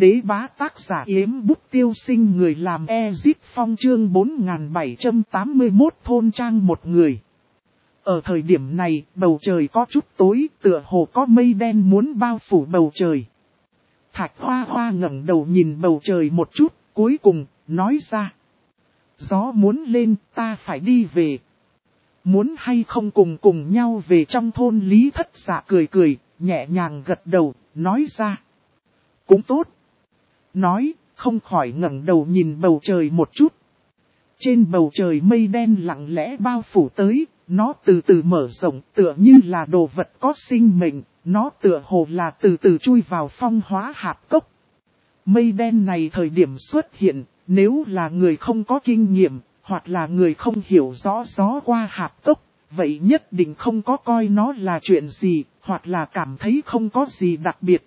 đế bá tác giả Yếm Bút Tiêu Sinh, người làm Ezip Phong, chương 4781 thôn trang một người. Ở thời điểm này, bầu trời có chút tối, tựa hồ có mây đen muốn bao phủ bầu trời. Thạch Hoa Hoa ngẩng đầu nhìn bầu trời một chút, cuối cùng, nói ra. Gió muốn lên, ta phải đi về. Muốn hay không cùng nhau về trong thôn. Lý Thất Dạ cười cười, nhẹ nhàng gật đầu, nói ra. Cũng tốt. Nói, không khỏi ngẩng đầu nhìn bầu trời một chút. Trên bầu trời mây đen lặng lẽ bao phủ tới, nó từ từ mở rộng, tựa như là đồ vật có sinh mệnh, nó tựa hồ là từ từ chui vào phong hóa hạp cốc. Mây đen này thời điểm xuất hiện, nếu là người không có kinh nghiệm, hoặc là người không hiểu rõ gió qua hạp cốc, vậy nhất định không có coi nó là chuyện gì, hoặc là cảm thấy không có gì đặc biệt.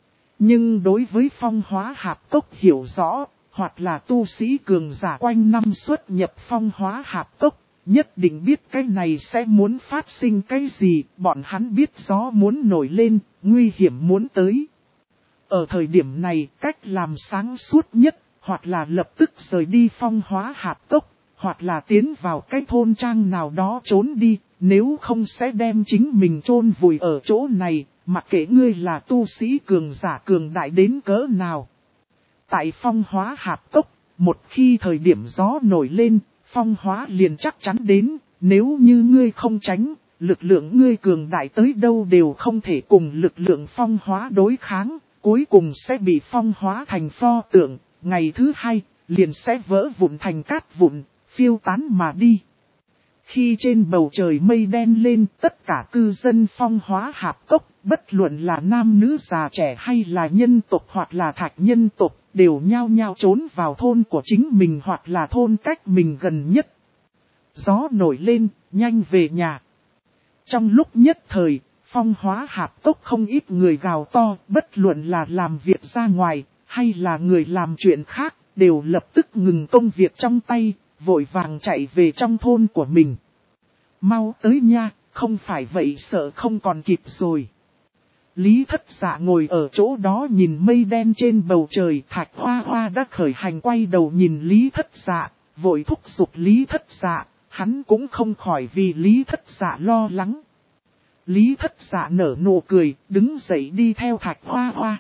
Nhưng đối với phong hóa hạp cốc hiểu rõ, hoặc là tu sĩ cường giả quanh năm xuất nhập phong hóa hạp cốc, nhất định biết cái này sẽ muốn phát sinh cái gì, bọn hắn biết gió muốn nổi lên, nguy hiểm muốn tới. Ở thời điểm này, cách làm sáng suốt nhất, hoặc là lập tức rời đi phong hóa hạp cốc, hoặc là tiến vào cái thôn trang nào đó trốn đi, nếu không sẽ đem chính mình chôn vùi ở chỗ này, mặc kệ ngươi là tu sĩ cường giả cường đại đến cỡ nào. Tại phong hóa hạp cốc, một khi thời điểm gió nổi lên, phong hóa liền chắc chắn đến, nếu như ngươi không tránh, lực lượng ngươi cường đại tới đâu đều không thể cùng lực lượng phong hóa đối kháng, cuối cùng sẽ bị phong hóa thành pho tượng, ngày thứ hai, liền sẽ vỡ vụn thành cát vụn, phiêu tán mà đi. Khi trên bầu trời mây đen lên, tất cả cư dân phong hóa hạp cốc, bất luận là nam nữ già trẻ hay là nhân tộc hoặc là thạch nhân tộc, đều nhao nhao trốn vào thôn của chính mình hoặc là thôn cách mình gần nhất. Gió nổi lên, nhanh về nhà. Trong lúc nhất thời, phong hóa hạp cốc không ít người gào to, bất luận là làm việc ra ngoài, hay là người làm chuyện khác, đều lập tức ngừng công việc trong tay, vội vàng chạy về trong thôn của mình. Mau tới nha, không phải vậy sợ không còn kịp rồi. Lý Thất Dạ ngồi ở chỗ đó nhìn mây đen trên bầu trời. Thạch Hoa Hoa đã khởi hành quay đầu nhìn Lý Thất Dạ, vội thúc giục Lý Thất Dạ, hắn cũng không khỏi vì Lý Thất Dạ lo lắng. Lý Thất Dạ nở nụ cười, đứng dậy đi theo Thạch Hoa Hoa.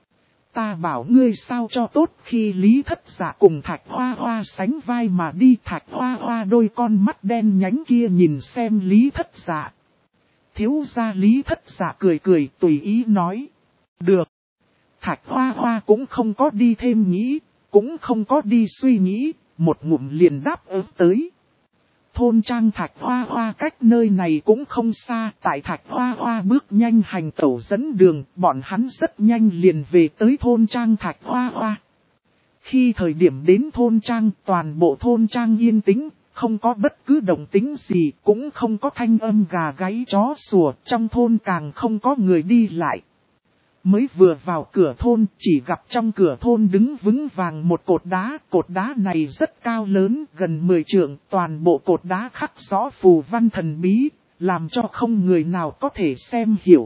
Ta bảo ngươi sao cho tốt. Khi Lý Thất Dạ cùng Thạch Hoa Hoa sánh vai mà đi, Thạch Hoa Hoa đôi con mắt đen nhánh kia nhìn xem Lý Thất Dạ. Thiếu gia Lý Thất Dạ cười cười tùy ý nói. Được. Thạch Hoa Hoa cũng không có đi thêm nghĩ, cũng không có đi suy nghĩ, một ngụm liền đáp ứng tới. Thôn trang Thạch Hoa Hoa cách nơi này cũng không xa, tại Thạch Hoa Hoa bước nhanh hành tẩu dẫn đường, bọn hắn rất nhanh liền về tới thôn trang Thạch Hoa Hoa. Khi thời điểm đến thôn trang, toàn bộ thôn trang yên tĩnh, không có bất cứ động tĩnh gì, cũng không có thanh âm gà gáy chó sủa, trong thôn càng không có người đi lại. Mới vừa vào cửa thôn, chỉ gặp trong cửa thôn đứng vững vàng một cột đá này rất cao lớn, gần 10 trượng, toàn bộ cột đá khắc rõ phù văn thần bí, làm cho không người nào có thể xem hiểu.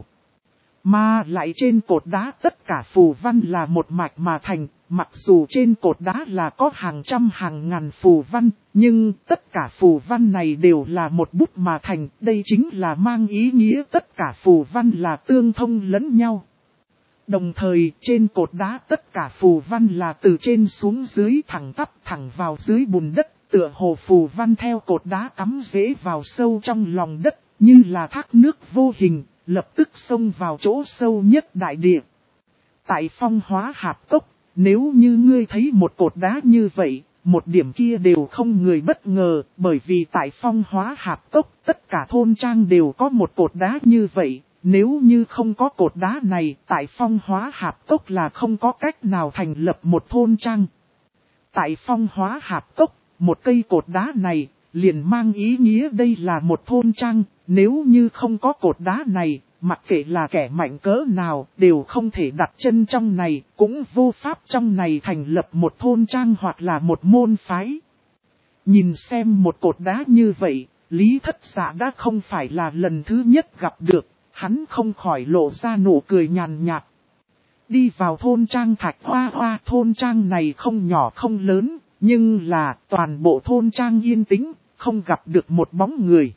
Mà lại trên cột đá tất cả phù văn là một mạch mà thành, mặc dù trên cột đá là có hàng trăm hàng ngàn phù văn, nhưng tất cả phù văn này đều là một bút mà thành, đây chính là mang ý nghĩa tất cả phù văn là tương thông lẫn nhau. Đồng thời trên cột đá tất cả phù văn là từ trên xuống dưới thẳng tắp thẳng vào dưới bùn đất, tựa hồ phù văn theo cột đá cắm rễ vào sâu trong lòng đất, như là thác nước vô hình, lập tức xông vào chỗ sâu nhất đại địa. Tại phong hóa hạp cốc, nếu như ngươi thấy một cột đá như vậy, một điểm kia đều không người bất ngờ, bởi vì tại phong hóa hạp cốc, tất cả thôn trang đều có một cột đá như vậy. Nếu như không có cột đá này, tại phong hóa hạp cốc là không có cách nào thành lập một thôn trang. Tại phong hóa hạp cốc, một cây cột đá này, liền mang ý nghĩa đây là một thôn trang. Nếu như không có cột đá này, mặc kệ là kẻ mạnh cỡ nào, đều không thể đặt chân trong này, cũng vô pháp trong này thành lập một thôn trang hoặc là một môn phái. Nhìn xem một cột đá như vậy, Lý Thất Dạ đã không phải là lần thứ nhất gặp được. Hắn không khỏi lộ ra nụ cười nhàn nhạt. đi vào thôn trang Thạch Hoa Hoa. Thôn trang này không nhỏ không lớn, nhưng là toàn bộ thôn trang yên tĩnh, không gặp được một bóng người.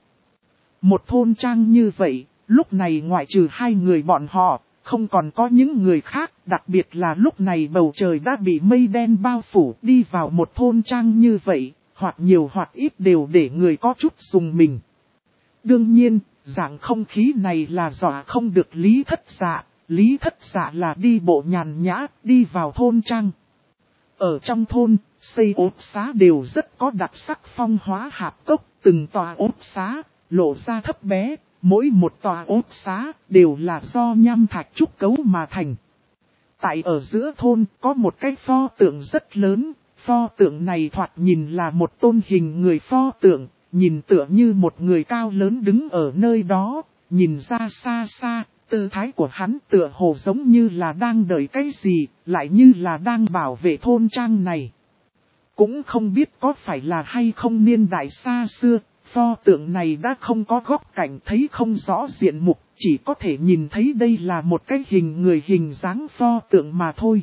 Một thôn trang như vậy, lúc này ngoại trừ hai người bọn họ, không còn có những người khác, đặc biệt là lúc này bầu trời đã bị mây đen bao phủ. Đi vào một thôn trang như vậy, hoặc nhiều hoặc ít đều để người có chút rùng mình. Đương nhiên, dạng không khí này là dọa không được Lý Thất Dạ. Lý Thất Dạ là đi bộ nhàn nhã, đi vào thôn trang. Ở trong thôn, xây ốt xá đều rất có đặc sắc phong hóa hạp cốc, từng tòa ốt xá, lộ ra thấp bé, mỗi một tòa ốt xá đều là do nham thạch trúc cấu mà thành. Tại ở giữa thôn có một cái pho tượng rất lớn, pho tượng này thoạt nhìn là một tôn hình người pho tượng, nhìn tựa như một người cao lớn đứng ở nơi đó, nhìn ra xa xa. Tư thái của hắn tựa hồ giống như là đang đợi cái gì, lại như là đang bảo vệ thôn trang này. Cũng không biết có phải là hay không niên đại xa xưa, pho tượng này đã không có góc cạnh, thấy không rõ diện mục, chỉ có thể nhìn thấy đây là một cái hình người hình dáng pho tượng mà thôi.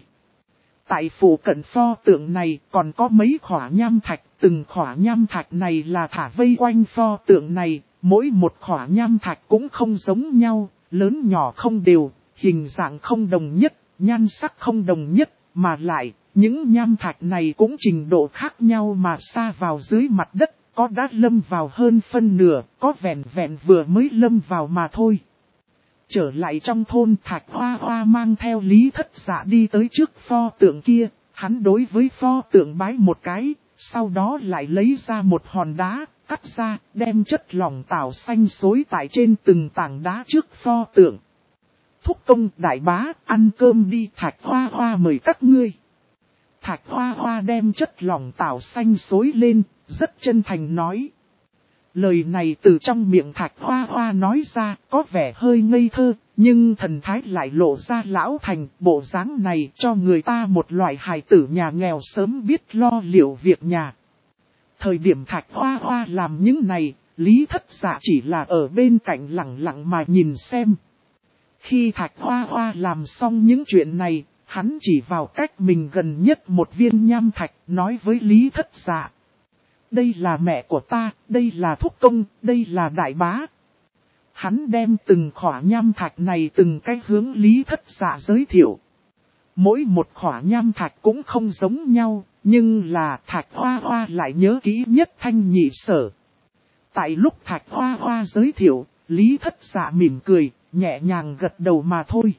Tại phủ cận pho tượng này còn có mấy khỏa nham thạch, từng khỏa nham thạch này là thả vây quanh pho tượng này, mỗi một khỏa nham thạch cũng không giống nhau. Lớn nhỏ không đều, hình dạng không đồng nhất, nhan sắc không đồng nhất, mà lại, những nham thạch này cũng trình độ khác nhau mà xa vào dưới mặt đất, có đã lâm vào hơn phân nửa, có vẹn vẹn vừa mới lâm vào mà thôi. Trở lại trong thôn, Thạch Hoa Hoa mang theo Lý Thất Dạ đi tới trước pho tượng kia, hắn đối với pho tượng bái một cái, sau đó lại lấy ra một hòn đá, cắt ra, đem chất lỏng tảo xanh xối tại trên từng tảng đá trước pho tượng. Thúc công đại bá, ăn cơm đi. Thạch Hoa Hoa mời các ngươi. Thạch Hoa Hoa đem chất lỏng tảo xanh xối lên, rất chân thành nói. Lời này từ trong miệng Thạch Hoa Hoa nói ra, có vẻ hơi ngây thơ, nhưng thần thái lại lộ ra lão thành. Bộ dáng này cho người ta một loại hài tử nhà nghèo sớm biết lo liệu việc nhà. Thời điểm Thạch Hoa Hoa làm những này, Lý Thất Dạ chỉ là ở bên cạnh lặng lặng mà nhìn xem. Khi Thạch Hoa Hoa làm xong những chuyện này, hắn chỉ vào cách mình gần nhất một viên nham thạch, nói với Lý Thất Dạ. Đây là mẹ của ta, đây là thúc công, đây là đại bá. Hắn đem từng khỏa nham thạch này từng cách hướng Lý Thất Dạ giới thiệu. Mỗi một khỏa nham thạch cũng không giống nhau, nhưng là Thạch Hoa Hoa lại nhớ kỹ nhất thanh nhị sở. Tại lúc Thạch Hoa Hoa giới thiệu, Lý Thất Dạ mỉm cười, nhẹ nhàng gật đầu mà thôi.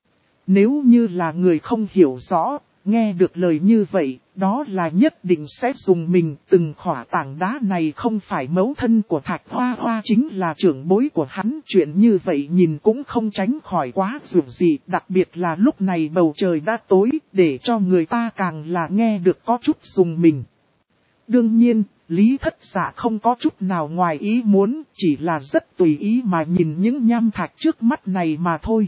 Nếu như là người không hiểu rõ, nghe được lời như vậy, đó là nhất định sẽ dùng mình. Từng khỏa tảng đá này không phải mẫu thân của Thạch Hoa Hoa, chính là trưởng bối của hắn. Chuyện như vậy nhìn cũng không tránh khỏi quá dù gì, đặc biệt là lúc này bầu trời đã tối, để cho người ta càng là nghe được có chút dùng mình. Đương nhiên, Lý Thất Dạ không có chút nào ngoài ý muốn, chỉ là rất tùy ý mà nhìn những nham thạch trước mắt này mà thôi.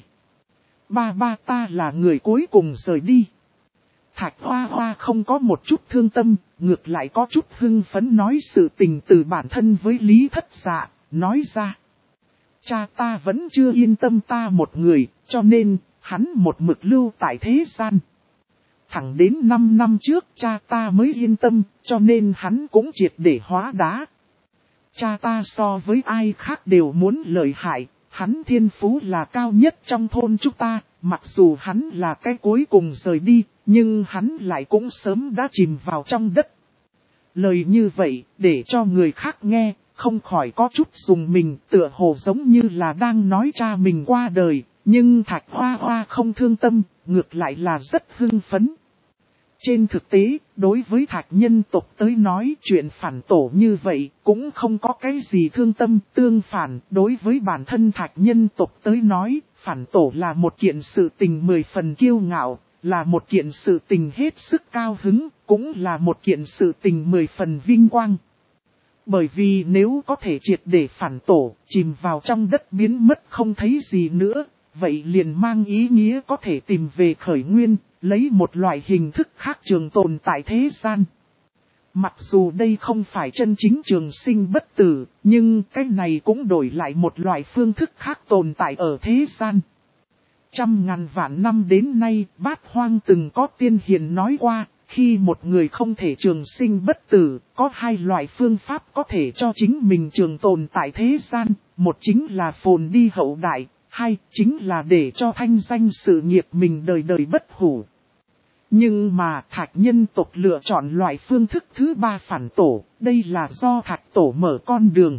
Ba ta là người cuối cùng rời đi. Thạch Hoa Hoa không có một chút thương tâm, ngược lại có chút hưng phấn nói sự tình từ bản thân với Lý Thất Dạ, nói ra. Cha ta vẫn chưa yên tâm ta một người, cho nên, hắn một mực lưu tại thế gian. Thẳng đến 5 năm trước cha ta mới yên tâm, cho nên hắn cũng triệt để hóa đá. Cha ta so với ai khác đều muốn lợi hại, hắn thiên phú là cao nhất trong thôn chúng ta, mặc dù hắn là cái cuối cùng rời đi, nhưng hắn lại cũng sớm đã chìm vào trong đất. Lời như vậy, để cho người khác nghe, không khỏi có chút dùng mình, tựa hồ giống như là đang nói cha mình qua đời, nhưng Thạch Hoa Hoa không thương tâm, ngược lại là rất hưng phấn. Trên thực tế, đối với Thạch nhân tộc tới nói chuyện phản tổ như vậy cũng không có cái gì thương tâm. Tương phản, đối với bản thân Thạch nhân tộc tới nói, phản tổ là một kiện sự tình 10 phần kiêu ngạo, là một kiện sự tình hết sức cao hứng, cũng là một kiện sự tình 10 phần vinh quang. Bởi vì nếu có thể triệt để phản tổ, chìm vào trong đất biến mất không thấy gì nữa, vậy liền mang ý nghĩa có thể tìm về khởi nguyên, lấy một loại hình thức khác trường tồn tại thế gian. Mặc dù đây không phải chân chính trường sinh bất tử, nhưng cái này cũng đổi lại một loại phương thức khác tồn tại ở thế gian. Trăm ngàn vạn năm đến nay, Bát Hoang từng có tiên hiền nói qua, khi một người không thể trường sinh bất tử, có hai loại phương pháp có thể cho chính mình trường tồn tại thế gian, một chính là phồn đi hậu đại, hai chính là để cho thanh danh sự nghiệp mình đời đời bất hủ. Nhưng mà Thạch nhân tộc lựa chọn loại phương thức thứ ba phản tổ, đây là do Thạch tổ mở con đường.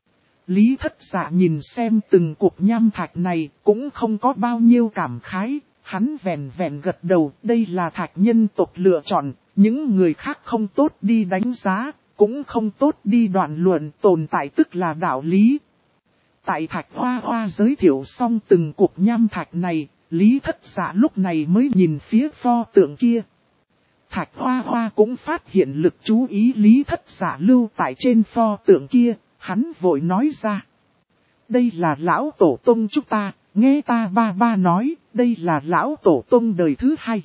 Lý Thất Dạ nhìn xem từng cục nham thạch này cũng không có bao nhiêu cảm khái, hắn vẹn vẹn gật đầu, đây là Thạch nhân tộc lựa chọn, những người khác không tốt đi đánh giá, cũng không tốt đi đoạn luận, tồn tại tức là đạo lý. Tại Thạch Hoa Hoa giới thiệu xong từng cục nham thạch này, Lý Thất Dạ lúc này mới nhìn phía pho tượng kia. Thạch Hoa Hoa cũng phát hiện lực chú ý Lý Thất Dạ lưu tại trên pho tượng kia, hắn vội nói ra. Đây là lão tổ tông chúng ta, nghe ta ba ba nói, đây là lão tổ tông đời thứ hai.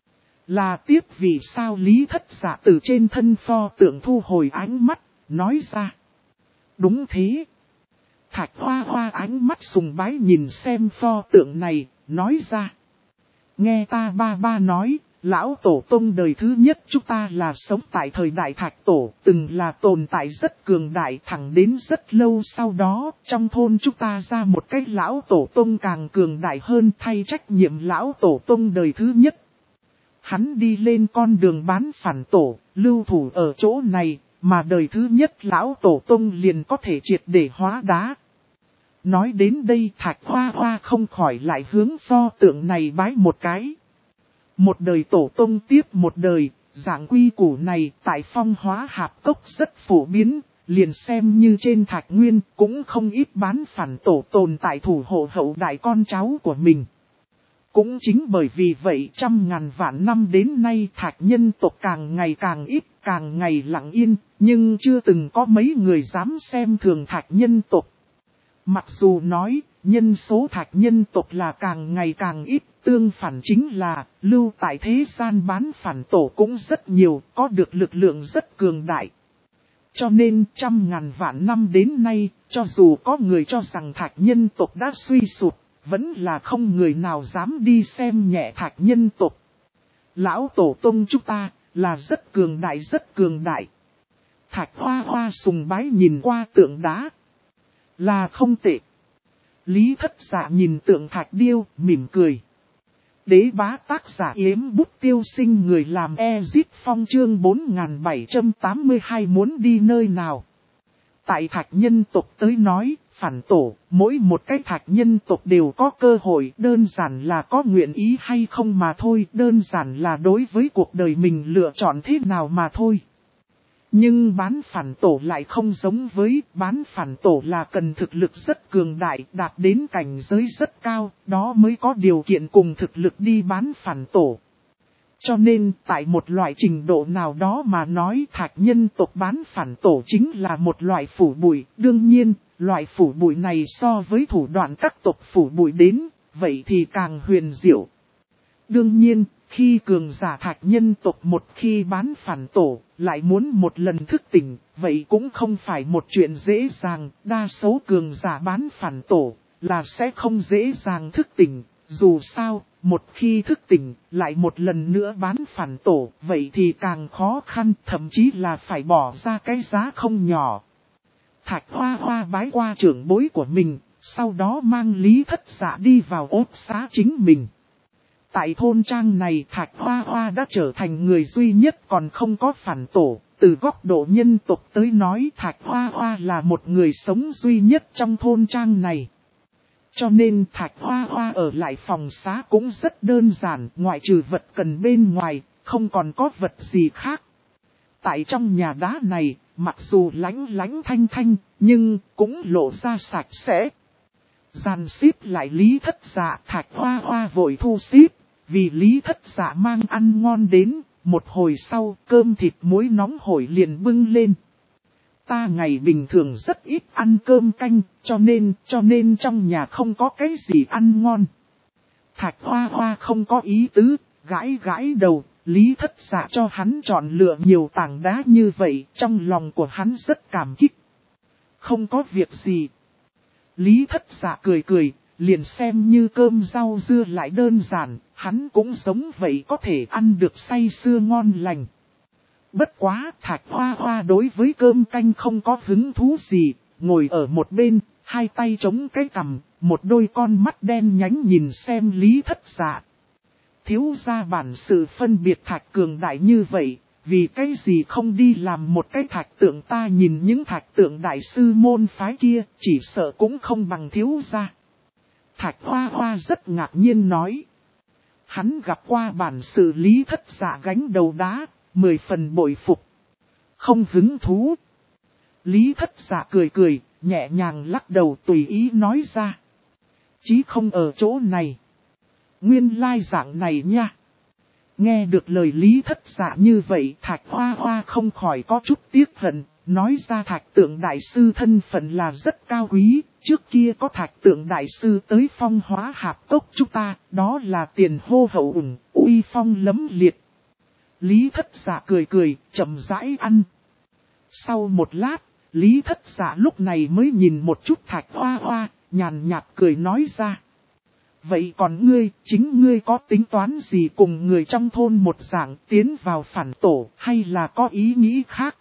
Là tiếp vì sao Lý Thất Dạ từ trên thân pho tượng thu hồi ánh mắt, nói ra. Đúng thế. Thạch Hoa Hoa ánh mắt sùng bái nhìn xem pho tượng này, nói ra. Nghe ta ba ba nói, lão tổ tông đời thứ nhất chúng ta là sống tại thời đại Thạch tổ, từng là tồn tại rất cường đại thẳng đến rất lâu sau đó, trong thôn chúng ta ra một cái lão tổ tông càng cường đại hơn thay trách nhiệm lão tổ tông đời thứ nhất. Hắn đi lên con đường bán phản tổ, lưu thủ ở chỗ này, mà đời thứ nhất lão tổ tông liền có thể triệt để hóa đá. Nói đến đây Thạch Hoa Hoa không khỏi lại hướng pho tượng này bái một cái. Một đời tổ tông tiếp một đời, dạng quy củ này tại Phong Hóa Hạp Cốc rất phổ biến, liền xem như trên Thạch Nguyên cũng không ít bán phản tổ tồn tại thủ hộ hậu đại con cháu của mình. Cũng chính bởi vì vậy trăm ngàn vạn năm đến nay Thạch nhân tộc càng ngày càng ít, càng ngày lặng yên, nhưng chưa từng có mấy người dám xem thường Thạch nhân tộc. Mặc dù nói, nhân số Thạch nhân tộc là càng ngày càng ít, tương phản chính là, lưu tại thế gian bán phản tổ cũng rất nhiều, có được lực lượng rất cường đại. Cho nên trăm ngàn vạn năm đến nay, cho dù có người cho rằng Thạch nhân tộc đã suy sụp, vẫn là không người nào dám đi xem nhẹ Thạch nhân tộc. Lão tổ tông chúng ta, là rất cường đại rất cường đại. Thạch Hoa Hoa sùng bái nhìn qua tượng đá. Là không tệ. Lý Thất Dạ nhìn tượng thạch điêu, mỉm cười. Đế bá tác giả Yếm Bút Tiêu Sinh người làm Ezit Phong chương 4782 muốn đi nơi nào. Tại Thạch nhân tộc tới nói, phản tổ, mỗi một cái Thạch nhân tộc đều có cơ hội, đơn giản là có nguyện ý hay không mà thôi, đơn giản là đối với cuộc đời mình lựa chọn thế nào mà thôi. Nhưng bán phản tổ lại không giống với bán phản tổ là cần thực lực rất cường đại, đạt đến cảnh giới rất cao, đó mới có điều kiện cùng thực lực đi bán phản tổ. Cho nên, tại một loại trình độ nào đó mà nói Thạch nhân tộc bán phản tổ chính là một loại phủ bụi. Đương nhiên, loại phủ bụi này so với thủ đoạn các tộc phủ bụi đến, vậy thì càng huyền diệu. Đương nhiên, khi cường giả Thạch nhân tộc một khi bán phản tổ, lại muốn một lần thức tỉnh, vậy cũng không phải một chuyện dễ dàng, đa số cường giả bán phản tổ, là sẽ không dễ dàng thức tỉnh, dù sao, một khi thức tỉnh, lại một lần nữa bán phản tổ, vậy thì càng khó khăn, thậm chí là phải bỏ ra cái giá không nhỏ. Thạch Hoa Hoa bái qua trưởng bối của mình, sau đó mang Lý Thất Dạ đi vào ốt xá chính mình. Tại thôn trang này Thạch Hoa Hoa đã trở thành người duy nhất còn không có phản tổ. Từ góc độ nhân tộc tới nói Thạch Hoa Hoa là một người sống duy nhất trong thôn trang này. Cho nên Thạch Hoa Hoa ở lại phòng xá cũng rất đơn giản, ngoại trừ vật cần bên ngoài, không còn có vật gì khác. Tại trong nhà đá này, mặc dù lánh lánh thanh thanh, nhưng cũng lộ ra sạch sẽ. Dàn xếp lại Lý Thất Dạ, Thạch Hoa Hoa vội thu xếp. Vì Lý Thất Dạ mang ăn ngon đến, một hồi sau cơm thịt muối nóng hổi liền bưng lên. Ta ngày bình thường rất ít ăn cơm canh, cho nên trong nhà không có cái gì ăn ngon. Thạch Hoa Hoa không có ý tứ, gãi gãi đầu, Lý Thất Dạ cho hắn chọn lựa nhiều tảng đá như vậy, trong lòng của hắn rất cảm kích. Không có việc gì. Lý Thất Dạ cười cười, liền xem như cơm rau dưa lại đơn giản, hắn cũng giống vậy có thể ăn được say sưa ngon lành. Bất quá Thạch Hoa Hoa đối với cơm canh không có hứng thú gì, ngồi ở một bên, hai tay chống cái cằm, một đôi con mắt đen nhánh nhìn xem Lý Thất Dạ. Thiếu gia bản sự phân biệt thạch cường đại như vậy, vì cái gì không đi làm một cái thạch tượng, ta nhìn những thạch tượng đại sư môn phái kia, chỉ sợ cũng không bằng thiếu gia. Thạch Hoa Hoa rất ngạc nhiên nói. Hắn gặp qua bản sự Lý Thất Dạ gánh đầu đá, 10 phần bội phục. Không hứng thú. Lý Thất Dạ cười cười, nhẹ nhàng lắc đầu tùy ý nói ra. Chí không ở chỗ này. Nguyên lai dạng này nha. Nghe được lời Lý Thất Dạ như vậy, Thạch Hoa Hoa không khỏi có chút tiếc hận, nói ra thạch tượng đại sư thân phận là rất cao quý, trước kia có thạch tượng đại sư tới Phong Hóa Hạp Cốc chúng ta, đó là tiền hô hậu ủng, uy phong lấm liệt. Lý Thất Dạ cười cười, chậm rãi ăn. Sau một lát, Lý Thất Dạ lúc này mới nhìn một chút Thạch Hoa Hoa, nhàn nhạt cười nói ra. Vậy còn ngươi, chính ngươi có tính toán gì cùng người trong thôn một dạng tiến vào phản tổ hay là có ý nghĩ khác?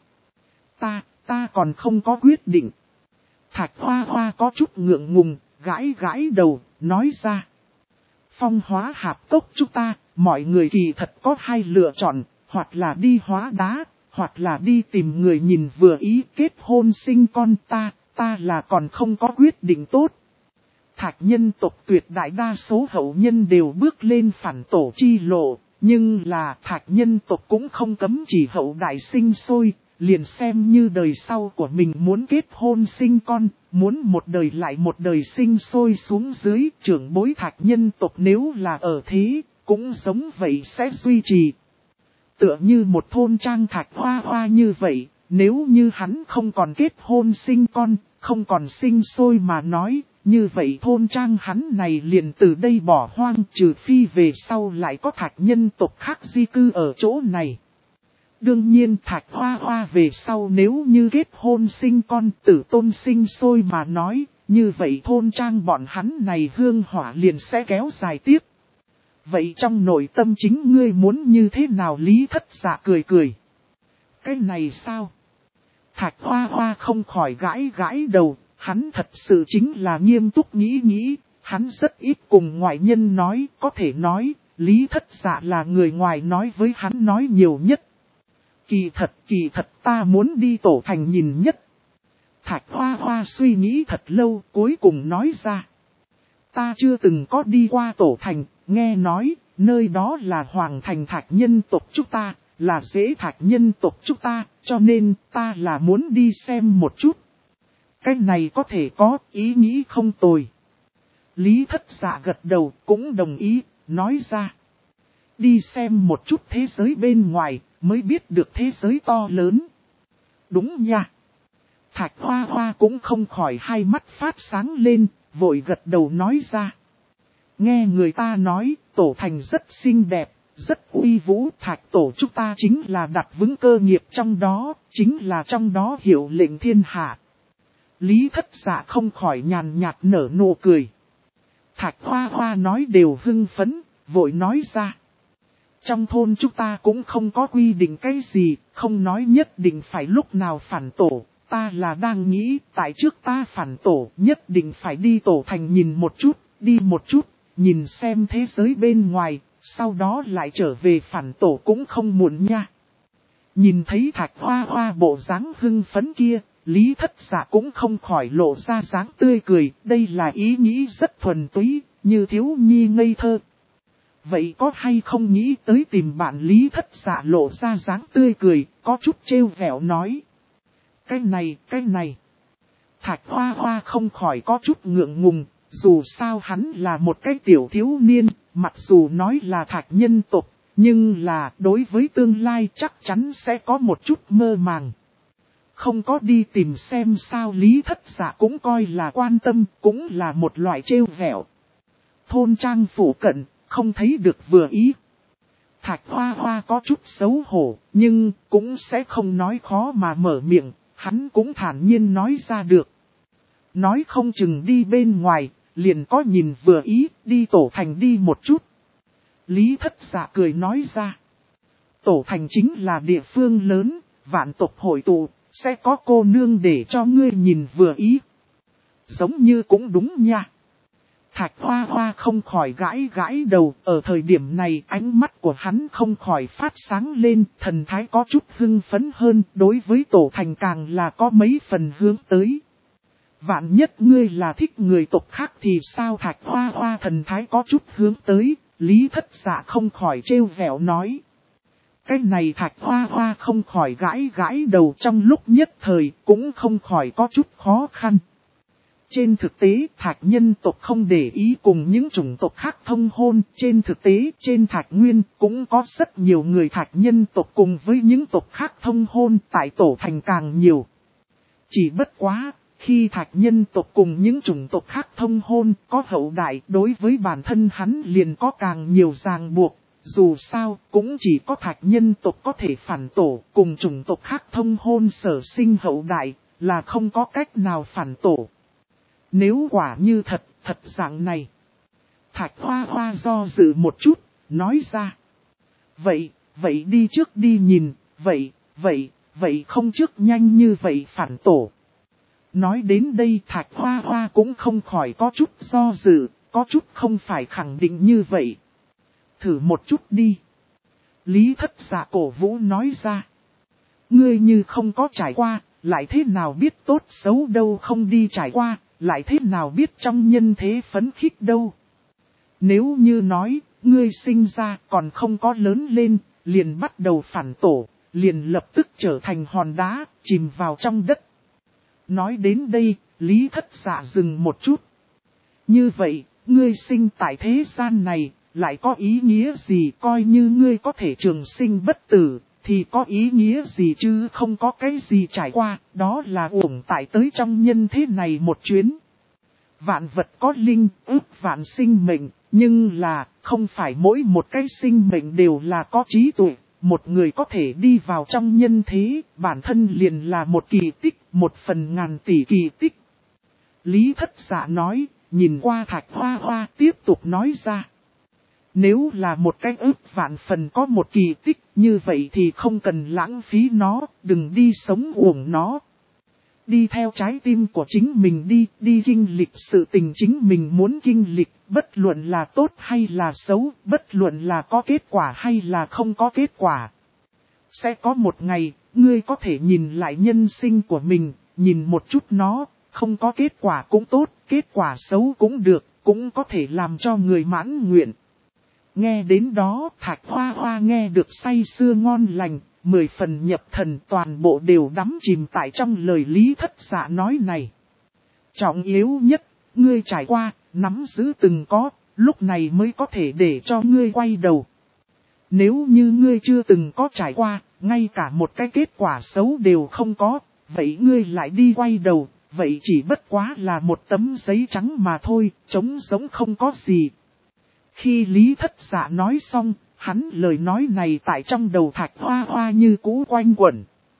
Ta còn không có quyết định. Thạch Hoa Hoa có chút ngượng ngùng, gãi gãi đầu, nói ra. Phong Hóa Hạp Cốc chúng ta, mọi người kỳ thật có hai lựa chọn, hoặc là đi hóa đá, hoặc là đi tìm người nhìn vừa ý kết hôn sinh con, ta là còn không có quyết định tốt. Thạch nhân tộc tuyệt đại đa số hậu nhân đều bước lên phản tổ chi lộ, nhưng là thạch nhân tộc cũng không cấm chỉ hậu đại sinh sôi, liền xem như đời sau của mình muốn kết hôn sinh con, muốn một đời lại một đời sinh sôi xuống dưới, trưởng bối thạch nhân tộc nếu là ở thế, cũng giống vậy sẽ duy trì. Tựa như một thôn trang Thạch Hoa Hoa như vậy, nếu như hắn không còn kết hôn sinh con, không còn sinh sôi mà nói, như vậy thôn trang hắn này liền từ đây bỏ hoang, trừ phi về sau lại có thạch nhân tộc khác di cư ở chỗ này. Đương nhiên Thạch Hoa Hoa về sau nếu như kết hôn sinh con tử tôn sinh sôi mà nói, như vậy thôn trang bọn hắn này hương hỏa liền sẽ kéo dài tiếp. Vậy trong nội tâm chính ngươi muốn như thế nào? Lý Thất Dạ cười cười. Cái này sao? Thạch Hoa Hoa không khỏi gãi gãi đầu, hắn thật sự chính là nghiêm túc nghĩ, hắn rất ít cùng ngoại nhân nói, có thể nói, Lý Thất Dạ là người ngoài nói với hắn nói nhiều nhất. Kỳ thật ta muốn đi Tổ Thành nhìn nhất. Thạch Hoa Hoa suy nghĩ thật lâu, cuối cùng nói ra. Ta chưa từng có đi qua Tổ Thành, nghe nói, nơi đó là hoàng thành thạch nhân tộc chúng ta, là dễ thạch nhân tộc chúng ta, cho nên ta là muốn đi xem một chút. Cái này có thể có ý nghĩ không tồi. Lý Thất Dạ gật đầu cũng đồng ý, nói ra. Đi xem một chút thế giới bên ngoài, mới biết được thế giới to lớn. Đúng nha. Thạch Hoa Hoa cũng không khỏi hai mắt phát sáng lên, vội gật đầu nói ra. Nghe người ta nói, Tổ Thành rất xinh đẹp, rất uy vũ, Thạch Tổ chúng ta chính là đặt vững cơ nghiệp trong đó, chính là trong đó hiệu lệnh thiên hạ. Lý Thất Dạ không khỏi nhàn nhạt nở nụ cười. Thạch Hoa Hoa nói đều hưng phấn, vội nói ra. Trong thôn chúng ta cũng không có quy định cái gì, không nói nhất định phải lúc nào phản tổ. Ta là đang nghĩ, tại trước ta phản tổ nhất định phải đi Tổ Thành nhìn một chút, đi một chút, nhìn xem thế giới bên ngoài, sau đó lại trở về phản tổ cũng không muộn nha. Nhìn thấy Thạch Hoa Hoa bộ dáng hưng phấn kia, Lý Thất Dạ cũng không khỏi lộ ra dáng tươi cười, đây là ý nghĩ rất thuần túy, như thiếu nhi ngây thơ. Vậy có hay không nghĩ tới tìm bạn? Lý Thất Dạ lộ ra dáng tươi cười, có chút trêu vẻo nói. Cái này. Thạch Hoa Hoa không khỏi có chút ngượng ngùng, dù sao hắn là một cái tiểu thiếu niên, mặc dù nói là thạch nhân tộc, nhưng là đối với tương lai chắc chắn sẽ có một chút mơ màng. Không có đi tìm xem sao? Lý Thất Dạ cũng coi là quan tâm, cũng là một loại trêu vẻo. Thôn trang phủ cận, không thấy được vừa ý. Thạch Hoa Hoa có chút xấu hổ, nhưng cũng sẽ không nói khó mà mở miệng, hắn cũng thản nhiên nói ra được. Nói không chừng đi bên ngoài, liền có nhìn vừa ý, đi Tổ Thành đi một chút. Lý Thất Dạ cười nói ra. Tổ Thành chính là địa phương lớn, vạn tộc hội tụ, sẽ có cô nương để cho ngươi nhìn vừa ý. Giống như cũng đúng nha. Thạch Hoa Hoa không khỏi gãi gãi đầu, ở thời điểm này ánh mắt của hắn không khỏi phát sáng lên, thần thái có chút hưng phấn hơn, đối với Tổ Thành càng là có mấy phần hướng tới. Vạn nhất ngươi là thích người tộc khác thì sao? Thạch Hoa Hoa thần thái có chút hướng tới, Lý Thất Dạ không khỏi trêu vẻo nói. Cái này Thạch Hoa Hoa không khỏi gãi gãi đầu, trong lúc nhất thời cũng không khỏi có chút khó khăn. Trên thực tế Thạch nhân tộc không để ý cùng những chủng tộc khác thông hôn, trên thực tế trên Thạch Nguyên cũng có rất nhiều người Thạch nhân tộc cùng với những tộc khác thông hôn, tại Tổ Thành càng nhiều. Chỉ bất quá, khi Thạch nhân tộc cùng những chủng tộc khác thông hôn có hậu đại, đối với bản thân hắn liền có càng nhiều ràng buộc. Dù sao, cũng chỉ có Thạch nhân tộc có thể phản tổ, cùng chủng tộc khác thông hôn sở sinh hậu đại, là không có cách nào phản tổ. Nếu quả như thật dạng này. Thạch Hoa Hoa do dự một chút, nói ra. Vậy đi trước đi nhìn, vậy không trước nhanh như vậy phản tổ. Nói đến đây Thạch Hoa Hoa cũng không khỏi có chút do dự, có chút không phải khẳng định như vậy. Thử một chút đi. Lý Thất Dạ cổ vũ nói ra. Ngươi như không có trải qua, lại thế nào biết tốt xấu đâu, không đi trải qua, lại thế nào biết trong nhân thế phấn khích đâu. Nếu như nói, ngươi sinh ra còn không có lớn lên, liền bắt đầu phản tổ, liền lập tức trở thành hòn đá, chìm vào trong đất. Nói đến đây, Lý Thất Dạ dừng một chút. Như vậy, ngươi sinh tại thế gian này, lại có ý nghĩa gì? Coi như ngươi có thể trường sinh bất tử, thì có ý nghĩa gì chứ? Không có cái gì trải qua, đó là uổng tại tới trong nhân thế này một chuyến. Vạn vật có linh, ước vạn sinh mệnh, nhưng là, không phải mỗi một cái sinh mệnh đều là có trí tuệ. Một người có thể đi vào trong nhân thế, bản thân liền là một kỳ tích, một phần ngàn tỷ kỳ tích. Lý Thất Dạ nói, nhìn qua Thạch Hoa Hoa tiếp tục nói ra. Nếu là một cái ước vạn phần có một kỳ tích, như vậy thì không cần lãng phí nó, đừng đi sống uổng nó. Đi theo trái tim của chính mình đi kinh lịch sự tình chính mình muốn kinh lịch, bất luận là tốt hay là xấu, bất luận là có kết quả hay là không có kết quả. Sẽ có một ngày, ngươi có thể nhìn lại nhân sinh của mình, nhìn một chút nó, không có kết quả cũng tốt, kết quả xấu cũng được, cũng có thể làm cho người mãn nguyện. Nghe đến đó, Thạch Hoa Hoa nghe được say sưa ngon lành, 10 phần nhập thần, toàn bộ đều đắm chìm tại trong lời Lý Thất Dạ nói này. Trọng yếu nhất, ngươi trải qua, nắm giữ từng có, lúc này mới có thể để cho ngươi quay đầu. Nếu như ngươi chưa từng có trải qua, ngay cả một cái kết quả xấu đều không có, vậy ngươi lại đi quay đầu, vậy chỉ bất quá là một tấm giấy trắng mà thôi, trống giống không có gì. Khi Lý Thất Dạ nói xong, hắn lời nói này tại trong đầu Thạch Hoa Hoa như cũ quanh quẩn.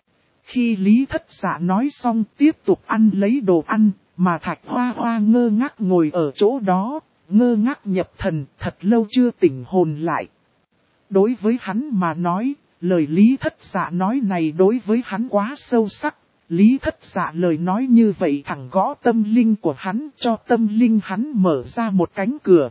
Khi Lý Thất Dạ nói xong tiếp tục ăn lấy đồ ăn, mà Thạch Hoa Hoa ngơ ngác ngồi ở chỗ đó, ngơ ngác nhập thần, thật lâu chưa tỉnh hồn lại. Đối với hắn mà nói, lời Lý Thất Dạ nói này đối với hắn quá sâu sắc. Lý Thất Dạ lời nói như vậy thẳng gõ tâm linh của hắn, cho tâm linh hắn mở ra một cánh cửa.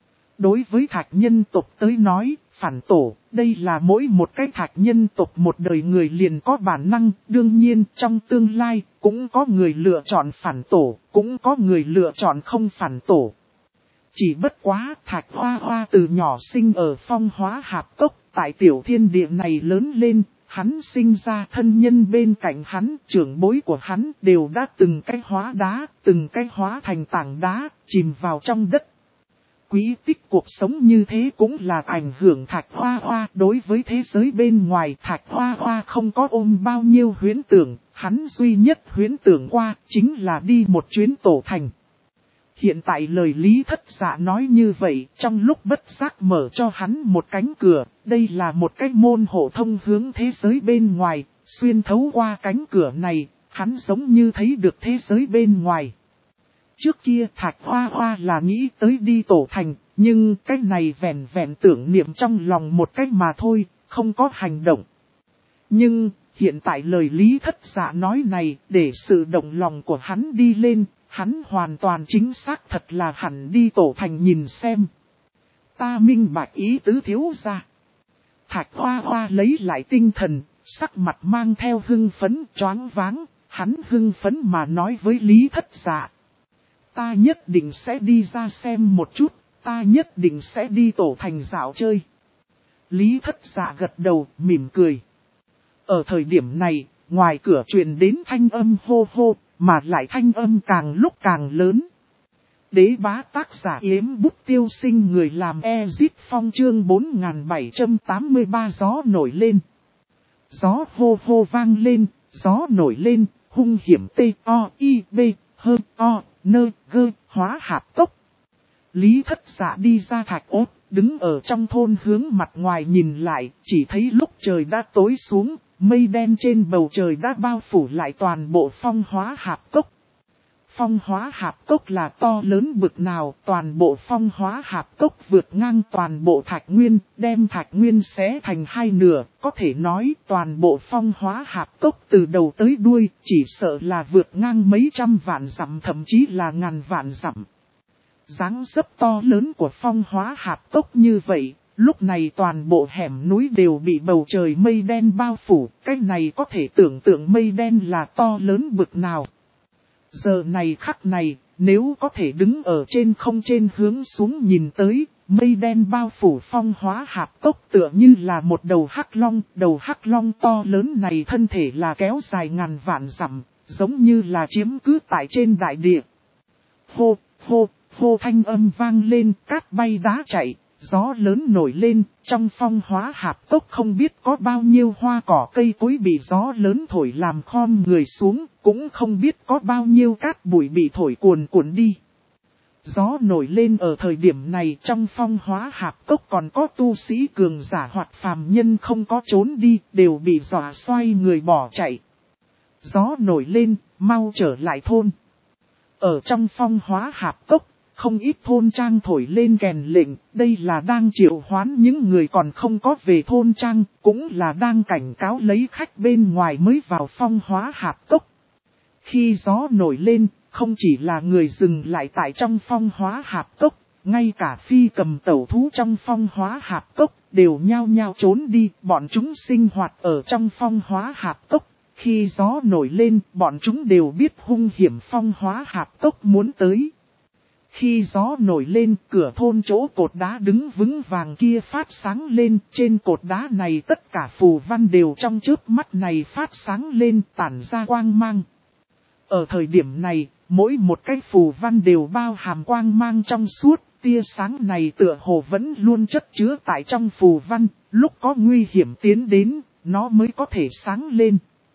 Đối với Thạch nhân tộc tới nói, phản tổ, đây là mỗi một cái Thạch nhân tộc một đời người liền có bản năng, đương nhiên trong tương lai, cũng có người lựa chọn phản tổ, cũng có người lựa chọn không phản tổ. Chỉ bất quá Thạch Hoa Hoa từ nhỏ sinh ở Phong Hóa Hạp Cốc, tại tiểu thiên địa này lớn lên, hắn sinh ra thân nhân bên cạnh hắn, trưởng bối của hắn đều đã từng cái hóa đá, từng cái hóa thành tảng đá, chìm vào trong đất. Quý tích cuộc sống như thế cũng là ảnh hưởng Thạch Hoa Hoa. Đối với thế giới bên ngoài, Thạch Hoa Hoa không có ôm bao nhiêu huyễn tưởng, hắn duy nhất huyễn tưởng qua chính là đi một chuyến Tổ Thành. Hiện tại lời Lý Thất Dạ nói như vậy, trong lúc bất giác mở cho hắn một cánh cửa, đây là một cái môn hộ thông hướng thế giới bên ngoài, xuyên thấu qua cánh cửa này, hắn giống như thấy được thế giới bên ngoài. Trước kia Thạch Hoa Hoa là nghĩ tới đi tổ thành, nhưng cái này vẹn vẹn tưởng niệm trong lòng một cách mà thôi, không có hành động. Nhưng, hiện tại lời Lý Thất Dạ nói này, để sự động lòng của hắn đi lên, hắn hoàn toàn chính xác thật là hẳn đi tổ thành nhìn xem. Ta minh bạch ý tứ thiếu gia. Thạch Hoa Hoa lấy lại tinh thần, sắc mặt mang theo hưng phấn choáng váng, hắn hưng phấn mà nói với Lý Thất Dạ. Ta nhất định sẽ đi ra xem một chút, ta nhất định sẽ đi tổ thành dạo chơi. Lý Thất Dạ gật đầu, mỉm cười. Ở thời điểm này, ngoài cửa truyền đến thanh âm hô hô, mà lại thanh âm càng lúc càng lớn. Đế bá tác giả Yếm Bút Tiêu Sinh, người làm Ezit Phong, chương 4783 gió nổi lên. Gió hô hô vang lên, gió nổi lên, hung hiểm T-O-I-B, hơn O-N-G, hóa hạp tốc. Lý Thất Dạ đi ra thạch ốt, đứng ở trong thôn hướng mặt ngoài nhìn lại, chỉ thấy lúc trời đã tối xuống, mây đen trên bầu trời đã bao phủ lại toàn bộ phong hóa hạp cốc. Phong hóa hạp cốc là to lớn bực nào, toàn bộ phong hóa hạp cốc vượt ngang toàn bộ thạch nguyên, đem thạch nguyên xé thành hai nửa, có thể nói toàn bộ phong hóa hạp cốc từ đầu tới đuôi, chỉ sợ là vượt ngang mấy trăm vạn dặm thậm chí là ngàn vạn dặm. Dáng dấp to lớn của phong hóa hạp cốc như vậy, lúc này toàn bộ hẻm núi đều bị bầu trời mây đen bao phủ, cái này có thể tưởng tượng mây đen là to lớn bực nào. Giờ này khắc này, nếu có thể đứng ở trên không trên hướng xuống nhìn tới, mây đen bao phủ phong hóa hạp cốc tựa như là một đầu hắc long to lớn này thân thể là kéo dài ngàn vạn dặm, giống như là chiếm cứ tại trên đại địa. Hô, hô, hô thanh âm vang lên, cát bay đá chạy, gió lớn nổi lên, trong phong hóa hạp cốc không biết có bao nhiêu hoa cỏ cây cối bị gió lớn thổi làm khom người xuống, cũng không biết có bao nhiêu cát bụi bị thổi cuồn cuộn đi. Gió nổi lên ở thời điểm này trong phong hóa hạp cốc còn có tu sĩ cường giả hoặc phàm nhân không có trốn đi, đều bị dọa xoay người bỏ chạy. Gió nổi lên, mau trở lại thôn. Ở trong phong hóa hạp cốc, không ít thôn trang thổi lên kèn lệnh, đây là đang triệu hoán những người còn không có về thôn trang, cũng là đang cảnh cáo lấy khách bên ngoài mới vào phong hóa hạp cốc. Khi gió nổi lên, không chỉ là người dừng lại tại trong phong hóa hạp cốc, ngay cả phi cầm tẩu thú trong phong hóa hạp cốc, đều nhao nhao trốn đi, bọn chúng sinh hoạt ở trong phong hóa hạp cốc. Khi gió nổi lên, bọn chúng đều biết hung hiểm phong hóa hạp cốc muốn tới. Khi gió nổi lên, cửa thôn chỗ cột đá đứng vững vàng kia phát sáng lên, trên cột đá này tất cả phù văn đều trong chớp mắt này phát sáng lên, tản ra quang mang. Ở thời điểm này, mỗi một cái phù văn đều bao hàm quang mang trong suốt, tia sáng này tựa hồ vẫn luôn chất chứa tại trong phù văn, lúc có nguy hiểm tiến đến, nó mới có thể sáng lên.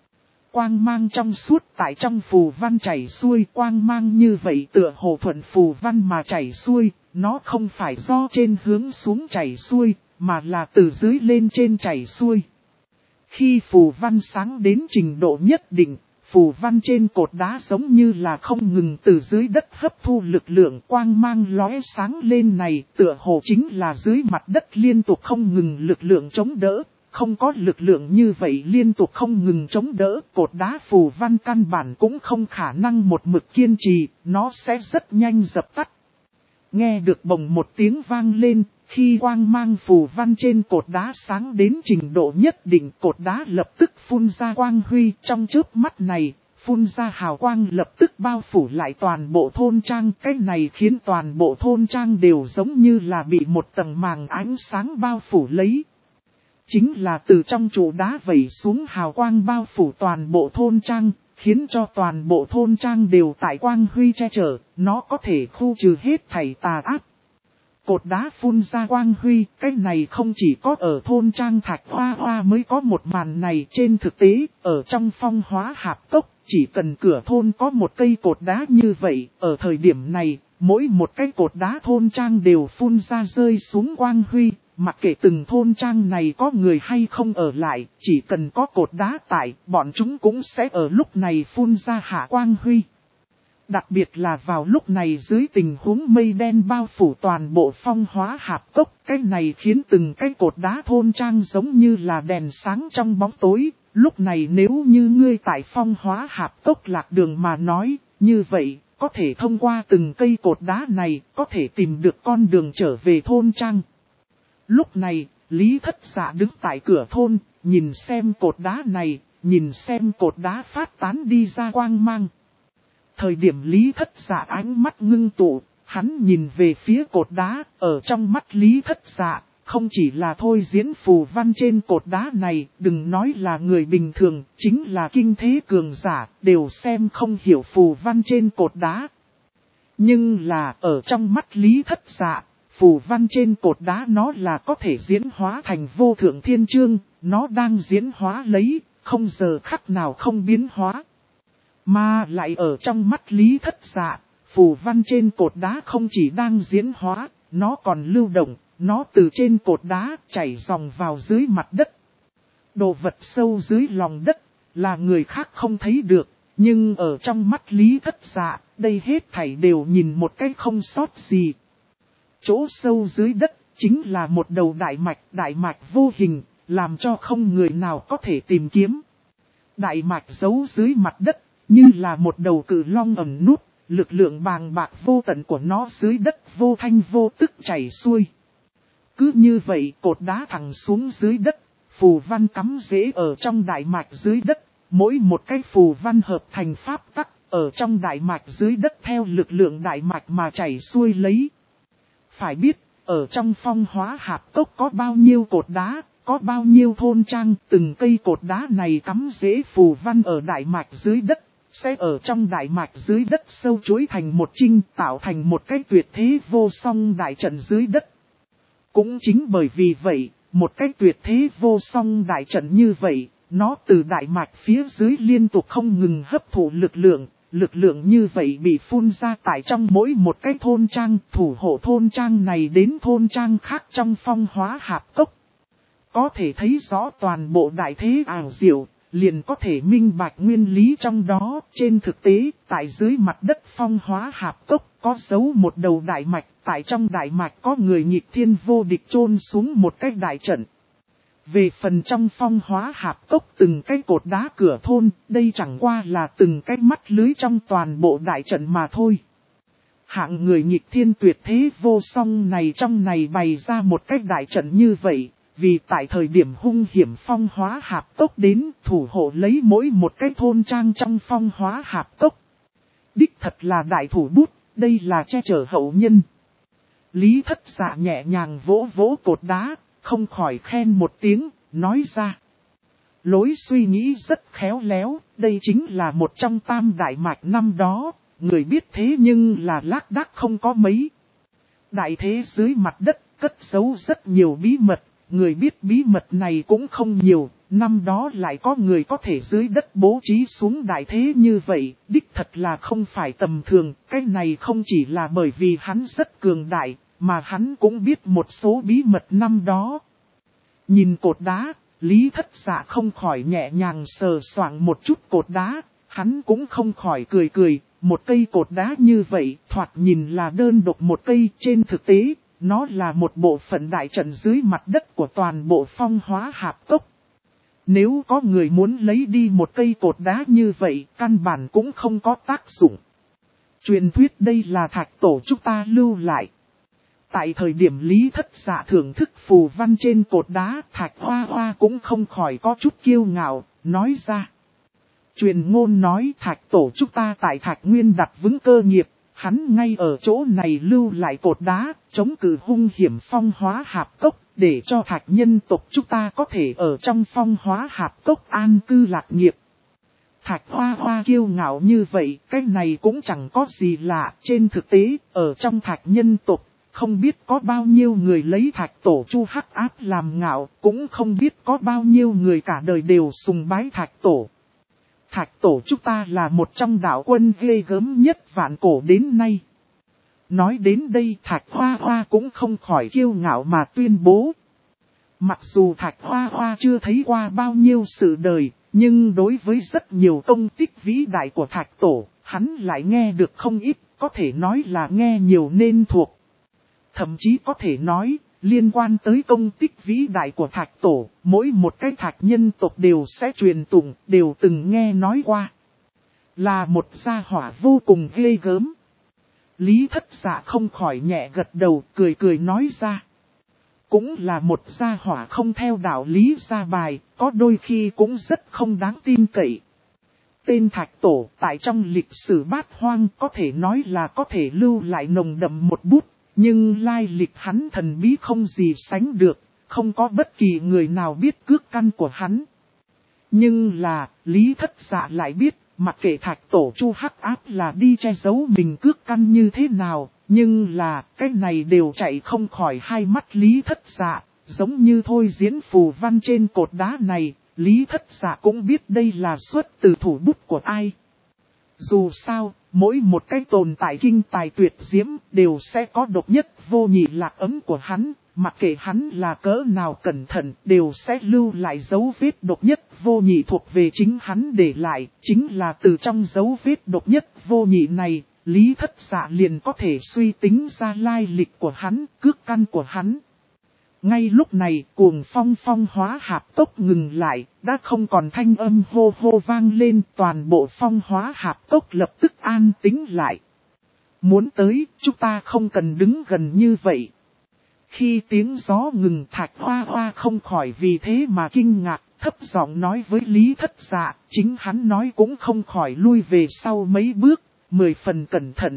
Quang mang trong suốt tại trong phù văn chảy xuôi, quang mang như vậy tựa hồ thuận phù văn mà chảy xuôi, nó không phải do trên hướng xuống chảy xuôi, mà là từ dưới lên trên chảy xuôi. Khi phù văn sáng đến trình độ nhất định, phù văn trên cột đá giống như là không ngừng từ dưới đất hấp thu lực lượng, quang mang lóe sáng lên này tựa hồ chính là dưới mặt đất liên tục không ngừng lực lượng chống đỡ. Không có lực lượng như vậy liên tục không ngừng chống đỡ, cột đá phù văn căn bản cũng không khả năng một mực kiên trì, nó sẽ rất nhanh dập tắt. Nghe được bồng một tiếng vang lên, khi quang mang phù văn trên cột đá sáng đến trình độ nhất định, cột đá lập tức phun ra quang huy, trong chớp mắt này, phun ra hào quang lập tức bao phủ lại toàn bộ thôn trang, cái này khiến toàn bộ thôn trang đều giống như là bị một tầng màng ánh sáng bao phủ lấy. Chính là từ trong trụ đá vẩy xuống hào quang bao phủ toàn bộ thôn trang, khiến cho toàn bộ thôn trang đều tại quang huy che chở, nó có thể khu trừ hết thảy tà ác. Cột đá phun ra quang huy, cái này không chỉ có ở thôn trang Thạch Hoa Hoa mới có một màn này, trên thực tế, ở trong phong hóa hạp cốc, chỉ cần cửa thôn có một cây cột đá như vậy, ở thời điểm này, mỗi một cái cột đá thôn trang đều phun ra rơi xuống quang huy. Mặc kệ từng thôn trang này có người hay không ở lại, chỉ cần có cột đá tại, bọn chúng cũng sẽ ở lúc này phun ra hạ quang huy. Đặc biệt là vào lúc này dưới tình huống mây đen bao phủ toàn bộ Phong Hóa Hạp Cốc, cái này khiến từng cái cột đá thôn trang giống như là đèn sáng trong bóng tối. Lúc này nếu như ngươi tại Phong Hóa Hạp Cốc lạc đường mà nói, như vậy, có thể thông qua từng cây cột đá này, có thể tìm được con đường trở về thôn trang. Lúc này, Lý Thất Dạ đứng tại cửa thôn, nhìn xem cột đá này, nhìn xem cột đá phát tán đi ra quang mang. Thời điểm Lý Thất Dạ ánh mắt ngưng tụ, hắn nhìn về phía cột đá, ở trong mắt Lý Thất Dạ, không chỉ là thôi diễn phù văn trên cột đá này, đừng nói là người bình thường, chính là kinh thế cường giả, đều xem không hiểu phù văn trên cột đá. Nhưng là ở trong mắt Lý Thất Dạ, phù văn trên cột đá nó là có thể diễn hóa thành vô thượng thiên chương, nó đang diễn hóa lấy, không giờ khắc nào không biến hóa. Mà lại ở trong mắt Lý Thất Dạ, phù văn trên cột đá không chỉ đang diễn hóa, nó còn lưu động, nó từ trên cột đá chảy dòng vào dưới mặt đất. Đồ vật sâu dưới lòng đất, là người khác không thấy được, nhưng ở trong mắt Lý Thất Dạ, đây hết thảy đều nhìn một cách không sót gì. Chỗ sâu dưới đất, chính là một đầu đại mạch vô hình, làm cho không người nào có thể tìm kiếm. Đại mạch giấu dưới mặt đất, như là một đầu cự long ẩn núp, lực lượng bàng bạc vô tận của nó dưới đất vô thanh vô tức chảy xuôi. Cứ như vậy cột đá thẳng xuống dưới đất, phù văn cắm rễ ở trong đại mạch dưới đất, mỗi một cái phù văn hợp thành pháp tắc, ở trong đại mạch dưới đất theo lực lượng đại mạch mà chảy xuôi lấy. Phải biết, ở trong Phong Hóa Hạp Cốc có bao nhiêu cột đá, có bao nhiêu thôn trang, từng cây cột đá này cắm rễ phù văn ở đại mạch dưới đất, sẽ ở trong đại mạch dưới đất sâu chuỗi thành một chinh, tạo thành một cái tuyệt thế vô song đại trận dưới đất. Cũng chính bởi vì vậy, một cái tuyệt thế vô song đại trận như vậy, nó từ đại mạch phía dưới liên tục không ngừng hấp thụ lực lượng như vậy bị phun ra tại trong mỗi một cái thôn trang, thủ hộ thôn trang này đến thôn trang khác trong Phong Hóa Hạp Cốc. Có thể thấy rõ toàn bộ đại thế ảo diệu, liền có thể minh bạch nguyên lý trong đó. Trên thực tế, tại dưới mặt đất Phong Hóa Hạp Cốc có giấu một đầu đại mạch, tại trong đại mạch có người nghịch thiên vô địch chôn xuống một cái đại trận. Về phần trong Phong Hóa Hạp Cốc từng cái cột đá cửa thôn, đây chẳng qua là từng cái mắt lưới trong toàn bộ đại trận mà thôi. Hạng người nghịch thiên tuyệt thế vô song này trong này bày ra một cái đại trận như vậy, vì tại thời điểm hung hiểm Phong Hóa Hạp Cốc đến thủ hộ lấy mỗi một cái thôn trang trong Phong Hóa Hạp Cốc. Đích thật là đại thủ bút, đây là che chở hậu nhân. Lý Thất Dạ nhẹ nhàng vỗ vỗ cột đá, không khỏi khen một tiếng, nói ra. Lối suy nghĩ rất khéo léo, đây chính là một trong tam đại mạch năm đó, người biết thế nhưng là lác đác không có mấy. Đại thế dưới mặt đất, cất giấu rất nhiều bí mật, người biết bí mật này cũng không nhiều, năm đó lại có người có thể dưới đất bố trí xuống đại thế như vậy, đích thật là không phải tầm thường, cái này không chỉ là bởi vì hắn rất cường đại, mà hắn cũng biết một số bí mật năm đó. Nhìn cột đá, Lý Thất Dạ không khỏi nhẹ nhàng sờ soạng một chút cột đá, hắn cũng không khỏi cười, một cây cột đá như vậy, thoạt nhìn là đơn độc một cây, trên thực tế, nó là một bộ phận đại trận dưới mặt đất của toàn bộ Phong Hóa Hạp Cốc. Nếu có người muốn lấy đi một cây cột đá như vậy, căn bản cũng không có tác dụng. Truyền thuyết đây là thạch tổ chúng ta lưu lại. Tại thời điểm Lý Thất Dạ thưởng thức phù văn trên cột đá, Thạch Hoa Hoa cũng không khỏi có chút kiêu ngạo, nói ra. Truyền ngôn nói Thạch tổ chúng ta tại Thạch Nguyên đặt vững cơ nghiệp, hắn ngay ở chỗ này lưu lại cột đá, chống cự hung hiểm Phong Hóa Hạp Cốc, để cho Thạch nhân tộc chúng ta có thể ở trong Phong Hóa Hạp Cốc an cư lạc nghiệp. Thạch Hoa Hoa kiêu ngạo như vậy, cái này cũng chẳng có gì lạ, trên thực tế, ở trong Thạch nhân tộc, không biết có bao nhiêu người lấy Thạch tổ Chu Hắc Áp làm ngạo, cũng không biết có bao nhiêu người cả đời đều sùng bái Thạch tổ. Thạch tổ chúng ta là một trong đạo quân ghê gớm nhất vạn cổ đến nay. Nói đến đây Thạch Hoa Hoa cũng không khỏi kiêu ngạo mà tuyên bố. Mặc dù Thạch Hoa Hoa chưa thấy qua bao nhiêu sự đời, nhưng đối với rất nhiều công tích vĩ đại của Thạch tổ, hắn lại nghe được không ít, có thể nói là nghe nhiều nên thuộc. Thậm chí có thể nói, liên quan tới công tích vĩ đại của Thạch Tổ, mỗi một cái Thạch nhân tộc đều sẽ truyền tụng, đều từng nghe nói qua. Là một gia hỏa vô cùng ghê gớm. Lý Thất Dạ không khỏi nhẹ gật đầu, cười cười nói ra. Cũng là một gia hỏa không theo đạo lý ra bài, có đôi khi cũng rất không đáng tin cậy. Tên Thạch Tổ tại trong lịch sử Bát Hoang có thể nói là có thể lưu lại nồng đậm một bút, nhưng lai lịch hắn thần bí không gì sánh được, không có bất kỳ người nào biết cước căn của hắn. Nhưng là, Lý Thất Dạ lại biết, mặc kệ Thạch Tổ Chu Hắc Áp là đi che giấu mình cước căn như thế nào, nhưng là, cái này đều chạy không khỏi hai mắt Lý Thất Dạ, giống như thôi diễn phù văn trên cột đá này, Lý Thất Dạ cũng biết đây là xuất từ thủ bút của ai. Dù sao, mỗi một cái tồn tại kinh tài tuyệt diễm đều sẽ có độc nhất vô nhị lạc ấm của hắn, mặc kệ hắn là cỡ nào cẩn thận đều sẽ lưu lại dấu vết độc nhất vô nhị thuộc về chính hắn để lại, chính là từ trong dấu vết độc nhất vô nhị này, Lý Thất Dạ liền có thể suy tính ra lai lịch của hắn, cước căn của hắn. Ngay lúc này, cuồng phong phong hóa hạp cốc ngừng lại, đã không còn thanh âm hô hô vang lên, toàn bộ phong hóa hạp cốc lập tức an tĩnh lại. Muốn tới, chúng ta không cần đứng gần như vậy. Khi tiếng gió ngừng, Thạch Hoa Hoa không khỏi vì thế mà kinh ngạc, thấp giọng nói với Lý Thất Dạ, chính hắn nói cũng không khỏi lui về sau mấy bước, 10 phần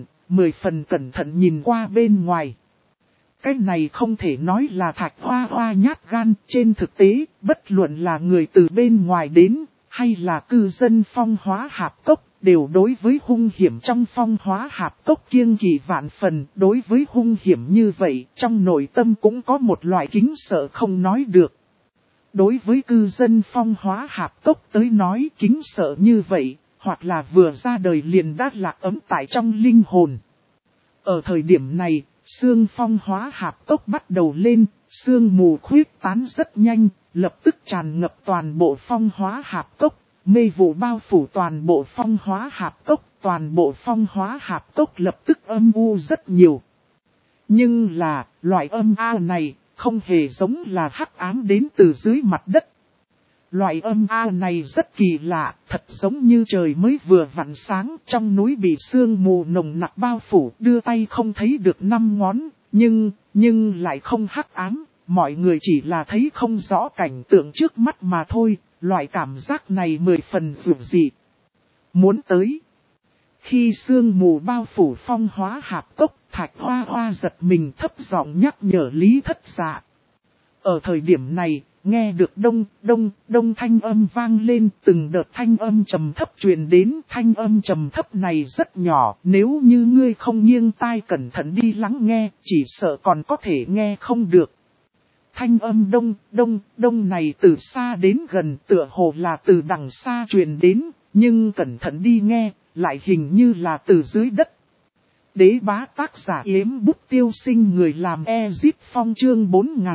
cẩn thận nhìn qua bên ngoài. Cái này không thể nói là Thạch Hoa Hoa nhát gan, trên thực tế, bất luận là người từ bên ngoài đến, hay là cư dân phong hóa hạp cốc, đều đối với hung hiểm trong phong hóa hạp cốc kiêng kỵ vạn phần, đối với hung hiểm như vậy, trong nội tâm cũng có một loại kính sợ không nói được. Đối với cư dân phong hóa hạp cốc tới nói kính sợ như vậy, hoặc là vừa ra đời liền đã lạc ấm tại trong linh hồn. Ở thời điểm này, sương phong hóa hạp cốc bắt đầu lên, sương mù khuyết tán rất nhanh, lập tức tràn ngập toàn bộ phong hóa hạp cốc, mê vụ bao phủ toàn bộ phong hóa hạp cốc, toàn bộ phong hóa hạp cốc lập tức âm u rất nhiều. Nhưng là, loại âm a này, không hề giống là hắc ám đến từ dưới mặt đất. Loại âm a này rất kỳ lạ, thật giống như trời mới vừa vặn sáng, trong núi bị sương mù nồng nặc bao phủ, đưa tay không thấy được 5 ngón, nhưng lại không hắc ám, mọi người chỉ là thấy không rõ cảnh tượng trước mắt mà thôi, loại cảm giác này 10 phần dữ dị. Muốn tới. Khi sương mù bao phủ phong hóa hạp cốc, Thạch Hoa Hoa giật mình thấp giọng nhắc nhở Lý Thất Dạ. Ở thời điểm này, nghe được đông thanh âm vang lên, từng đợt thanh âm trầm thấp truyền đến, thanh âm trầm thấp này rất nhỏ, nếu như ngươi không nghiêng tai cẩn thận đi lắng nghe, chỉ sợ còn có thể nghe không được. Thanh âm đông này từ xa đến gần, tựa hồ là từ đằng xa truyền đến, nhưng cẩn thận đi nghe, lại hình như là từ dưới đất. Đế bá tác giả Yếm Bút Tiêu Sinh, người làm Ezip Phong, chương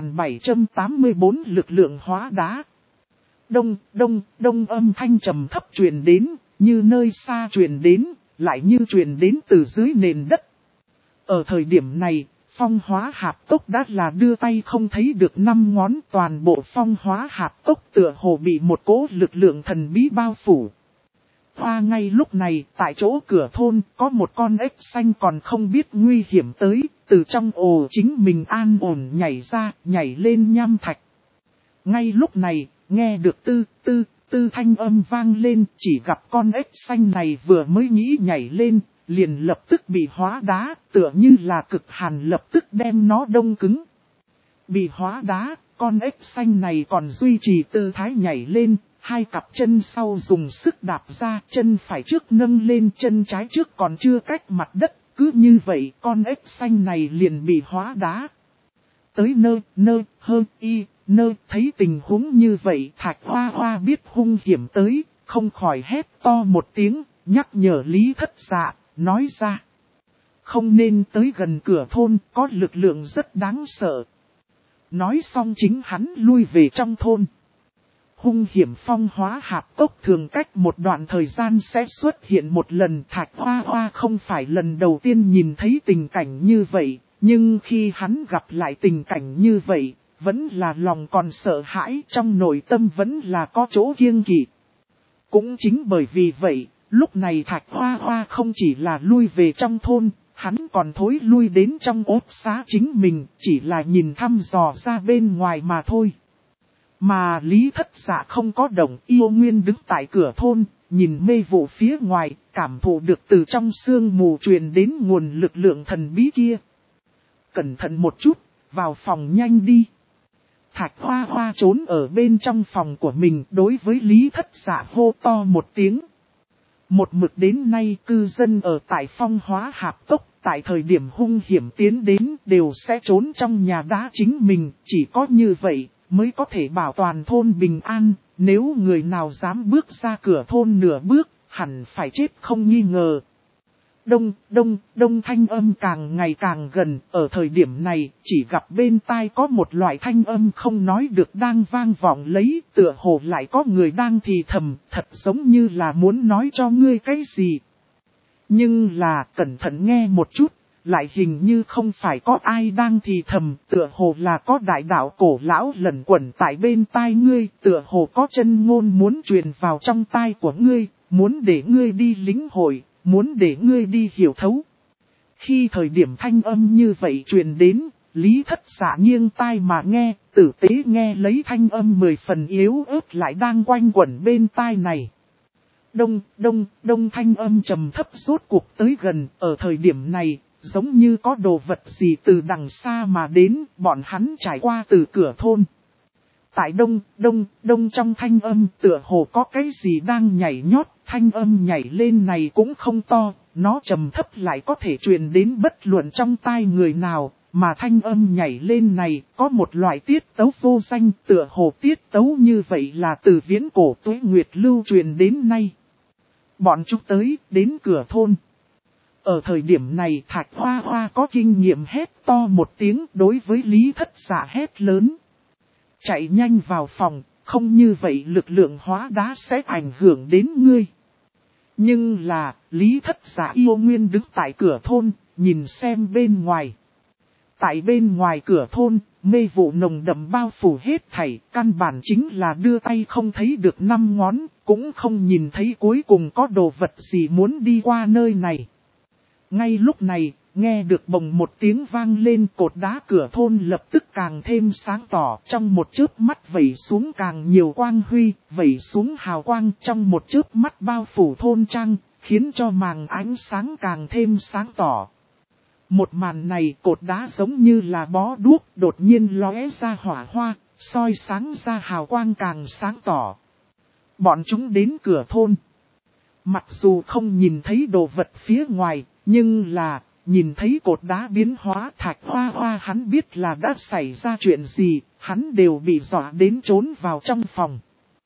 4784 lực lượng hóa đá. Đông âm thanh trầm thấp truyền đến, như nơi xa truyền đến, lại như truyền đến từ dưới nền đất. Ở thời điểm này, phong hóa hạp cốc đã là đưa tay không thấy được 5 ngón, toàn bộ phong hóa hạp cốc tựa hồ bị một cỗ lực lượng thần bí bao phủ. Hoa ngay lúc này, tại chỗ cửa thôn, có một con ếch xanh còn không biết nguy hiểm tới, từ trong ổ chính mình an ổn nhảy ra, nhảy lên nham thạch. Ngay lúc này, nghe được tư thanh âm vang lên, chỉ gặp con ếch xanh này vừa mới nghĩ nhảy lên, liền lập tức bị hóa đá, tựa như là cực hàn lập tức đem nó đông cứng. Bị hóa đá, con ếch xanh này còn duy trì tư thái nhảy lên. Hai cặp chân sau dùng sức đạp ra, chân phải trước nâng lên, chân trái trước còn chưa cách mặt đất, cứ như vậy con ếch xanh này liền bị hóa đá. Tới nơi, thấy tình huống như vậy, Thạch Hoa Hoa biết hung hiểm tới, không khỏi hét to một tiếng, nhắc nhở Lý Thất Dạ, nói ra. Không nên tới gần cửa thôn, có lực lượng rất đáng sợ. Nói xong chính hắn lui về trong thôn. hung hiểm phong hóa hạp cốc thường cách một đoạn thời gian sẽ xuất hiện một lần. Thạch Hoa Hoa không phải lần đầu tiên nhìn thấy tình cảnh như vậy, nhưng khi hắn gặp lại tình cảnh như vậy, vẫn là lòng còn sợ hãi, trong nội tâm vẫn là có chỗ kiêng kỵ. Cũng chính bởi vì vậy, lúc này Thạch Hoa Hoa không chỉ là lui về trong thôn, hắn còn thối lui đến trong ốt xá chính mình, chỉ là nhìn thăm dò ra bên ngoài mà thôi. Mà Lý Thất Dạ không có động, yêu nguyên đứng tại cửa thôn, nhìn mê vụ phía ngoài, cảm thụ được từ trong sương mù truyền đến nguồn lực lượng thần bí kia. Cẩn thận một chút, vào phòng nhanh đi. Thạch Hoa Hoa trốn ở bên trong phòng của mình, đối với Lý Thất Dạ hô to một tiếng. Một mực đến nay cư dân ở tại Phong Hóa Hạp Cốc, tại thời điểm hung hiểm tiến đến đều sẽ trốn trong nhà đá chính mình, chỉ có như vậy mới có thể bảo toàn thôn bình an. Nếu người nào dám bước ra cửa thôn nửa bước, hẳn phải chết không nghi ngờ. Đông thanh âm càng ngày càng gần, ở thời điểm này chỉ gặp bên tai có một loại thanh âm không nói được đang vang vọng lấy, tựa hồ lại có người đang thì thầm, thật giống như là muốn nói cho ngươi cái gì. Nhưng là cẩn thận nghe một chút, lại hình như không phải có ai đang thì thầm, tựa hồ là có đại đạo cổ lão lẩn quẩn tại bên tai ngươi, tựa hồ có chân ngôn muốn truyền vào trong tai của ngươi, muốn để ngươi đi lĩnh hội. Muốn để ngươi đi hiểu thấu. Khi thời điểm thanh âm như vậy truyền đến, Lý Thất Dạ nghiêng tai mà nghe, tử tế nghe lấy thanh âm 10 phần yếu ớt lại đang quanh quẩn bên tai này. Đông thanh âm trầm thấp rốt cuộc tới gần, ở thời điểm này, giống như có đồ vật gì từ đằng xa mà đến, bọn hắn trải qua từ cửa thôn. Tại đông trong thanh âm tựa hồ có cái gì đang nhảy nhót, thanh âm nhảy lên này cũng không to, nó trầm thấp lại có thể truyền đến bất luận trong tai người nào, mà thanh âm nhảy lên này có một loại tiết tấu vô danh, tựa hồ tiết tấu như vậy là từ viễn cổ tuế nguyệt lưu truyền đến nay. Bọn chúng tới đến cửa thôn. Ở thời điểm này Thạch Hoa Hoa có kinh nghiệm hét to một tiếng đối với Lý Thất Dạ hét lớn. Chạy nhanh vào phòng, không như vậy lực lượng hóa đá sẽ ảnh hưởng đến ngươi. Nhưng là, Lý Thất Dạ yêu nguyên đứng tại cửa thôn, nhìn xem bên ngoài. Tại bên ngoài cửa thôn, mê vụ nồng đậm bao phủ hết thảy, căn bản chính là đưa tay không thấy được 5 ngón, cũng không nhìn thấy cuối cùng có đồ vật gì muốn đi qua nơi này. Ngay lúc này, nghe được bồng một tiếng vang lên, cột đá cửa thôn lập tức càng thêm sáng tỏ, trong một chớp mắt vẩy xuống càng nhiều quang huy, vẩy xuống hào quang trong một chớp mắt bao phủ thôn trang, khiến cho màng ánh sáng càng thêm sáng tỏ. Một màn này cột đá giống như là bó đuốc, đột nhiên lóe ra hỏa hoa, soi sáng ra hào quang càng sáng tỏ. Bọn chúng đến cửa thôn. Mặc dù không nhìn thấy đồ vật phía ngoài, nhưng là nhìn thấy cột đá biến hóa. Thạch Hoa Hoa hắn biết là đã xảy ra chuyện gì, hắn đều bị dọa đến trốn vào trong phòng.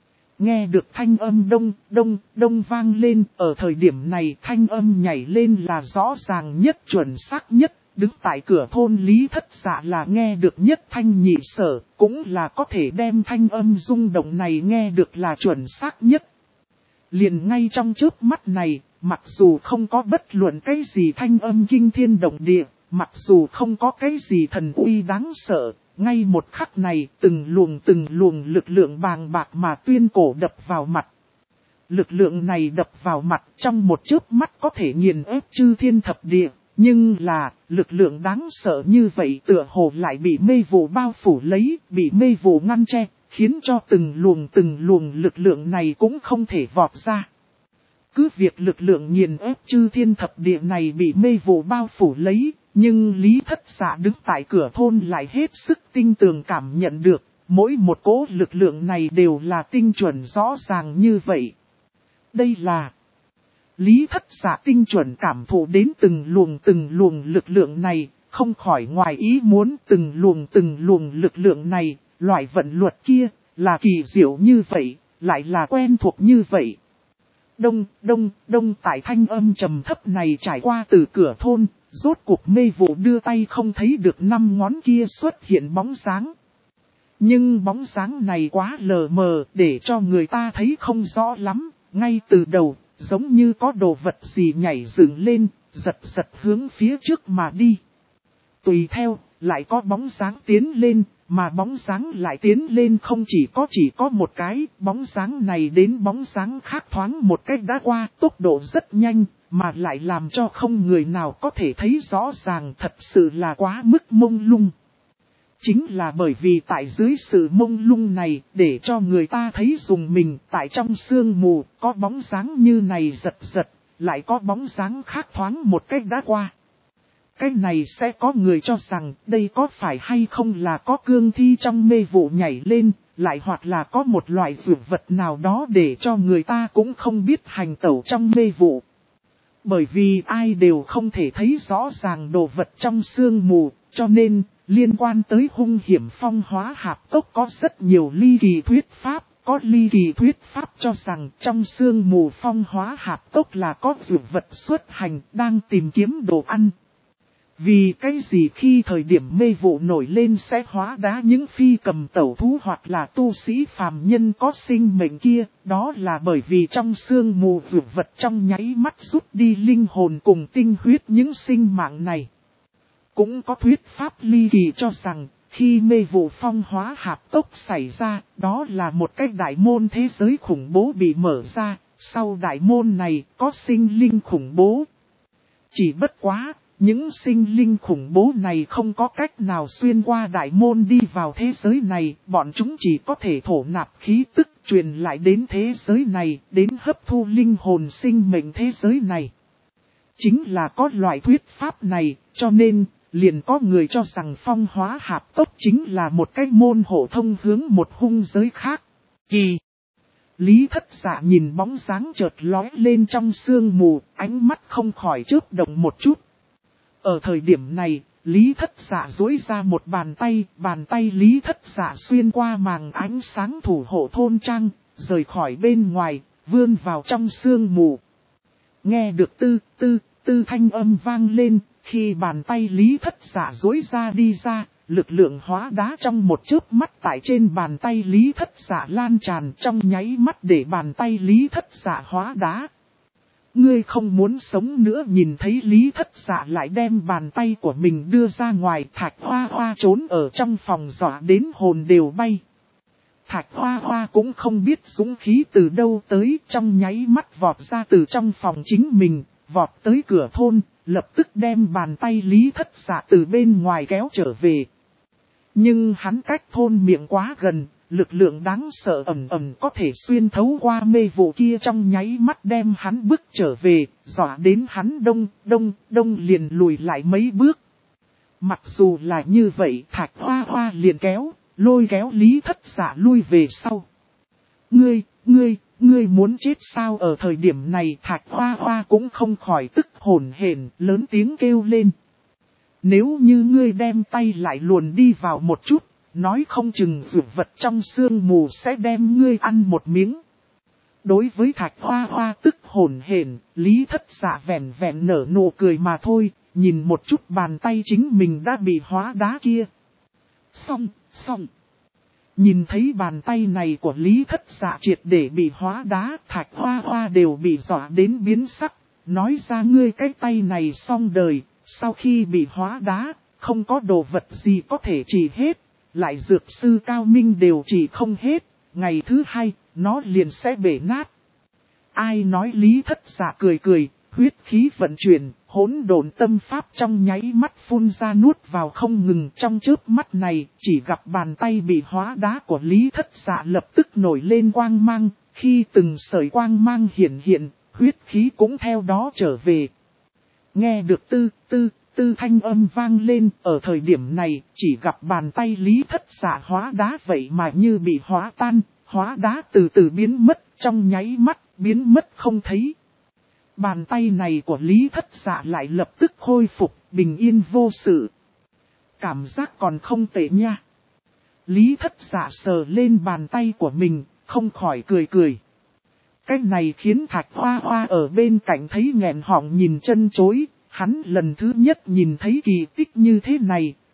Nghe được thanh âm đông vang lên, ở thời điểm này thanh âm nhảy lên là rõ ràng nhất, chuẩn xác nhất, đứng tại cửa thôn Lý Thất Dạ là nghe được nhất thanh nhị sở, cũng là có thể đem thanh âm rung động này nghe được là chuẩn xác nhất. Liền ngay trong chớp mắt này, mặc dù không có bất luận cái gì thanh âm kinh thiên động địa, mặc dù không có cái gì thần uy đáng sợ, ngay một khắc này từng luồng lực lượng bàng bạc mà tuyên cổ đập vào mặt. Lực lượng này đập vào mặt trong một chớp mắt có thể nghiền ép chư thiên thập địa, nhưng là lực lượng đáng sợ như vậy tựa hồ lại bị mê vụ bao phủ lấy, bị mê vụ ngăn che, khiến cho từng luồng lực lượng này cũng không thể vọt ra. Cứ việc lực lượng nghiền ép chư thiên thập địa này bị mê vụ bao phủ lấy, nhưng Lý Thất Dạ đứng tại cửa thôn lại hết sức tinh tường cảm nhận được, mỗi một cỗ lực lượng này đều là tinh chuẩn rõ ràng như vậy. Đây là Lý Thất Dạ tinh chuẩn cảm thụ đến từng luồng lực lượng này, không khỏi ngoài ý muốn từng luồng lực lượng này, loại vận luật kia, là kỳ diệu như vậy, lại là quen thuộc như vậy. Đông tại thanh âm trầm thấp này trải qua từ cửa thôn, rốt cuộc mê vụ đưa tay không thấy được 5 ngón kia xuất hiện bóng dáng. Nhưng bóng dáng này quá lờ mờ để cho người ta thấy không rõ lắm, ngay từ đầu, giống như có đồ vật gì nhảy dựng lên, giật giật hướng phía trước mà đi. Tùy theo, lại có bóng dáng tiến lên, mà bóng dáng lại tiến lên không chỉ có một cái, bóng dáng này đến bóng dáng khác thoáng một cách đã qua, tốc độ rất nhanh, mà lại làm cho không người nào có thể thấy rõ ràng, thật sự là quá mức mông lung. Chính là bởi vì tại dưới sự mông lung này, để cho người ta thấy dùng mình, tại trong sương mù, có bóng dáng như này giật giật, lại có bóng dáng khác thoáng một cách đã qua. Cái này sẽ có người cho rằng đây có phải hay không là có cương thi trong mê vụ nhảy lên, lại hoặc là có một loại dược vật nào đó để cho người ta cũng không biết hành tẩu trong mê vụ. Bởi vì ai đều không thể thấy rõ ràng đồ vật trong sương mù, cho nên liên quan tới hung hiểm phong hóa hạp cốc có rất nhiều ly kỳ thuyết pháp. Có ly kỳ thuyết pháp cho rằng trong sương mù phong hóa hạp cốc là có dược vật xuất hành đang tìm kiếm đồ ăn. Vì cái gì khi thời điểm mê vụ nổi lên sẽ hóa đá những phi cầm tẩu thú hoặc là tu sĩ phàm nhân có sinh mệnh kia, đó là bởi vì trong sương mù dược vật trong nháy mắt rút đi linh hồn cùng tinh huyết những sinh mạng này. Cũng có thuyết pháp ly kỳ cho rằng, khi mê vụ phong hóa hạp cốc xảy ra, đó là một cái đại môn thế giới khủng bố bị mở ra, sau đại môn này có sinh linh khủng bố. Chỉ bất quá, những sinh linh khủng bố này không có cách nào xuyên qua đại môn đi vào thế giới này, bọn chúng chỉ có thể thổ nạp khí tức truyền lại đến thế giới này, đến hấp thu linh hồn sinh mệnh thế giới này. Chính là có loại thuyết pháp này, cho nên, liền có người cho rằng phong hóa hạp cốc chính là một cái môn hộ thông hướng một hung giới khác. Kỳ! Lý Thất Dạ nhìn bóng dáng chợt lóe lên trong sương mù, ánh mắt không khỏi chớp động một chút. Ở thời điểm này, Lý Thất Dạ duỗi ra một bàn tay Lý Thất Dạ xuyên qua màng ánh sáng thủ hộ thôn trang, rời khỏi bên ngoài, vươn vào trong sương mù. Nghe được tư thanh âm vang lên, khi bàn tay Lý Thất Dạ duỗi ra đi ra, lực lượng hóa đá trong một chớp mắt tại trên bàn tay Lý Thất Dạ lan tràn trong nháy mắt để bàn tay Lý Thất Dạ hóa đá. Ngươi không muốn sống nữa nhìn thấy Lý Thất Dạ lại đem bàn tay của mình đưa ra ngoài. Thạch Hoa Hoa trốn ở trong phòng dọa đến hồn đều bay. Thạch Hoa Hoa cũng không biết dũng khí từ đâu tới, trong nháy mắt vọt ra từ trong phòng chính mình, vọt tới cửa thôn, lập tức đem bàn tay Lý Thất Dạ từ bên ngoài kéo trở về. Nhưng hắn cách thôn miệng quá gần, lực lượng đáng sợ ầm có thể xuyên thấu qua mê vụ kia trong nháy mắt đem hắn bước trở về, dọa đến hắn đông liền lùi lại mấy bước. Mặc dù là như vậy, Thạch Hoa Hoa liền lôi kéo Lý Thất Dạ lui về sau. Ngươi muốn chết sao? Ở thời điểm này Thạch Hoa Hoa cũng không khỏi tức hổn hển, lớn tiếng kêu lên. Nếu như ngươi đem tay lại luồn đi vào một chút, nói không chừng dược vật trong sương mù sẽ đem ngươi ăn một miếng. Đối với Thạch Hoa Hoa tức hổn hển, Lý Thất Dạ vẻn nở nụ cười mà thôi, nhìn một chút bàn tay chính mình đã bị hóa đá kia. Xong. Nhìn thấy bàn tay này của Lý Thất Dạ triệt để bị hóa đá, Thạch Hoa Hoa đều bị dọa đến biến sắc, nói ra ngươi cái tay này xong đời, sau khi bị hóa đá, không có đồ vật gì có thể trị hết, lại dược sư cao minh đều trị không hết, ngày thứ hai, nó liền sẽ bể nát. Ai nói? Lý Thất Dạ cười, huyết khí vận chuyển, hỗn độn tâm pháp trong nháy mắt phun ra nuốt vào không ngừng. Trong chớp mắt này, chỉ gặp bàn tay bị hóa đá của Lý Thất Dạ lập tức nổi lên quang mang, khi từng sợi quang mang hiện, huyết khí cũng theo đó trở về. Nghe được tư thanh âm vang lên, ở thời điểm này, chỉ gặp bàn tay Lý Thất Dạ hóa đá vậy mà như bị hóa tan, hóa đá từ từ biến mất, trong nháy mắt, biến mất không thấy. Bàn tay này của Lý Thất Dạ lại lập tức khôi phục, bình yên vô sự. Cảm giác còn không tệ nha. Lý Thất Dạ sờ lên bàn tay của mình, không khỏi cười. Cái này khiến Thạch Hoa Hoa ở bên cạnh thấy nghẹn họng nhìn chân chối. Hắn lần thứ nhất nhìn thấy kỳ tích như thế này,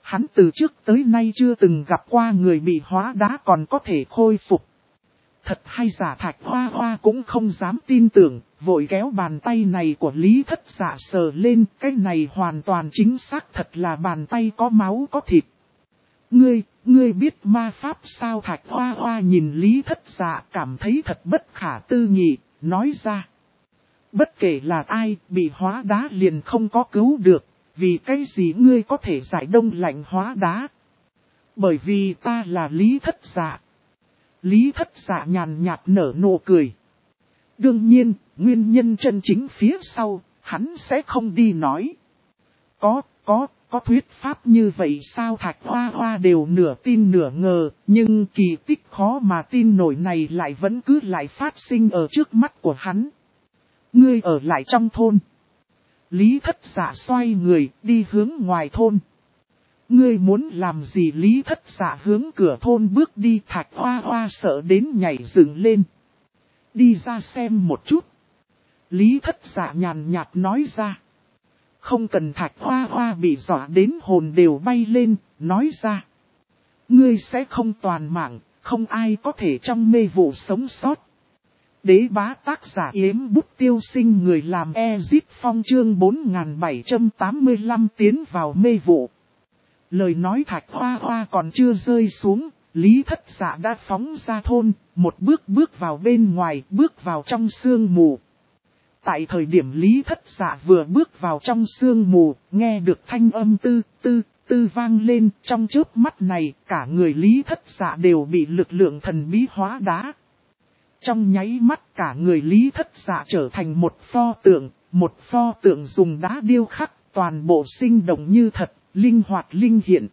hắn từ trước tới nay chưa từng gặp qua người bị hóa đá còn có thể khôi phục. Thật hay giả Thạch Hoa Hoa cũng không dám tin tưởng, vội kéo bàn tay này của Lý Thất Dạ sờ lên, cái này hoàn toàn chính xác thật là bàn tay có máu có thịt. Ngươi biết ma pháp sao? Thạch Hoa Hoa nhìn Lý Thất Dạ cảm thấy thật bất khả tư nghị, nói ra. Bất kể là ai, bị hóa đá liền không có cứu được, vì cái gì ngươi có thể giải đông lạnh hóa đá? Bởi vì ta là Lý Thất Dạ. Lý Thất Dạ nhàn nhạt nở nụ cười. Đương nhiên, nguyên nhân chân chính phía sau, hắn sẽ không đi nói. Có thuyết pháp như vậy sao? Thạch Hoa Hoa đều nửa tin nửa ngờ, nhưng kỳ tích khó mà tin nổi này lại vẫn cứ lại phát sinh ở trước mắt của hắn. Ngươi ở lại trong thôn. Lý Thất Dạ xoay người đi hướng ngoài thôn. Ngươi muốn làm gì? Lý Thất Dạ hướng cửa thôn bước đi. Thạch Hoa Hoa sợ đến nhảy dựng lên. Đi ra xem một chút. Lý Thất Dạ nhàn nhạt nói ra. Không cần. Thạch Hoa Hoa bị dọa đến hồn đều bay lên, nói ra. Ngươi sẽ không toàn mạng, không ai có thể trong mê vụ sống sót. Đế bá tác giả Yếm Bút Tiêu Sinh, người làm Ezip Phong chương 4785 tiến vào mê vụ. Lời nói Thạch Hoa Hoa còn chưa rơi xuống, Lý Thất Dạ đã phóng ra thôn, một bước vào bên ngoài, bước vào trong sương mù. Tại thời điểm Lý Thất Dạ vừa bước vào trong sương mù, nghe được thanh âm tư vang lên, trong chớp mắt này, cả người Lý Thất Dạ đều bị lực lượng thần bí hóa đá. Trong nháy mắt cả người Lý Thất Dạ trở thành một pho tượng dùng đá điêu khắc, toàn bộ sinh động như thật, linh hoạt linh hiện.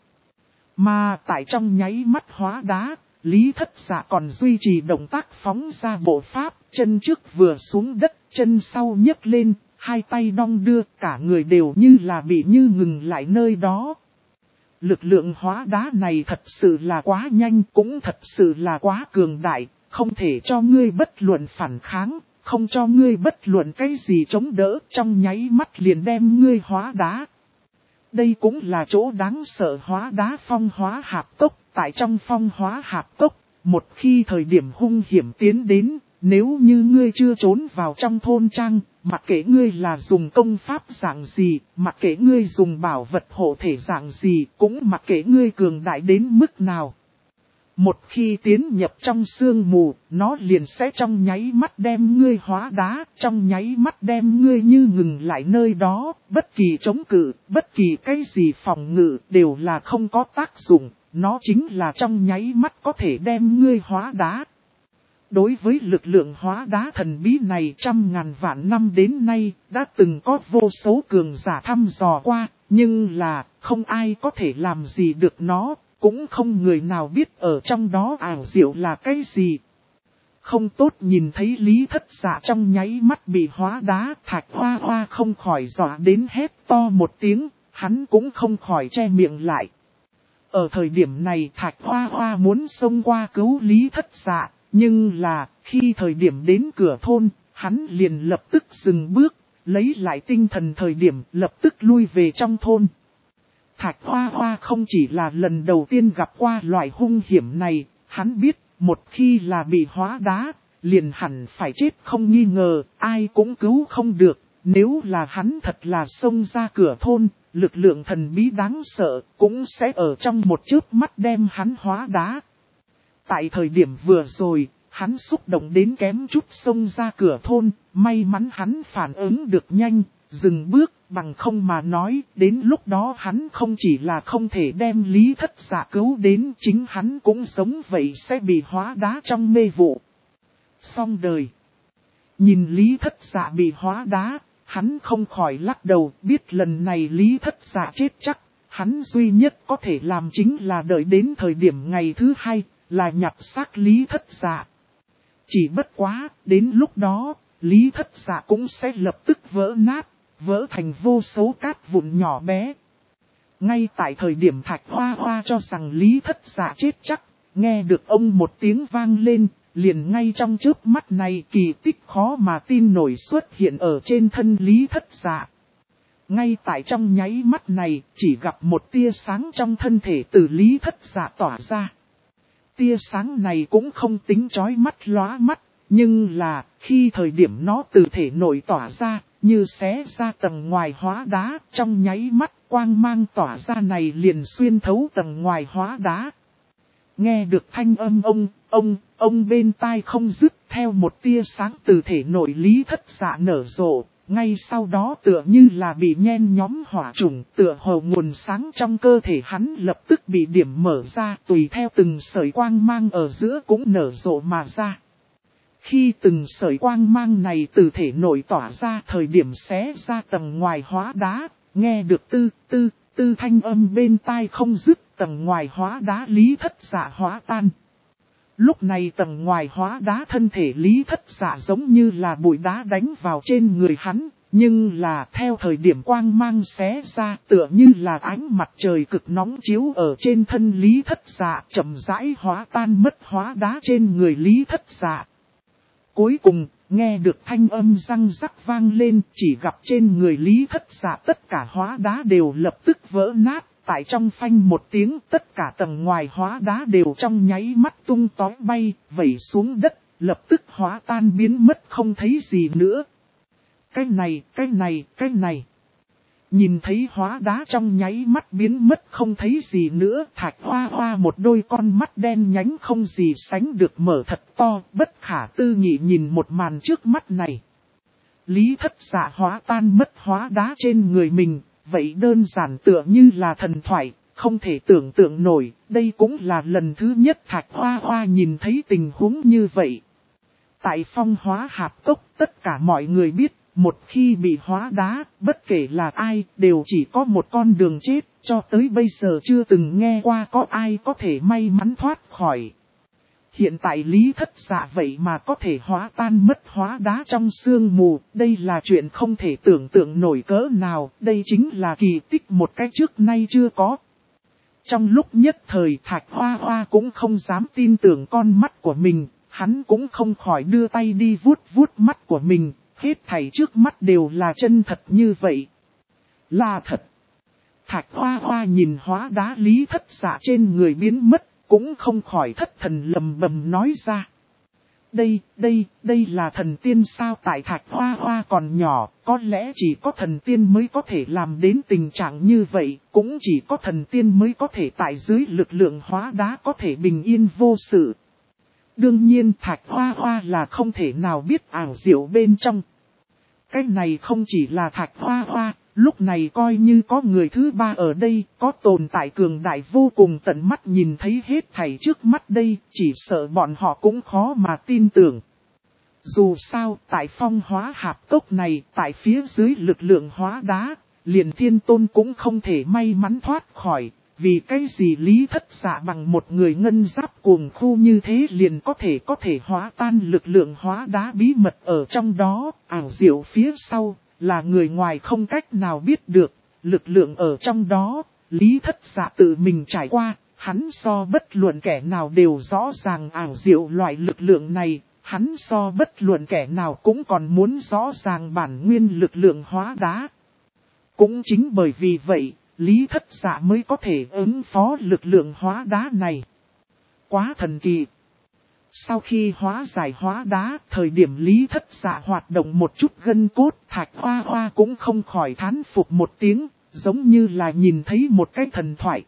Mà tại trong nháy mắt hóa đá, Lý Thất Dạ còn duy trì động tác phóng ra bộ pháp, chân trước vừa xuống đất, chân sau nhấc lên, hai tay đong đưa, cả người đều như là bị ngừng lại nơi đó. Lực lượng hóa đá này thật sự là quá nhanh, cũng thật sự là quá cường đại, không thể cho ngươi bất luận phản kháng, không cho ngươi bất luận cái gì chống đỡ, trong nháy mắt liền đem ngươi hóa đá. Đây cũng là chỗ đáng sợ hóa đá phong hóa hạp tốc, tại trong phong hóa hạp tốc, một khi thời điểm hung hiểm tiến đến, nếu như ngươi chưa trốn vào trong thôn trang, mặc kệ ngươi là dùng công pháp dạng gì, mặc kệ ngươi dùng bảo vật hộ thể dạng gì, cũng mặc kệ ngươi cường đại đến mức nào. Một khi tiến nhập trong sương mù, nó liền sẽ trong nháy mắt đem ngươi hóa đá, trong nháy mắt đem ngươi ngừng lại nơi đó, bất kỳ chống cự, bất kỳ cái gì phòng ngự đều là không có tác dụng, nó chính là trong nháy mắt có thể đem ngươi hóa đá. Đối với lực lượng hóa đá thần bí này 100.000 vạn năm đến nay, đã từng có vô số cường giả thăm dò qua, nhưng là không ai có thể làm gì được nó. Cũng không người nào biết ở trong đó ảo diệu là cái gì. Không tốt nhìn thấy Lý Thất Dạ trong nháy mắt bị hóa đá, Thạch Hoa Hoa không khỏi dọa đến hét to một tiếng, hắn cũng không khỏi che miệng lại. Ở thời điểm này Thạch Hoa Hoa muốn xông qua cứu Lý Thất Dạ, nhưng là khi thời điểm đến cửa thôn, hắn liền lập tức dừng bước, lấy lại tinh thần thời điểm lập tức lui về trong thôn. Thạch Hoa Hoa không chỉ là lần đầu tiên gặp qua loại hung hiểm này, hắn biết một khi là bị hóa đá, liền hẳn phải chết không nghi ngờ, ai cũng cứu không được. Nếu là hắn thật là xông ra cửa thôn, lực lượng thần bí đáng sợ cũng sẽ ở trong một chớp mắt đem hắn hóa đá. Tại thời điểm vừa rồi, hắn xúc động đến kém chút xông ra cửa thôn, may mắn hắn phản ứng được nhanh, dừng bước, bằng không mà nói, đến lúc đó hắn không chỉ là không thể đem Lý Thất Dạ cứu đến, chính hắn cũng giống vậy sẽ bị hóa đá trong mê vụ. Xong đời. Nhìn Lý Thất Dạ bị hóa đá, hắn không khỏi lắc đầu, biết lần này Lý Thất Dạ chết chắc, hắn duy nhất có thể làm chính là đợi đến thời điểm ngày thứ hai, là nhặt xác Lý Thất Dạ. Chỉ bất quá, đến lúc đó, Lý Thất Dạ cũng sẽ lập tức vỡ nát, vỡ thành vô số cát vụn nhỏ bé. Ngay tại thời điểm Thạch Hoa Hoa cho rằng Lý Thất Dạ chết chắc, nghe được ông một tiếng vang lên, liền ngay trong chớp mắt này kỳ tích khó mà tin nổi xuất hiện ở trên thân Lý Thất Dạ. Ngay tại trong nháy mắt này, chỉ gặp một tia sáng trong thân thể từ Lý Thất Dạ tỏa ra. Tia sáng này cũng không tính chói mắt lóa mắt, nhưng là khi thời điểm nó từ thể nội tỏa ra, như xé ra tầng ngoài hóa đá, trong nháy mắt quang mang tỏa ra này liền xuyên thấu tầng ngoài hóa đá. Nghe được thanh âm ông bên tai không dứt, theo một tia sáng từ thể nội Lý Thất Dạ nở rộ, ngay sau đó tựa như là bị nhen nhóm hỏa trùng, tựa hồ nguồn sáng trong cơ thể hắn lập tức bị điểm mở ra, tùy theo từng sợi quang mang ở giữa cũng nở rộ mà ra. Khi từng sợi quang mang này từ thể nội tỏa ra thời điểm xé ra tầng ngoài hóa đá, nghe được tư thanh âm bên tai không dứt, tầng ngoài hóa đá Lý Thất Dạ hóa tan. Lúc này tầng ngoài hóa đá thân thể Lý Thất Dạ giống như là bụi đá đánh vào trên người hắn, nhưng là theo thời điểm quang mang xé ra tựa như là ánh mặt trời cực nóng chiếu ở trên thân Lý Thất Dạ, chậm rãi hóa tan mất hóa đá trên người Lý Thất Dạ. Cuối cùng, nghe được thanh âm răng rắc vang lên, chỉ gặp trên người Lý Thất Dạ tất cả hóa đá đều lập tức vỡ nát, tại trong phanh một tiếng tất cả tầng ngoài hóa đá đều trong nháy mắt tung tói bay, vẩy xuống đất, lập tức hóa tan biến mất không thấy gì nữa. Cái này. Nhìn thấy hóa đá trong nháy mắt biến mất không thấy gì nữa, Thạch Hoa Hoa một đôi con mắt đen nhánh không gì sánh được mở thật to, bất khả tư nghị nhìn một màn trước mắt này. Lý Thất Dạ hóa tan mất hóa đá trên người mình, vậy đơn giản tựa như là thần thoại, không thể tưởng tượng nổi, đây cũng là lần thứ nhất Thạch Hoa Hoa nhìn thấy tình huống như vậy. Tại Phong Hóa Hạp Cốc tất cả mọi người biết, một khi bị hóa đá, bất kể là ai, đều chỉ có một con đường chết, cho tới bây giờ chưa từng nghe qua có ai có thể may mắn thoát khỏi. Hiện tại Lý Thất Dạ vậy mà có thể hóa tan mất hóa đá trong sương mù, đây là chuyện không thể tưởng tượng nổi cỡ nào, đây chính là kỳ tích một cái trước nay chưa có. Trong lúc nhất thời Thạch Hoa Hoa cũng không dám tin tưởng con mắt của mình, hắn cũng không khỏi đưa tay đi vuốt mắt của mình, hết thảy trước mắt đều là chân thật như vậy. Là thật. Thạch Hoa Hoa nhìn hóa đá Lý Thất Dạ trên người biến mất, cũng không khỏi thất thần lầm bầm nói ra. Đây là thần tiên sao? Tại Thạch Hoa Hoa còn nhỏ, có lẽ chỉ có thần tiên mới có thể làm đến tình trạng như vậy, cũng chỉ có thần tiên mới có thể tại dưới lực lượng hóa đá có thể bình yên vô sự. Đương nhiên Thạch Hoa Hoa là không thể nào biết ảo diệu bên trong. Cái này không chỉ là Thạch Hoa Hoa, lúc này coi như có người thứ ba ở đây, có tồn tại cường đại vô cùng tận mắt nhìn thấy hết thảy trước mắt đây, chỉ sợ bọn họ cũng khó mà tin tưởng. Dù sao, tại Phong Hóa Hạp Cốc này, tại phía dưới lực lượng hóa đá, liền Thiên Tôn cũng không thể may mắn thoát khỏi. Vì cái gì Lý Thất Dạ bằng một người ngân giáp cuồng khu như thế liền có thể hóa tan lực lượng hóa đá bí mật ở trong đó, ảo diệu phía sau, là người ngoài không cách nào biết được, lực lượng ở trong đó, Lý Thất Dạ tự mình trải qua, hắn so bất luận kẻ nào đều rõ ràng ảo diệu loại lực lượng này, hắn so bất luận kẻ nào cũng còn muốn rõ ràng bản nguyên lực lượng hóa đá. Cũng chính bởi vì vậy, Lý Thất Dạ mới có thể ứng phó lực lượng hóa đá này. Quá thần kỳ. Sau khi hóa giải hóa đá, thời điểm Lý Thất Dạ hoạt động một chút gân cốt, Thạch Hoa Hoa cũng không khỏi thán phục một tiếng, giống như là nhìn thấy một cái thần thoại.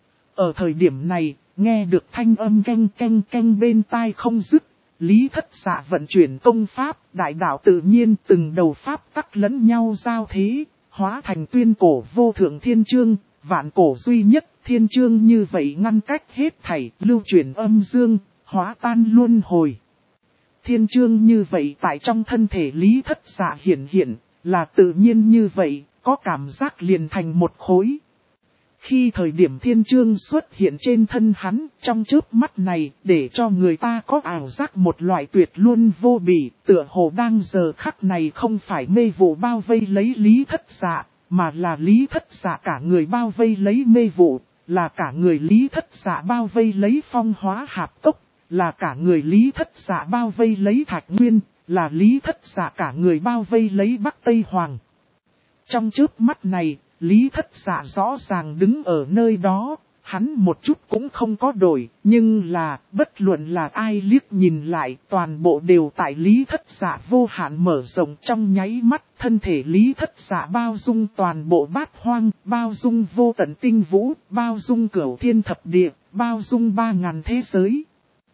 Ở thời điểm này, nghe được thanh âm canh bên tai không dứt, Lý Thất Dạ vận chuyển công pháp, đại đạo tự nhiên từng đầu pháp tắc lẫn nhau giao thế. Hóa thành tuyên cổ vô thượng thiên chương, vạn cổ duy nhất thiên chương như vậy ngăn cách hết thảy, lưu chuyển âm dương, hóa tan luân hồi. Thiên chương như vậy tại trong thân thể Lý Thất Dạ hiện, là tự nhiên như vậy, có cảm giác liền thành một khối. Khi thời điểm thiên chương xuất hiện trên thân hắn, trong chớp mắt này, để cho người ta có ảo giác một loại tuyệt luôn vô bỉ, tựa hồ đang giờ khắc này không phải mê vụ bao vây lấy Lý Thất Dạ, mà là Lý Thất Dạ cả người bao vây lấy mê vụ, là cả người Lý Thất Dạ bao vây lấy Phong Hóa Hạp Cốc, là cả người Lý Thất Dạ bao vây lấy Thạch Nguyên, là Lý Thất Dạ cả người bao vây lấy Bắc Tây Hoàng. Trong chớp mắt này, Lý Thất Dạ rõ ràng đứng ở nơi đó, hắn một chút cũng không có đổi, nhưng là, bất luận là ai liếc nhìn lại, toàn bộ đều tại Lý Thất Dạ vô hạn mở rộng trong nháy mắt, thân thể Lý Thất Dạ bao dung toàn bộ bát hoang, bao dung vô tận tinh vũ, bao dung cửu thiên thập địa, bao dung 3000 thế giới.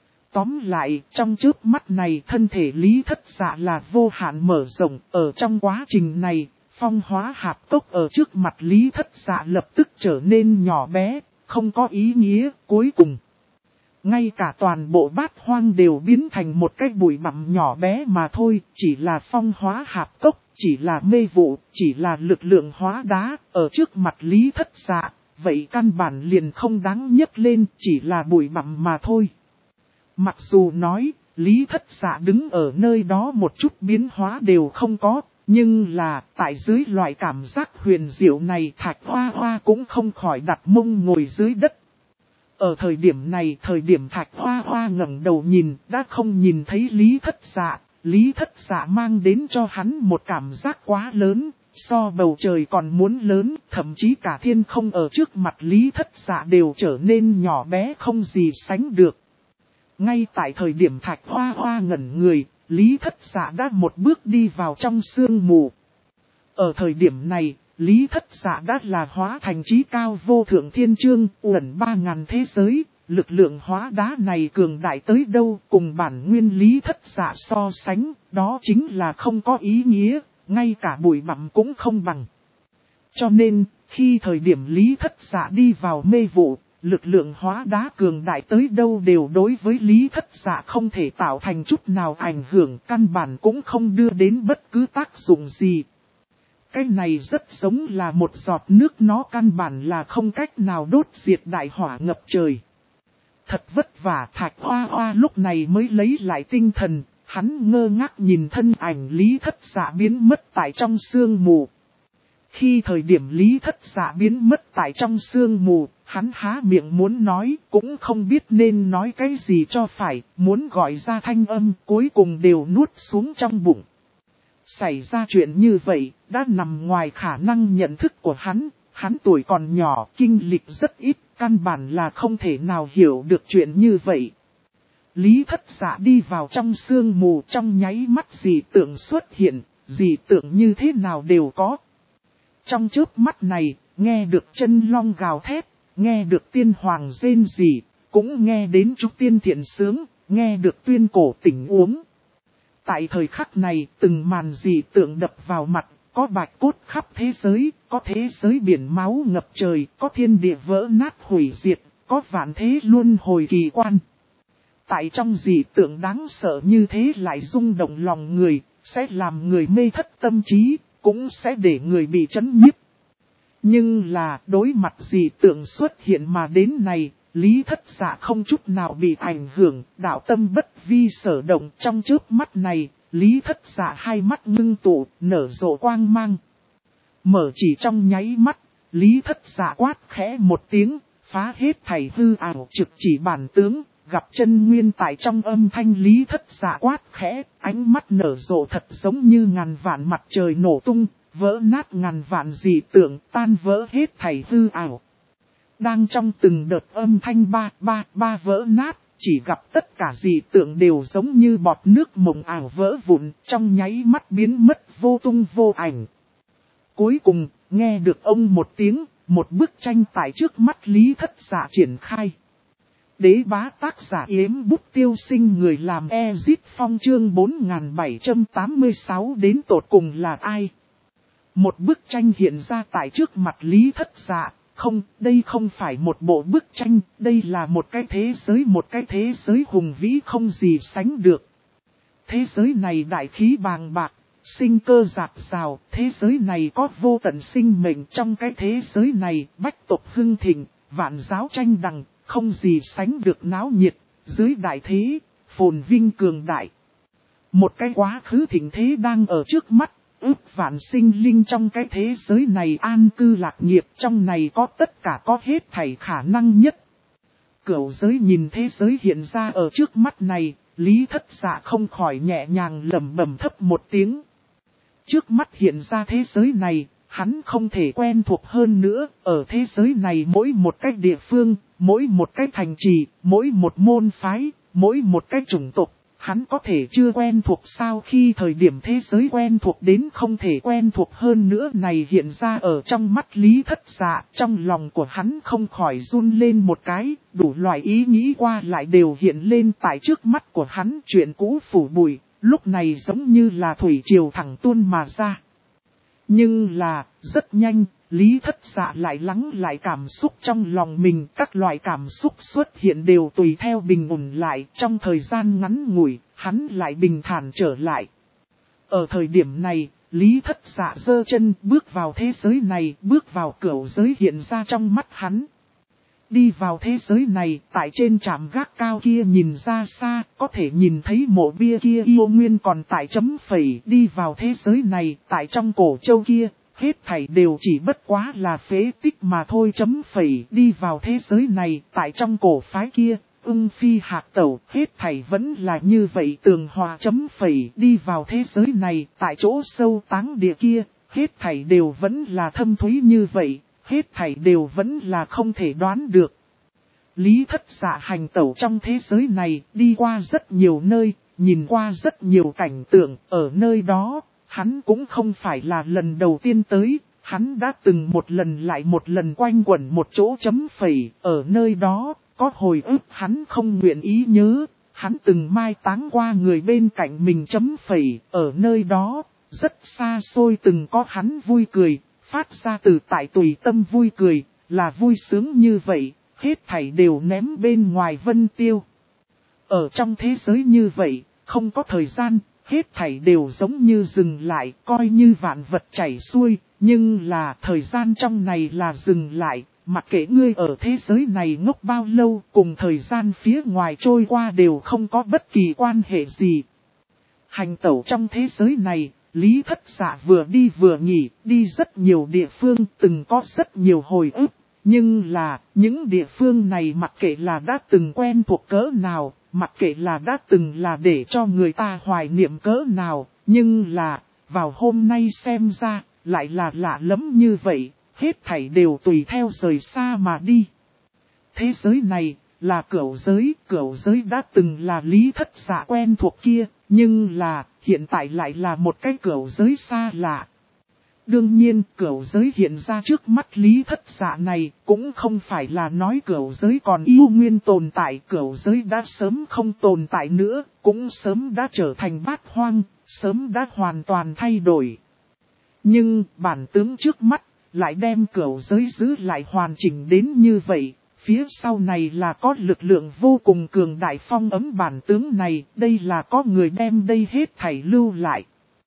Tóm lại, trong chớp mắt này thân thể Lý Thất Dạ là vô hạn mở rộng, ở trong quá trình này, phong hóa hạp cốc ở trước mặt Lý Thất Dạ lập tức trở nên nhỏ bé, không có ý nghĩa, cuối cùng. Ngay cả toàn bộ bát hoang đều biến thành một cái bụi bặm nhỏ bé mà thôi, chỉ là phong hóa hạp cốc, chỉ là mê vụ, chỉ là lực lượng hóa đá, ở trước mặt Lý Thất Dạ, vậy căn bản liền không đáng nhấc lên, chỉ là bụi bặm mà thôi. Mặc dù nói, Lý Thất Dạ đứng ở nơi đó một chút biến hóa đều không có, nhưng là, tại dưới loại cảm giác huyền diệu này Thạch Hoa Hoa cũng không khỏi đặt mông ngồi dưới đất. Ở thời điểm này, thời điểm Thạch Hoa Hoa ngẩng đầu nhìn, đã không nhìn thấy Lý Thất Dạ. Lý Thất Dạ mang đến cho hắn một cảm giác quá lớn, so bầu trời còn muốn lớn, thậm chí cả thiên không ở trước mặt Lý Thất Dạ đều trở nên nhỏ bé không gì sánh được. Ngay tại thời điểm Thạch Hoa Hoa ngẩn người, Lý Thất Dạ đã một bước đi vào trong sương mù. Ở thời điểm này, Lý Thất Dạ đã là hóa thành chí cao vô thượng thiên chương, uẩn 3000 thế giới, lực lượng hóa đá này cường đại tới đâu cùng bản nguyên Lý Thất Dạ so sánh, đó chính là không có ý nghĩa, ngay cả bụi bặm cũng không bằng. Cho nên, khi thời điểm Lý Thất Dạ đi vào mê vụ, lực lượng hóa đá cường đại tới đâu đều đối với Lý Thất Dạ không thể tạo thành chút nào ảnh hưởng, căn bản cũng không đưa đến bất cứ tác dụng gì. Cái này rất giống là một giọt nước, nó căn bản là không cách nào đốt diệt đại hỏa ngập trời. Thật vất vả Thạch Hoa Hoa lúc này mới lấy lại tinh thần, hắn ngơ ngác nhìn thân ảnh Lý Thất Dạ biến mất tại trong sương mù. Khi thời điểm Lý Thất Dạ biến mất tại trong sương mù, hắn há miệng muốn nói, cũng không biết nên nói cái gì cho phải, muốn gọi ra thanh âm, cuối cùng đều nuốt xuống trong bụng. Xảy ra chuyện như vậy, đã nằm ngoài khả năng nhận thức của hắn tuổi còn nhỏ, kinh lịch rất ít, căn bản là không thể nào hiểu được chuyện như vậy. Lý Thất Dạ đi vào trong sương mù, trong nháy mắt dị tượng xuất hiện, dị tượng như thế nào đều có. Trong chớp mắt này, nghe được chân long gào thét, nghe được tiên hoàng rên rỉ, cũng nghe đến trúc tiên thiện sướng, nghe được tuyên cổ tỉnh uống. Tại thời khắc này, từng màn dị tượng đập vào mặt, có bạch cốt khắp thế giới, có thế giới biển máu ngập trời, có thiên địa vỡ nát hủy diệt, có vạn thế luân hồi kỳ quan. Tại trong dị tượng đáng sợ như thế lại rung động lòng người, sẽ làm người mê thất tâm trí, cũng sẽ để người bị chấn nhiếp. Nhưng là đối mặt dị tượng xuất hiện mà đến này, Lý Thất Dạ không chút nào bị ảnh hưởng, đạo tâm bất vi sở động. Trong chớp mắt này, Lý Thất Dạ hai mắt ngưng tụ, nở rộ quang mang. Mở chỉ trong nháy mắt, Lý Thất Dạ quát khẽ một tiếng, phá hết thảy hư ảo, trực chỉ bản tướng, gặp chân nguyên tại trong âm thanh Lý Thất Dạ quát khẽ, ánh mắt nở rộ thật giống như ngàn vạn mặt trời nổ tung, vỡ nát ngàn vạn dị tượng, tan vỡ hết thảy hư ảo. Đang trong từng đợt âm thanh ba vỡ nát, chỉ gặp tất cả dị tượng đều giống như bọt nước mộng ảo vỡ vụn, trong nháy mắt biến mất vô tung vô ảnh. Cuối cùng, nghe được ông một tiếng, một bức tranh tại trước mắt Lý Thất Dạ triển khai. Đế bá tác giả Yếm Bút Tiêu Sinh, người làm Ezit Phong, chương 4786 đến tột cùng là ai? Một bức tranh hiện ra tại trước mặt Lý Thất Dạ. Không, đây không phải một bộ bức tranh, đây là một cái thế giới hùng vĩ không gì sánh được. Thế giới này đại khí bàng bạc, sinh cơ dạt dào, thế giới này có vô tận sinh mệnh, trong cái thế giới này bách tộc hưng thịnh, vạn giáo tranh đằng, không gì sánh được náo nhiệt, dưới đại thế, phồn vinh cường đại. Một cái quá khứ thịnh thế đang ở trước mắt. Ước vạn sinh linh trong cái thế giới này an cư lạc nghiệp, trong này có tất cả có hết thảy khả năng nhất. Cửu giới nhìn thế giới hiện ra ở trước mắt này, Lý Thất Dạ không khỏi nhẹ nhàng lẩm bẩm thấp một tiếng. Trước mắt hiện ra thế giới này, hắn không thể quen thuộc hơn nữa, ở thế giới này mỗi một cái địa phương, mỗi một cái thành trì, mỗi một môn phái, mỗi một cái chủng tộc, hắn có thể chưa quen thuộc sao khi thời điểm thế giới quen thuộc đến không thể quen thuộc hơn nữa này hiện ra ở trong mắt Lý Thất Dạ, trong lòng của hắn không khỏi run lên một cái, đủ loại ý nghĩ qua lại đều hiện lên tại trước mắt của hắn chuyện cũ phủ bụi, lúc này giống như là thủy triều thẳng tuôn mà ra. Nhưng là, rất nhanh, Lý Thất Dạ lại lắng lại cảm xúc trong lòng mình, các loại cảm xúc xuất hiện đều tùy theo bình ổn lại, trong thời gian ngắn ngủi, hắn lại bình thản trở lại. Ở thời điểm này, Lý Thất Dạ giơ chân bước vào thế giới này, bước vào cửu giới hiện ra trong mắt hắn. Đi vào thế giới này, tại trên trạm gác cao kia nhìn ra xa, có thể nhìn thấy mộ bia kia yêu nguyên còn tại chấm phẩy. Đi vào thế giới này, tại trong cổ châu kia, hết thảy đều chỉ bất quá là phế tích mà thôi chấm phẩy. Đi vào thế giới này, tại trong cổ phái kia, ưng phi hạc tẩu, hết thảy vẫn là như vậy tường hòa chấm phẩy. Đi vào thế giới này, tại chỗ sâu táng địa kia, hết thảy đều vẫn là thâm thúy như vậy. Hết thảy đều vẫn là không thể đoán được. Lý Thất Dạ hành tẩu trong thế giới này, đi qua rất nhiều nơi, nhìn qua rất nhiều cảnh tượng, ở nơi đó, hắn cũng không phải là lần đầu tiên tới, hắn đã từng một lần lại một lần quanh quẩn một chỗ chấm phẩy, ở nơi đó, có hồi ức hắn không nguyện ý nhớ, hắn từng mai táng qua người bên cạnh mình chấm phẩy, ở nơi đó, rất xa xôi từng có hắn vui cười. Phát ra từ tại tùy tâm vui cười, là vui sướng như vậy, hết thảy đều ném bên ngoài vân tiêu. Ở trong thế giới như vậy, không có thời gian, hết thảy đều giống như dừng lại, coi như vạn vật chảy xuôi, nhưng là thời gian trong này là dừng lại, mặc kệ ngươi ở thế giới này ngốc bao lâu, cùng thời gian phía ngoài trôi qua đều không có bất kỳ quan hệ gì. Hành tẩu trong thế giới này, Lý Thất Dạ vừa đi vừa nghỉ, đi rất nhiều địa phương, từng có rất nhiều hồi ức. Nhưng là, những địa phương này mặc kệ là đã từng quen thuộc cỡ nào, mặc kệ là đã từng là để cho người ta hoài niệm cỡ nào, nhưng là, vào hôm nay xem ra, lại là lạ lắm như vậy, hết thảy đều tùy theo rời xa mà đi. Thế giới này, là cửu giới đã từng là Lý Thất Dạ quen thuộc kia, nhưng là, hiện tại lại là một cái cửu giới xa lạ. Đương nhiên, cửu giới hiện ra trước mắt Lý Thất Dạ này, cũng không phải là nói cửu giới còn yêu nguyên tồn tại, cửu giới đã sớm không tồn tại nữa, cũng sớm đã trở thành bát hoang, sớm đã hoàn toàn thay đổi. Nhưng, bản tướng trước mắt, lại đem cửu giới giữ lại hoàn chỉnh đến như vậy. Phía sau này là có lực lượng vô cùng cường đại phong ấm bản tướng này, đây là có người đem đây hết thảy lưu lại.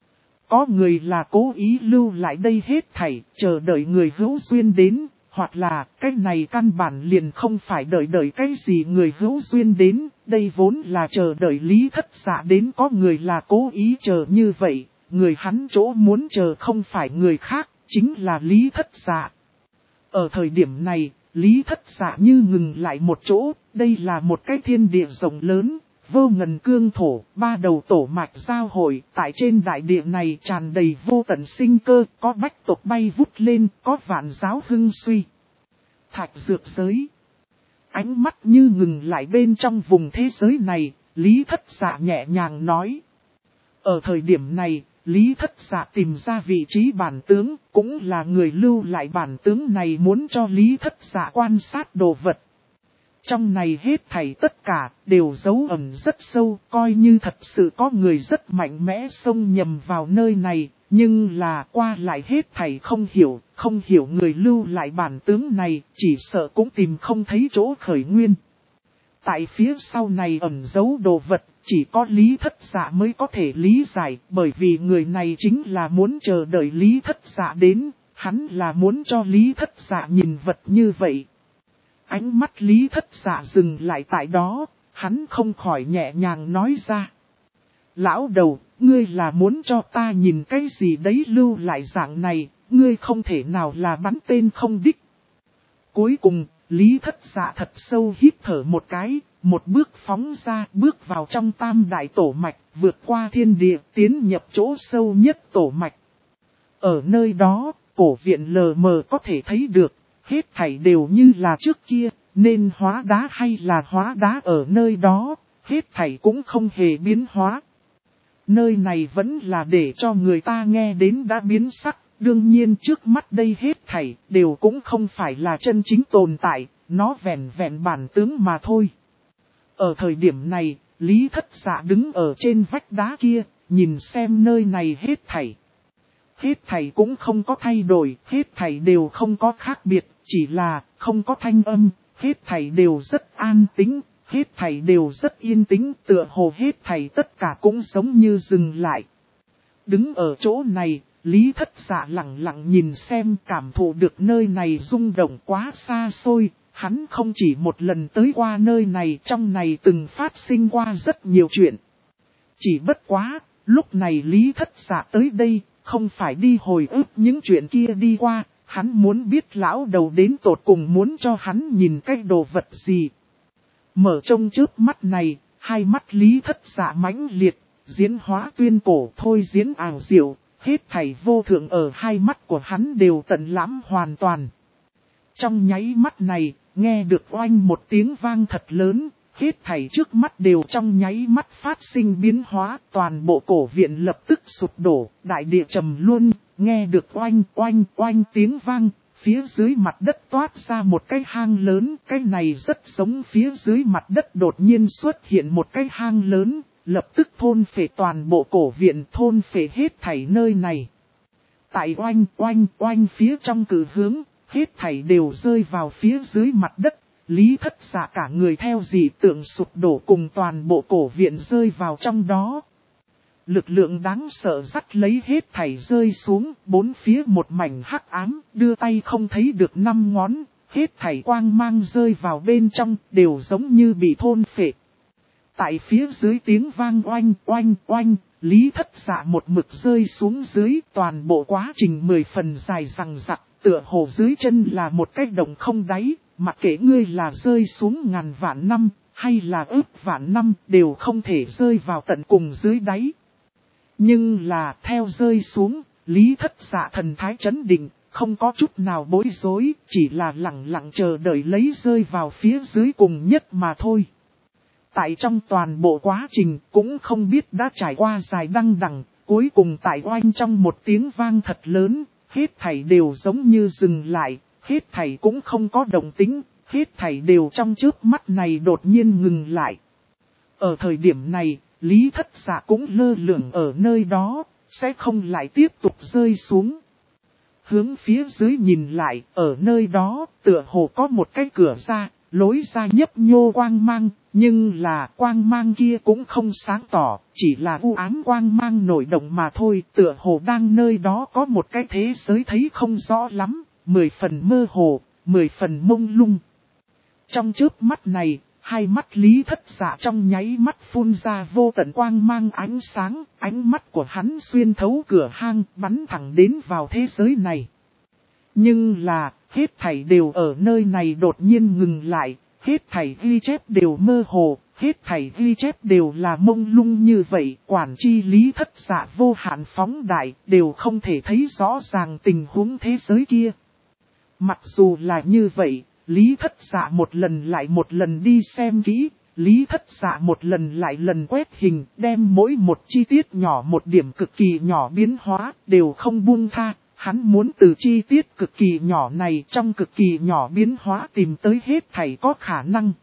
Có người là cố ý lưu lại đây hết thảy, chờ đợi người hữu duyên đến, hoặc là cái này căn bản liền không phải đợi cái gì người hữu duyên đến, đây vốn là chờ đợi Lý Thất Dạ đến, có người là cố ý chờ như vậy, người hắn chỗ muốn chờ không phải người khác, chính là Lý Thất Dạ. Ở thời điểm này, Lý Thất Dạ như ngừng lại một chỗ, đây là một cái thiên địa rộng lớn, vô ngần cương thổ, ba đầu tổ mạch giao hội, tại trên đại địa này tràn đầy vô tận sinh cơ, có bách tộc bay vút lên, có vạn giáo hưng suy. Thạch dược giới. Ánh mắt như ngừng lại bên trong vùng thế giới này, Lý Thất Dạ nhẹ nhàng nói. Ở thời điểm này, Lý Thất Dạ tìm ra vị trí bản tướng, cũng là người lưu lại bản tướng này muốn cho Lý Thất Dạ quan sát đồ vật. Trong này hết thảy tất cả đều dấu ẩn rất sâu, coi như thật sự có người rất mạnh mẽ xông nhầm vào nơi này, nhưng là qua lại hết thảy không hiểu người lưu lại bản tướng này, chỉ sợ cũng tìm không thấy chỗ khởi nguyên. Tại phía sau này ẩn giấu đồ vật, chỉ có Lý Thất Dạ mới có thể lý giải, bởi vì người này chính là muốn chờ đợi Lý Thất Dạ đến, hắn là muốn cho Lý Thất Dạ nhìn vật như vậy. Ánh mắt Lý Thất Dạ dừng lại tại đó, hắn không khỏi nhẹ nhàng nói ra. Lão đầu, ngươi là muốn cho ta nhìn cái gì đấy lưu lại dạng này, ngươi không thể nào là bắn tên không đích. Cuối cùng, Lý Thất Dạ thật sâu hít thở một cái, một bước phóng ra, bước vào trong tam đại tổ mạch, vượt qua thiên địa, tiến nhập chỗ sâu nhất tổ mạch. Ở nơi đó, cổ viện lờ mờ có thể thấy được, hết thảy đều như là trước kia, nên hóa đá hay là hóa đá ở nơi đó, hết thảy cũng không hề biến hóa. Nơi này vẫn là để cho người ta nghe đến đã biến sắc, đương nhiên trước mắt đây hết thảy đều cũng không phải là chân chính tồn tại, nó vẹn vẹn bản tướng mà thôi. Ở thời điểm này, Lý Thất Dạ đứng ở trên vách đá kia, nhìn xem nơi này hết thảy. Hết thảy cũng không có thay đổi, hết thảy đều không có khác biệt, chỉ là không có thanh âm, hết thảy đều rất an tĩnh, hết thảy đều rất yên tĩnh, tựa hồ hết thảy tất cả cũng giống như dừng lại. Đứng ở chỗ này, Lý Thất Dạ lặng lặng nhìn xem, cảm thụ được nơi này rung động quá xa xôi, hắn không chỉ một lần tới qua nơi này, trong này từng phát sinh qua rất nhiều chuyện. Chỉ bất quá, lúc này Lý Thất Dạ tới đây, không phải đi hồi ức những chuyện kia đi qua, hắn muốn biết lão đầu đến tột cùng muốn cho hắn nhìn cái đồ vật gì. Mở trông trước mắt này, hai mắt Lý Thất Dạ mãnh liệt, diễn hóa tuyên cổ thôi diễn ảo diệu, hết thảy vô thượng ở hai mắt của hắn đều tận lãm hoàn toàn. Trong nháy mắt này, nghe được oanh một tiếng vang thật lớn, hết thảy trước mắt đều trong nháy mắt phát sinh biến hóa, toàn bộ cổ viện lập tức sụp đổ, đại địa trầm luôn, nghe được oanh oanh oanh tiếng vang, phía dưới mặt đất toát ra một cái hang lớn, cái này rất giống phía dưới mặt đất đột nhiên xuất hiện một cái hang lớn, lập tức thôn phệ toàn bộ cổ viện, thôn phệ hết thảy nơi này. Tại oanh oanh oanh phía trong cử hướng, hết thảy đều rơi vào phía dưới mặt đất. Lý Thất Dạ cả người theo dị tượng sụp đổ cùng toàn bộ cổ viện rơi vào trong đó. Lực lượng đáng sợ dắt lấy hết thảy rơi xuống, bốn phía một mảnh hắc ám, đưa tay không thấy được năm ngón, hết thảy quang mang rơi vào bên trong, đều giống như bị thôn phệ. Tại phía dưới tiếng vang oanh oanh oanh, Lý Thất Dạ một mực rơi xuống dưới, toàn bộ quá trình 10 phần dài rằng rặc, tựa hồ dưới chân là một cái động không đáy. Mặc kệ ngươi là rơi xuống ngàn vạn năm, hay là ước vạn năm, đều không thể rơi vào tận cùng dưới đáy. Nhưng là theo rơi xuống, Lý Thất Dạ thần thái chấn định, không có chút nào bối rối, chỉ là lặng lặng chờ đợi lấy rơi vào phía dưới cùng nhất mà thôi. Tại trong toàn bộ quá trình cũng không biết đã trải qua dài đăng đằng, cuối cùng tại oanh trong một tiếng vang thật lớn, hết thảy đều giống như dừng lại. Hết thảy cũng không có động tĩnh, hết thảy đều trong chớp mắt này đột nhiên ngừng lại. Ở thời điểm này, Lý Thất Dạ cũng lơ lửng ở nơi đó, sẽ không lại tiếp tục rơi xuống. Hướng phía dưới nhìn lại, ở nơi đó, tựa hồ có một cái cửa ra, lối ra nhấp nhô quang mang, nhưng là quang mang kia cũng không sáng tỏ, chỉ là u ám quang mang nổi động mà thôi, tựa hồ đang nơi đó có một cái thế giới thấy không rõ lắm. 10 phần mơ hồ, 10 phần mông lung. Trong chớp mắt này, hai mắt Lý Thất Dạ trong nháy mắt phun ra vô tận quang mang ánh sáng, ánh mắt của hắn xuyên thấu cửa hang bắn thẳng đến vào thế giới này. Nhưng là, hết thảy đều ở nơi này đột nhiên ngừng lại, hết thảy ghi chép đều mơ hồ, hết thảy ghi chép đều là mông lung như vậy, quản chi Lý Thất Dạ vô hạn phóng đại, đều không thể thấy rõ ràng tình huống thế giới kia. Mặc dù là như vậy, Lý Thất Dạ một lần lại một lần đi xem kỹ, Lý Thất Dạ một lần lại lần quét hình, đem mỗi một chi tiết nhỏ một điểm cực kỳ nhỏ biến hóa, đều không buông tha. Hắn muốn từ chi tiết cực kỳ nhỏ này trong cực kỳ nhỏ biến hóa tìm tới hết thảy có khả năng.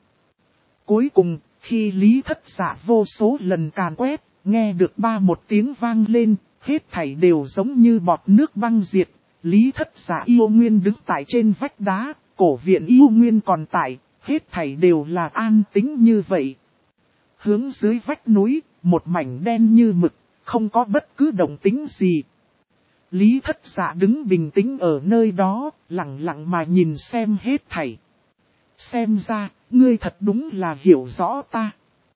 Cuối cùng, khi Lý Thất Dạ vô số lần càn quét, nghe được một tiếng vang lên, hết thảy đều giống như bọt nước băng diệt. Lý Thất Dạ yêu nguyên đứng tại trên vách đá, cổ viện yêu nguyên còn tại, hết thảy đều là an tĩnh như vậy. Hướng dưới vách núi, một mảnh đen như mực, không có bất cứ động tĩnh gì. Lý Thất Dạ đứng bình tĩnh ở nơi đó, lặng lặng mà nhìn xem hết thảy. Xem ra, ngươi thật đúng là hiểu rõ ta.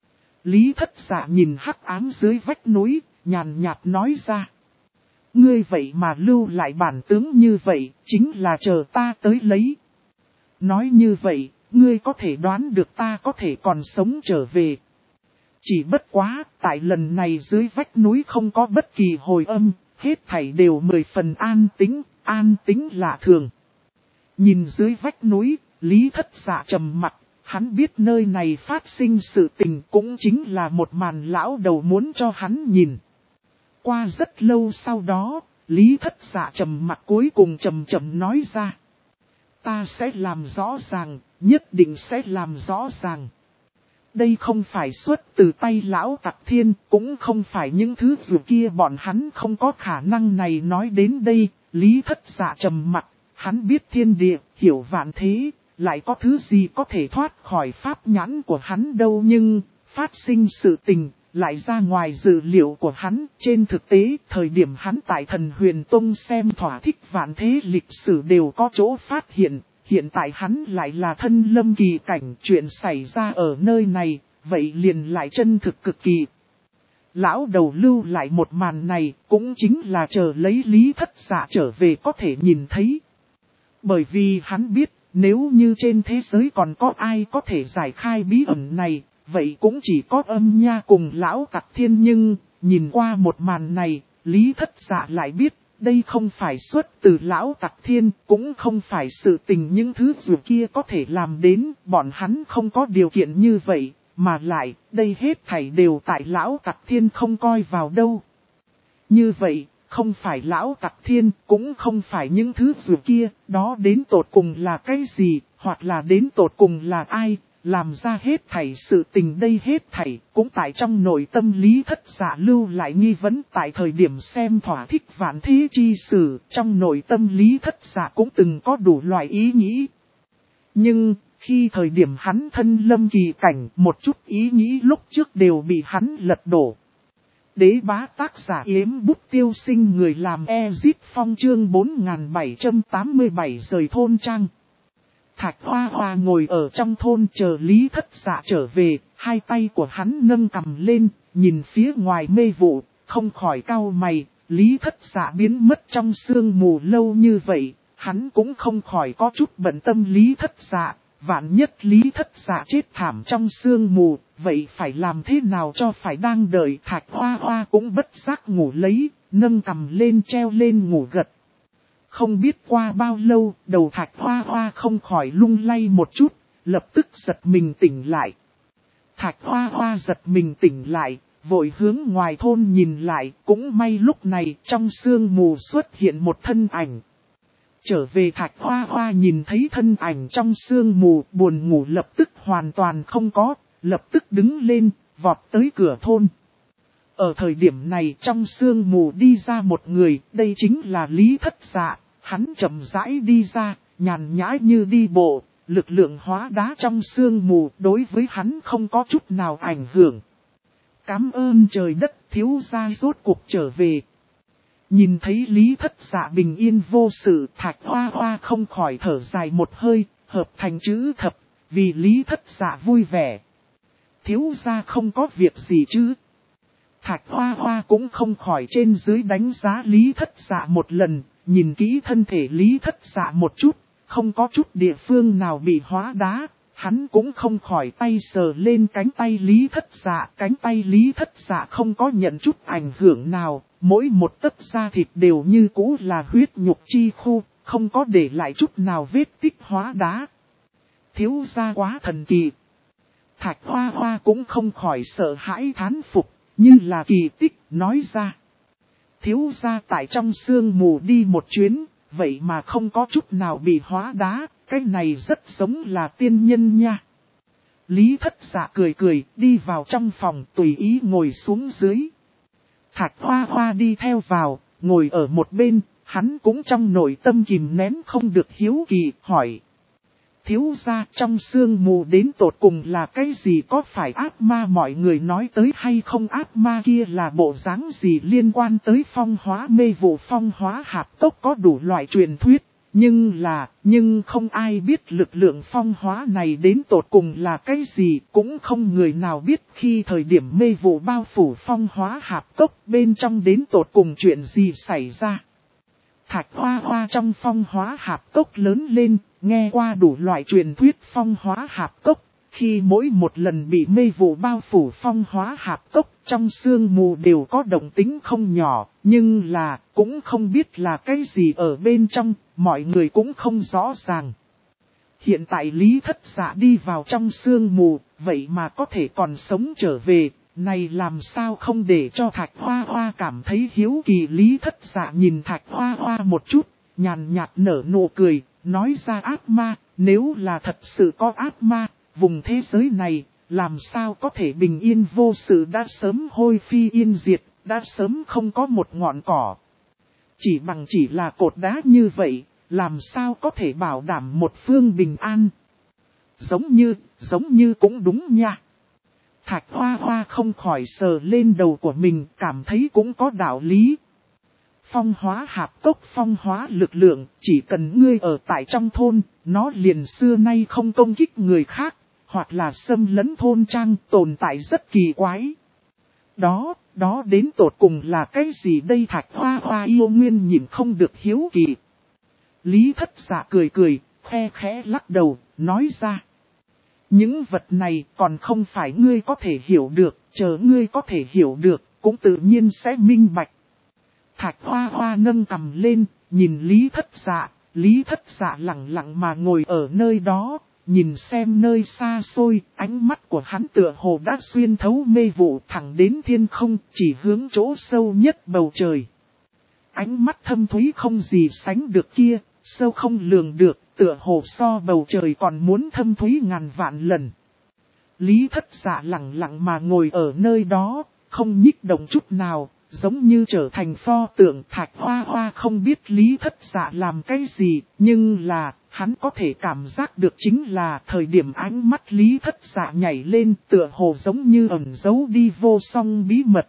Lý Thất Dạ nhìn hắc ám dưới vách núi, nhàn nhạt nói ra. Ngươi vậy mà lưu lại bản tướng như vậy, chính là chờ ta tới lấy. Nói như vậy, ngươi có thể đoán được ta có thể còn sống trở về. Chỉ bất quá, tại lần này dưới vách núi không có bất kỳ hồi âm, hết thảy đều 10 phần an tĩnh, an tĩnh lạ thường. Nhìn dưới vách núi, Lý Thất Dạ trầm mặt, hắn biết nơi này phát sinh sự tình cũng chính là một màn lão đầu muốn cho hắn nhìn. Qua rất lâu sau đó, Lý Thất Dạ trầm mặt cuối cùng trầm trầm nói ra. Ta sẽ làm rõ ràng, nhất định sẽ làm rõ ràng. Đây không phải xuất từ tay lão Tặc Thiên, cũng không phải những thứ dù kia bọn hắn không có khả năng này. Nói đến đây, Lý Thất Dạ trầm mặt, hắn biết thiên địa, hiểu vạn thế, lại có thứ gì có thể thoát khỏi pháp nhãn của hắn đâu, nhưng phát sinh sự tình lại ra ngoài dự liệu của hắn. Trên thực tế, thời điểm hắn tại Thần Huyền Tông xem thỏa thích vạn thế lịch sử đều có chỗ phát hiện. Hiện tại hắn lại là thân lâm kỳ cảnh, chuyện xảy ra ở nơi này, vậy liền lại chân thực cực kỳ. Lão đầu lưu lại một màn này, cũng chính là chờ lấy Lý Thất Dạ trở về có thể nhìn thấy. Bởi vì hắn biết, nếu như trên thế giới còn có ai có thể giải khai bí ẩn này, vậy cũng chỉ có Âm Nha cùng lão Tặc Thiên. Nhưng, nhìn qua một màn này, Lý Thất Dạ lại biết, đây không phải xuất từ lão Tặc Thiên, cũng không phải sự tình những thứ dù kia có thể làm đến, bọn hắn không có điều kiện như vậy, mà lại, đây hết thảy đều tại lão Tặc Thiên không coi vào đâu. Như vậy, không phải lão Tặc Thiên, cũng không phải những thứ dù kia, đó đến tột cùng là cái gì, hoặc là đến tột cùng là ai, làm ra hết thảy sự tình. Đây hết thảy, cũng tại trong nội tâm Lý Thất Dạ lưu lại nghi vấn. Tại thời điểm xem thỏa thích vạn thế chi sử, trong nội tâm Lý Thất Dạ cũng từng có đủ loại ý nghĩ. Nhưng, khi thời điểm hắn thân lâm kỳ cảnh, một chút ý nghĩ lúc trước đều bị hắn lật đổ. Đế bá tác giả Yếm Bút Tiêu Sinh, người làm Ezip Phong, chương 4787 rời thôn trang. Thạch Hoa Hoa ngồi ở trong thôn chờ Lý Thất Dạ trở về, hai tay của hắn nâng cầm lên, nhìn phía ngoài mê vụ, không khỏi cau mày. Lý Thất Dạ biến mất trong sương mù lâu như vậy, hắn cũng không khỏi có chút bận tâm. Lý Thất Dạ, vạn nhất Lý Thất Dạ chết thảm trong sương mù, vậy phải làm thế nào cho phải. Đang đợi Thạch Hoa Hoa cũng bất giác ngủ lấy, nâng cầm lên treo lên ngủ gật. Không biết qua bao lâu, đầu Thạch Hoa Hoa không khỏi lung lay một chút, lập tức giật mình tỉnh lại. Thạch Hoa Hoa giật mình tỉnh lại, vội hướng ngoài thôn nhìn lại, cũng may lúc này trong sương mù xuất hiện một thân ảnh. Trở về Thạch Hoa Hoa nhìn thấy thân ảnh trong sương mù, buồn ngủ lập tức hoàn toàn không có, lập tức đứng lên, vọt tới cửa thôn. Ở thời điểm này trong sương mù đi ra một người, đây chính là Lý Thất Dạ. Hắn chậm rãi đi ra, nhàn nhã như đi bộ, lực lượng hóa đá trong sương mù đối với hắn không có chút nào ảnh hưởng. Cảm ơn trời đất, thiếu gia rốt cuộc trở về. Nhìn thấy Lý Thất Dạ bình yên vô sự, Thạch Hoa Hoa không khỏi thở dài một hơi, hợp thành chữ thập, vì Lý Thất Dạ vui vẻ. Thiếu gia không có việc gì chứ? Thạch Hoa Hoa cũng không khỏi trên dưới đánh giá Lý Thất Dạ một lần, nhìn kỹ thân thể Lý Thất Dạ một chút, không có chút địa phương nào bị hóa đá, hắn cũng không khỏi tay sờ lên cánh tay Lý Thất Dạ. Cánh tay Lý Thất Dạ không có nhận chút ảnh hưởng nào, mỗi một tấc da thịt đều như cũ là huyết nhục chi khu, không có để lại chút nào vết tích hóa đá. Thiếu gia quá thần kỳ. Thạch Hoa Hoa cũng không khỏi sợ hãi thán phục, như là kỳ tích, nói ra. Thiếu gia tại trong sương mù đi một chuyến, vậy mà không có chút nào bị hóa đá, cái này rất giống là tiên nhân nha. Lý Thất Dạ cười cười, đi vào trong phòng tùy ý ngồi xuống dưới. Thạch Hoa Hoa đi theo vào, ngồi ở một bên, hắn cũng trong nội tâm kìm nén không được hiếu kỳ, hỏi. Thiếu gia trong sương mù đến tột cùng là cái gì, có phải ác ma mọi người nói tới hay không, ác ma kia là bộ dáng gì, liên quan tới phong hóa mê vụ phong hóa hạp cốc có đủ loại truyền thuyết, nhưng không ai biết lực lượng phong hóa này đến tột cùng là cái gì, cũng không người nào biết khi thời điểm mê vụ bao phủ phong hóa hạp cốc bên trong đến tột cùng chuyện gì xảy ra. Thạch Hoa Hoa trong phong hóa hạp cốc lớn lên, nghe qua đủ loại truyền thuyết phong hóa hạp cốc, Khi mỗi một lần bị mê vụ bao phủ phong hóa hạp cốc trong sương mù đều có động tĩnh không nhỏ, nhưng là cũng không biết là cái gì ở bên trong, mọi người cũng không rõ ràng. Hiện tại Lý Thất Dạ đi vào trong sương mù, vậy mà có thể còn sống trở về, này làm sao không để cho Thạch Hoa Hoa cảm thấy hiếu kỳ. Lý Thất Dạ nhìn Thạch Hoa Hoa một chút, nhàn nhạt nở nụ cười, nói ra ác ma, nếu là thật sự có ác ma, vùng thế giới này, làm sao có thể bình yên vô sự, đã sớm hôi phi yên diệt, đã sớm không có một ngọn cỏ. Chỉ là cột đá như vậy, làm sao có thể bảo đảm một phương bình an. Giống như cũng đúng nha. Thạch Hoa Hoa không khỏi sờ lên đầu của mình, cảm thấy cũng có đạo lý. Phong hóa hạp cốc phong hóa lực lượng, chỉ cần ngươi ở tại trong thôn, nó liền xưa nay không công kích người khác, hoặc là xâm lấn thôn trang, tồn tại rất kỳ quái. Đó đến tột cùng là cái gì đây? Thạch Hoa Hoa yêu nguyên nhìn không được hiếu kỳ. Lý Thất Dạ cười, khe khẽ lắc đầu, nói ra. Những vật này còn không phải ngươi có thể hiểu được, chờ ngươi có thể hiểu được, cũng tự nhiên sẽ minh bạch. Thạch Hoa Hoa nâng cằm lên, nhìn Lý Thất Dạ lặng lặng mà ngồi ở nơi đó, nhìn xem nơi xa xôi, ánh mắt của hắn tựa hồ đã xuyên thấu mê vụ thẳng đến thiên không, chỉ hướng chỗ sâu nhất bầu trời. Ánh mắt thâm thúy không gì sánh được kia, sâu không lường được, tựa hồ so bầu trời còn muốn thâm thúy ngàn vạn lần. Lý Thất Dạ lặng lặng mà ngồi ở nơi đó, không nhích động chút nào, giống như trở thành pho tượng. Thạch Hoa Hoa không biết Lý Thất Dạ làm cái gì, nhưng là, hắn có thể cảm giác được chính là thời điểm ánh mắt Lý Thất Dạ nhảy lên, tựa hồ giống như ẩn giấu đi vô song bí mật.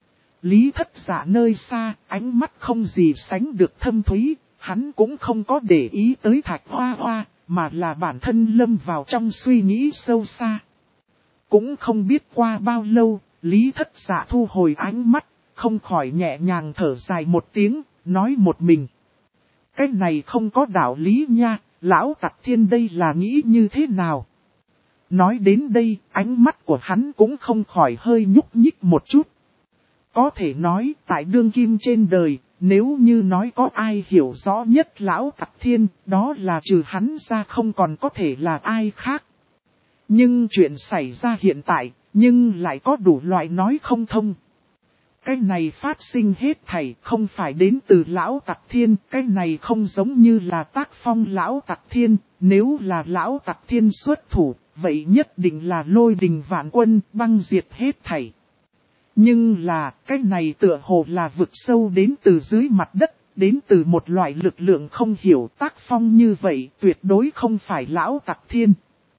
Lý Thất Dạ nơi xa, ánh mắt không gì sánh được thâm thúy, hắn cũng không có để ý tới Thạch Hoa Hoa, mà là bản thân lâm vào trong suy nghĩ sâu xa. Cũng không biết qua bao lâu, Lý Thất Dạ thu hồi ánh mắt, không khỏi nhẹ nhàng thở dài một tiếng, nói một mình. Cái này không có đạo lý nha, lão Tặc Thiên đây là nghĩ như thế nào? Nói đến đây, ánh mắt của hắn cũng không khỏi hơi nhúc nhích một chút. Có thể nói, tại đương kim trên đời, nếu như nói có ai hiểu rõ nhất lão Tặc Thiên, đó là trừ hắn ra không còn có thể là ai khác. Nhưng chuyện xảy ra hiện tại, nhưng lại có đủ loại nói không thông. Cái này phát sinh hết thảy không phải đến từ lão Tặc Thiên, cái này không giống như là tác phong lão Tặc Thiên, nếu là lão Tặc Thiên xuất thủ, vậy nhất định là lôi đình vạn quân băng diệt hết thảy. Nhưng là, cái này tựa hồ là vực sâu đến từ dưới mặt đất, đến từ một loại lực lượng không hiểu. Tác phong như vậy tuyệt đối không phải lão Tặc Thiên.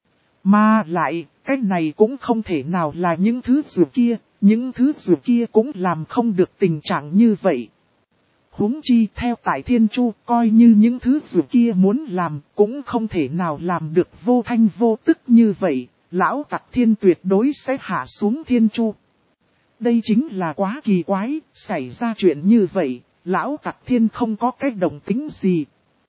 Mà lại, cái này cũng không thể nào là những thứ dù kia, những thứ dù kia cũng làm không được tình trạng như vậy. Huống chi theo tại Thiên Chu, coi như những thứ dù kia muốn làm, cũng không thể nào làm được vô thanh vô tức như vậy, lão Tặc Thiên tuyệt đối sẽ hạ xuống Thiên Chu. Đây chính là quá kỳ quái, xảy ra chuyện như vậy, lão Tặc Thiên không có cái động tính gì.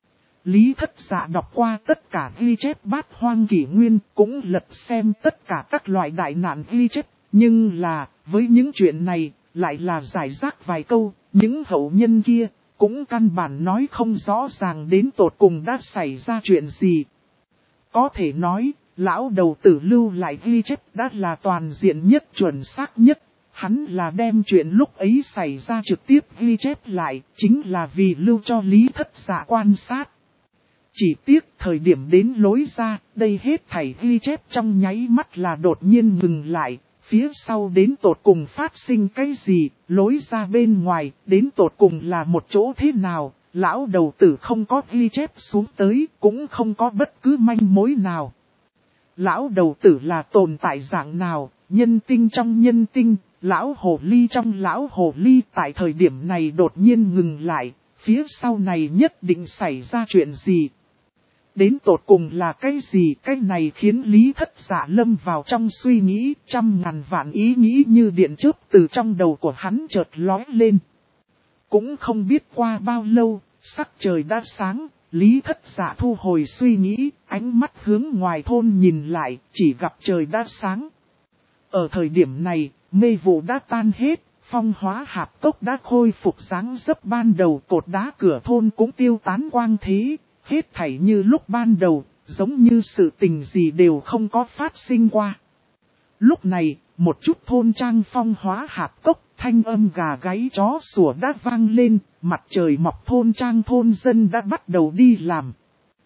Lý Thất Dạ đọc qua tất cả ghi chép Bát Hoang Kỷ Nguyên, cũng lật xem tất cả các loại đại nạn ghi chép, nhưng là, với những chuyện này, lại là giải rác vài câu, những hậu nhân kia, cũng căn bản nói không rõ ràng đến tột cùng đã xảy ra chuyện gì. Có thể nói, lão đầu tử lưu lại ghi chép đã là toàn diện nhất, chuẩn xác nhất. Hắn là đem chuyện lúc ấy xảy ra trực tiếp ghi chép lại, chính là vì lưu cho Lý Thất Dạ quan sát. Chỉ tiếc thời điểm đến lối ra, đây hết thảy ghi chép trong nháy mắt là đột nhiên ngừng lại, phía sau đến tột cùng phát sinh cái gì, lối ra bên ngoài, đến tột cùng là một chỗ thế nào, lão đầu tử không có ghi chép xuống tới, cũng không có bất cứ manh mối nào. Lão đầu tử là tồn tại dạng nào, nhân tinh trong nhân tinh, lão hồ ly trong lão hồ ly, tại thời điểm này đột nhiên ngừng lại, phía sau này nhất định xảy ra chuyện gì. Đến tột cùng là cái gì, cái này khiến Lý Thất Dạ lâm vào trong suy nghĩ, trăm ngàn vạn ý nghĩ như điện chớp từ trong đầu của hắn chợt lóe lên. Cũng không biết qua bao lâu, sắc trời đã sáng, Lý Thất Dạ thu hồi suy nghĩ, ánh mắt hướng ngoài thôn nhìn lại, chỉ gặp trời đã sáng. Ở thời điểm này, mê vụ đã tan hết, phong hóa hạp cốc đã khôi phục dáng dấp ban đầu, cột đá cửa thôn cũng tiêu tán quang thế, hết thảy như lúc ban đầu, giống như sự tình gì đều không có phát sinh qua. Lúc này, một chút thôn trang phong hóa hạp cốc, thanh âm gà gáy chó sủa đã vang lên, mặt trời mọc thôn trang thôn dân đã bắt đầu đi làm.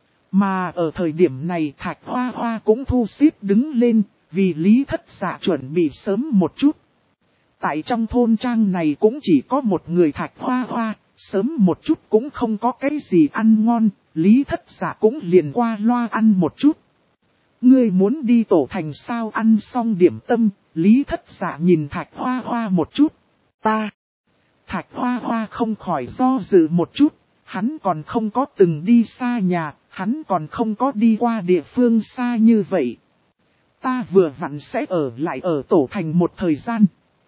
Mà ở thời điểm này Thạch Hoa Hoa cũng thu xếp đứng lên, vì Lý Thất Dạ chuẩn bị sớm một chút. Tại trong thôn trang này cũng chỉ có một người Thạch Hoa Hoa, sớm một chút cũng không có cái gì ăn ngon, Lý Thất Dạ cũng liền qua loa ăn một chút. Ngươi muốn đi tổ thành sao? Ăn xong điểm tâm, Lý Thất Dạ nhìn Thạch Hoa Hoa một chút. Ta. Thạch Hoa Hoa không khỏi do dự một chút, hắn còn không có từng đi xa nhà, hắn còn không có đi qua địa phương xa như vậy. Ta vừa vặn sẽ ở lại ở tổ thành một thời gian.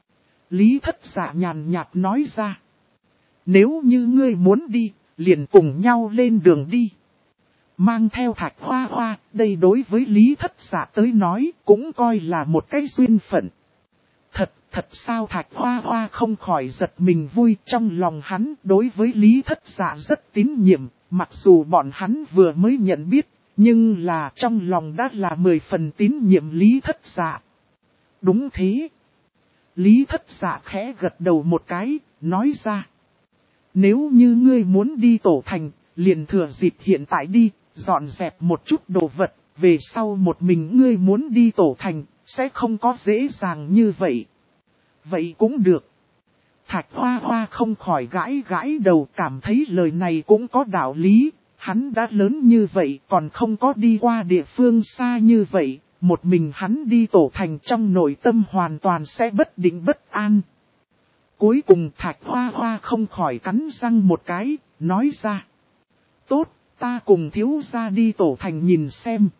Lý Thất Dạ nhàn nhạt nói ra. Nếu như ngươi muốn đi, liền cùng nhau lên đường đi. Mang theo Thạch Hoa Hoa, đây đối với Lý Thất Dạ tới nói cũng coi là một cái duyên phận. Thật sao? Thạch Hoa Hoa không khỏi giật mình vui, trong lòng hắn đối với Lý Thất Dạ rất tín nhiệm, mặc dù bọn hắn vừa mới nhận biết, nhưng là trong lòng đã là 10 phần tín nhiệm Lý Thất Dạ. Đúng thế. Lý Thất Dạ khẽ gật đầu một cái, nói ra. Nếu như ngươi muốn đi tổ thành, liền thừa dịp hiện tại đi, dọn dẹp một chút đồ vật, về sau một mình ngươi muốn đi tổ thành, sẽ không có dễ dàng như vậy. Vậy cũng được. Thạch Hoa Hoa không khỏi gãi đầu, cảm thấy lời này cũng có đạo lý, hắn đã lớn như vậy còn không có đi qua địa phương xa như vậy, một mình hắn đi tổ thành trong nội tâm hoàn toàn sẽ bất định bất an. Cuối cùng Thạch Hoa Hoa không khỏi cắn răng một cái, nói ra. Tốt, ta cùng thiếu gia đi tổ thành nhìn xem.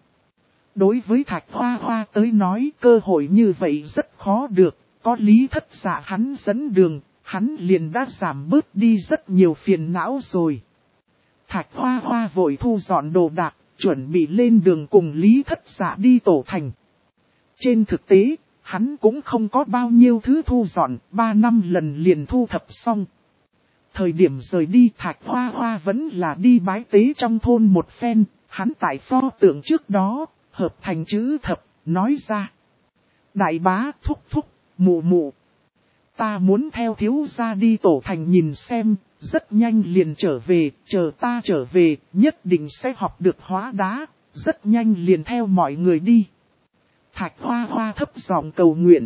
Đối với Thạch Hoa Hoa tới nói cơ hội như vậy rất khó được, có Lý Thất Dạ hắn dẫn đường, hắn liền đã giảm bớt đi rất nhiều phiền não rồi. Thạch Hoa Hoa vội thu dọn đồ đạc, chuẩn bị lên đường cùng Lý Thất Dạ đi tổ thành. Trên thực tế, hắn cũng không có bao nhiêu thứ thu dọn, 3 năm lần liền thu thập xong. Thời điểm rời đi Thạch Hoa Hoa vẫn là đi bái tế trong thôn một phen, hắn tại pho tượng trước đó, hợp thành chữ thập, nói ra. Đại bá thúc thúc, mụ mụ. Ta muốn theo thiếu gia đi tổ thành nhìn xem, rất nhanh liền trở về, chờ ta trở về, nhất định sẽ học được hóa đá, rất nhanh liền theo mọi người đi. Thạch Hoa Hoa thấp giọng cầu nguyện.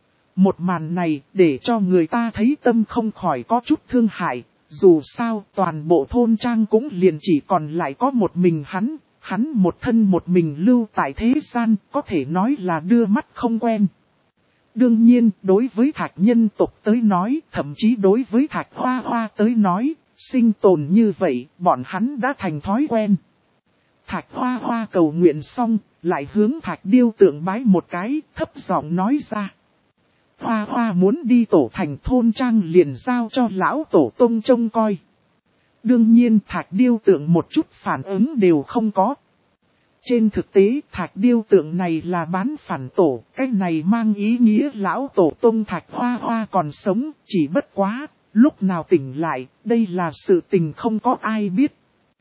Một màn này để cho người ta thấy tâm không khỏi có chút thương hại, dù sao toàn bộ thôn trang cũng liền chỉ còn lại có một mình hắn một thân một mình lưu tại thế gian, có thể nói là đưa mắt không quen. Đương nhiên, đối với Thạch nhân tộc tới nói, thậm chí đối với Thạch Hoa Hoa tới nói, sinh tồn như vậy, bọn hắn đã thành thói quen. Thạch Hoa Hoa cầu nguyện xong, lại hướng Thạch Điêu Tượng bái một cái, thấp giọng nói ra. Hoa Hoa muốn đi tổ thành thôn trang liền giao cho lão tổ tông trông coi. Đương nhiên Thạch Điêu Tượng một chút phản ứng đều không có. Trên thực tế Thạch Điêu Tượng này là bán phản tổ, cái này mang ý nghĩa lão tổ tông Thạch Hoa Hoa còn sống, chỉ bất quá, lúc nào tỉnh lại, đây là sự tình không có ai biết.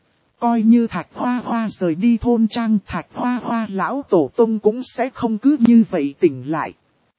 Coi như Thạch Hoa Hoa rời đi thôn trang, Thạch Hoa Hoa lão tổ tông cũng sẽ không cứ như vậy tỉnh lại.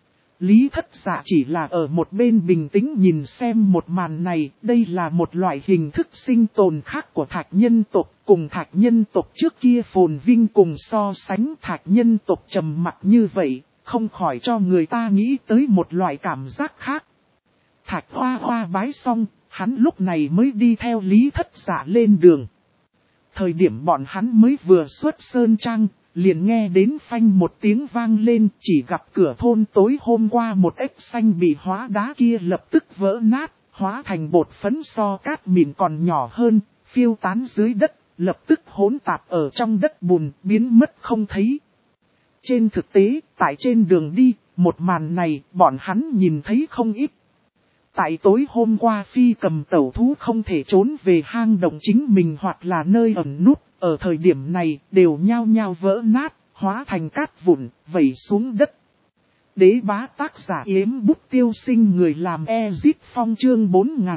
Lý Thất Dạ chỉ là ở một bên bình tĩnh nhìn xem một màn này, đây là một loại hình thức sinh tồn khác của Thạch nhân tộc, cùng Thạch nhân tộc trước kia phồn vinh cùng so sánh. Thạch nhân tộc trầm mặc như vậy, không khỏi cho người ta nghĩ tới một loại cảm giác khác. Thạch Hoa Hoa bái xong, hắn lúc này mới đi theo Lý Thất Dạ lên đường. Thời điểm bọn hắn mới vừa xuất sơn trang, liền nghe đến phanh một tiếng vang lên, chỉ gặp cửa thôn tối hôm qua một ếch xanh bị hóa đá kia lập tức vỡ nát, hóa thành bột phấn so cát mịn còn nhỏ hơn, phiêu tán dưới đất, lập tức hỗn tạp ở trong đất bùn, biến mất không thấy. Trên thực tế, tại trên đường đi, một màn này bọn hắn nhìn thấy không ít. Tại tối hôm qua phi cầm tẩu thú không thể trốn về hang động chính mình hoặc là nơi ẩn nút, ở thời điểm này đều nhao nhao vỡ nát, hóa thành cát vụn, vẩy xuống đất. Đế bá tác giả Yếm Bút Tiêu Sinh, người làm Ezit Phong, chương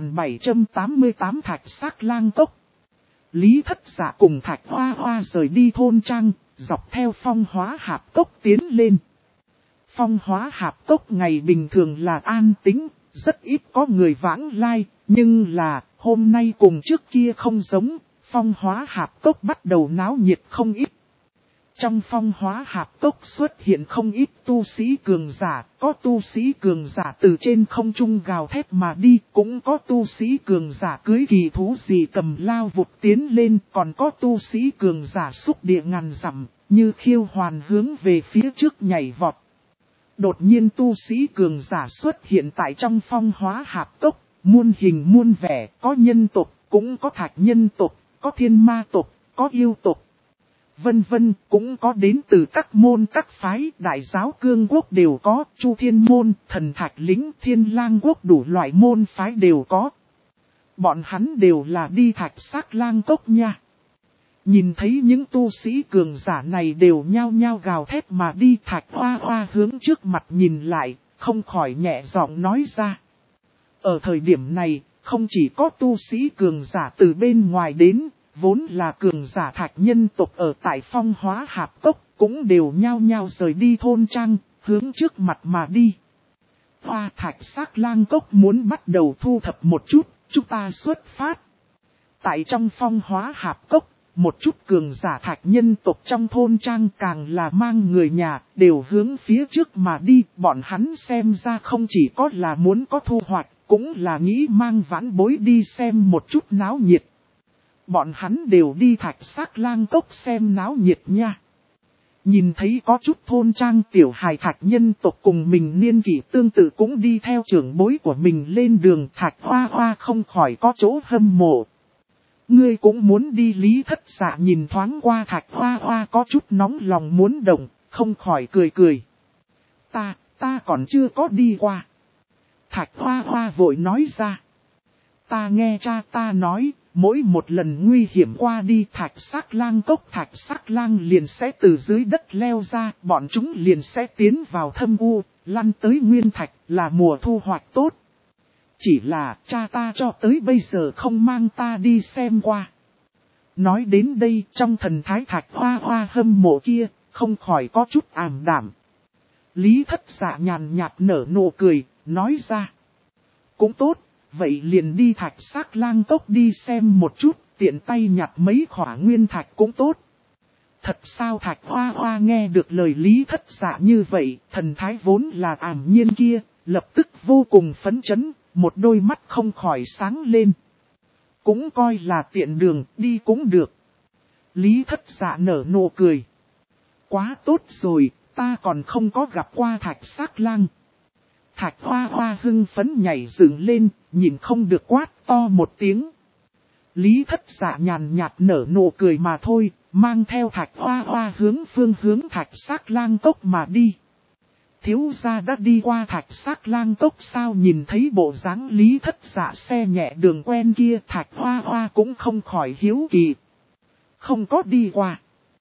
4788 Thạch Xác Lang Cốc. Lý Thất Giả cùng Thạch Hoa Hoa rời đi thôn trang, dọc theo Phong Hóa Hạp Cốc tiến lên. Phong Hóa Hạp Cốc ngày bình thường là an tĩnh, rất ít có người vãng lai, nhưng là hôm nay cùng trước kia không giống, Phong Hóa Hạp Cốc bắt đầu náo nhiệt không ít. Trong Phong Hóa Hạp Cốc xuất hiện không ít tu sĩ cường giả, có tu sĩ cường giả từ trên không trung gào thét mà đi, cũng có tu sĩ cường giả cưới kỳ thú gì cầm lao vụt tiến lên, còn có tu sĩ cường giả xúc địa ngàn dặm, như khiêu hoàn hướng về phía trước nhảy vọt. Đột nhiên tu sĩ cường giả xuất hiện tại trong Phong Hóa Hạp Cốc, muôn hình muôn vẻ, có nhân tộc, cũng có thạch nhân tộc, có thiên ma tộc, có yêu tộc. Vân vân, cũng có đến từ các môn các phái, đại giáo cương quốc đều có, chu thiên môn, thần thạch lĩnh, thiên lang quốc đủ loại môn phái đều có. Bọn hắn đều là đi Thạch Xác Lang Cốc nha. Nhìn thấy những tu sĩ cường giả này đều nhao nhao gào thét mà đi, Thạch Hoa Hoa hướng trước mặt nhìn lại, không khỏi nhẹ giọng nói ra. Ở thời điểm này, không chỉ có tu sĩ cường giả từ bên ngoài đến, vốn là cường giả thạch nhân tộc ở tại Phong Hóa Hạp Cốc, cũng đều nhao nhao rời đi thôn trang, hướng trước mặt mà đi. Hoa Thạch Xác Lang Cốc muốn bắt đầu thu thập một chút, chúng ta xuất phát. Tại trong Phong Hóa Hạp Cốc, một chút cường giả thạch nhân tộc trong thôn trang càng là mang người nhà, đều hướng phía trước mà đi, bọn hắn xem ra không chỉ có là muốn có thu hoạch, cũng là nghĩ mang vãn bối đi xem một chút náo nhiệt. Bọn hắn đều đi Thạch Xác Lang Cốc xem náo nhiệt nha. Nhìn thấy có chút thôn trang tiểu hài thạch nhân tộc cùng mình niên kỷ tương tự cũng đi theo trưởng bối của mình lên đường, Thạch Hoa Hoa không khỏi có chỗ hâm mộ. Ngươi cũng muốn đi. Lý Thất Giả nhìn thoáng qua Thạch Hoa Hoa có chút nóng lòng muốn động, không khỏi cười cười. Ta còn chưa có đi qua. Thạch Hoa Hoa vội nói ra. Ta nghe cha ta nói, mỗi một lần nguy hiểm qua đi Thạch Xác Lang Cốc, Thạch Xác Lang liền sẽ từ dưới đất leo ra, bọn chúng liền sẽ tiến vào thâm u, lăn tới nguyên thạch, là mùa thu hoạch tốt. Chỉ là cha ta cho tới bây giờ không mang ta đi xem qua. Nói đến đây, trong thần thái Thạch Hoa Hoa hâm mộ kia, không khỏi có chút ảm đạm. Lý Thất Giả nhàn nhạt nở nụ cười, nói ra. Cũng tốt, vậy liền đi Thạch Xác Lang Cốc đi xem một chút, tiện tay nhặt mấy khỏa nguyên thạch cũng tốt. Thật sao? Thạch Hoa Hoa nghe được lời Lý Thất Giả như vậy, thần thái vốn là ảm nhiên kia, lập tức vô cùng phấn chấn, một đôi mắt không khỏi sáng lên. Cũng coi là tiện đường, đi cũng được. Lý Thất Giả nở nụ cười. Quá tốt rồi, ta còn không có gặp qua Thạch Xác Lang. Thạch Hoa Hoa hưng phấn nhảy dựng lên, nhìn không được quát to một tiếng. Lý Thất Giả nhàn nhạt nở nụ cười mà thôi, mang theo Thạch Hoa Hoa hướng Thạch Xác Lang Cốc mà đi. Thiếu gia đã đi qua Thạch Xác Lang Cốc sao? Nhìn thấy bộ dáng Lý Thất Giả xe nhẹ đường quen kia, Thạch Hoa Hoa cũng không khỏi hiếu kỳ. Không có đi qua.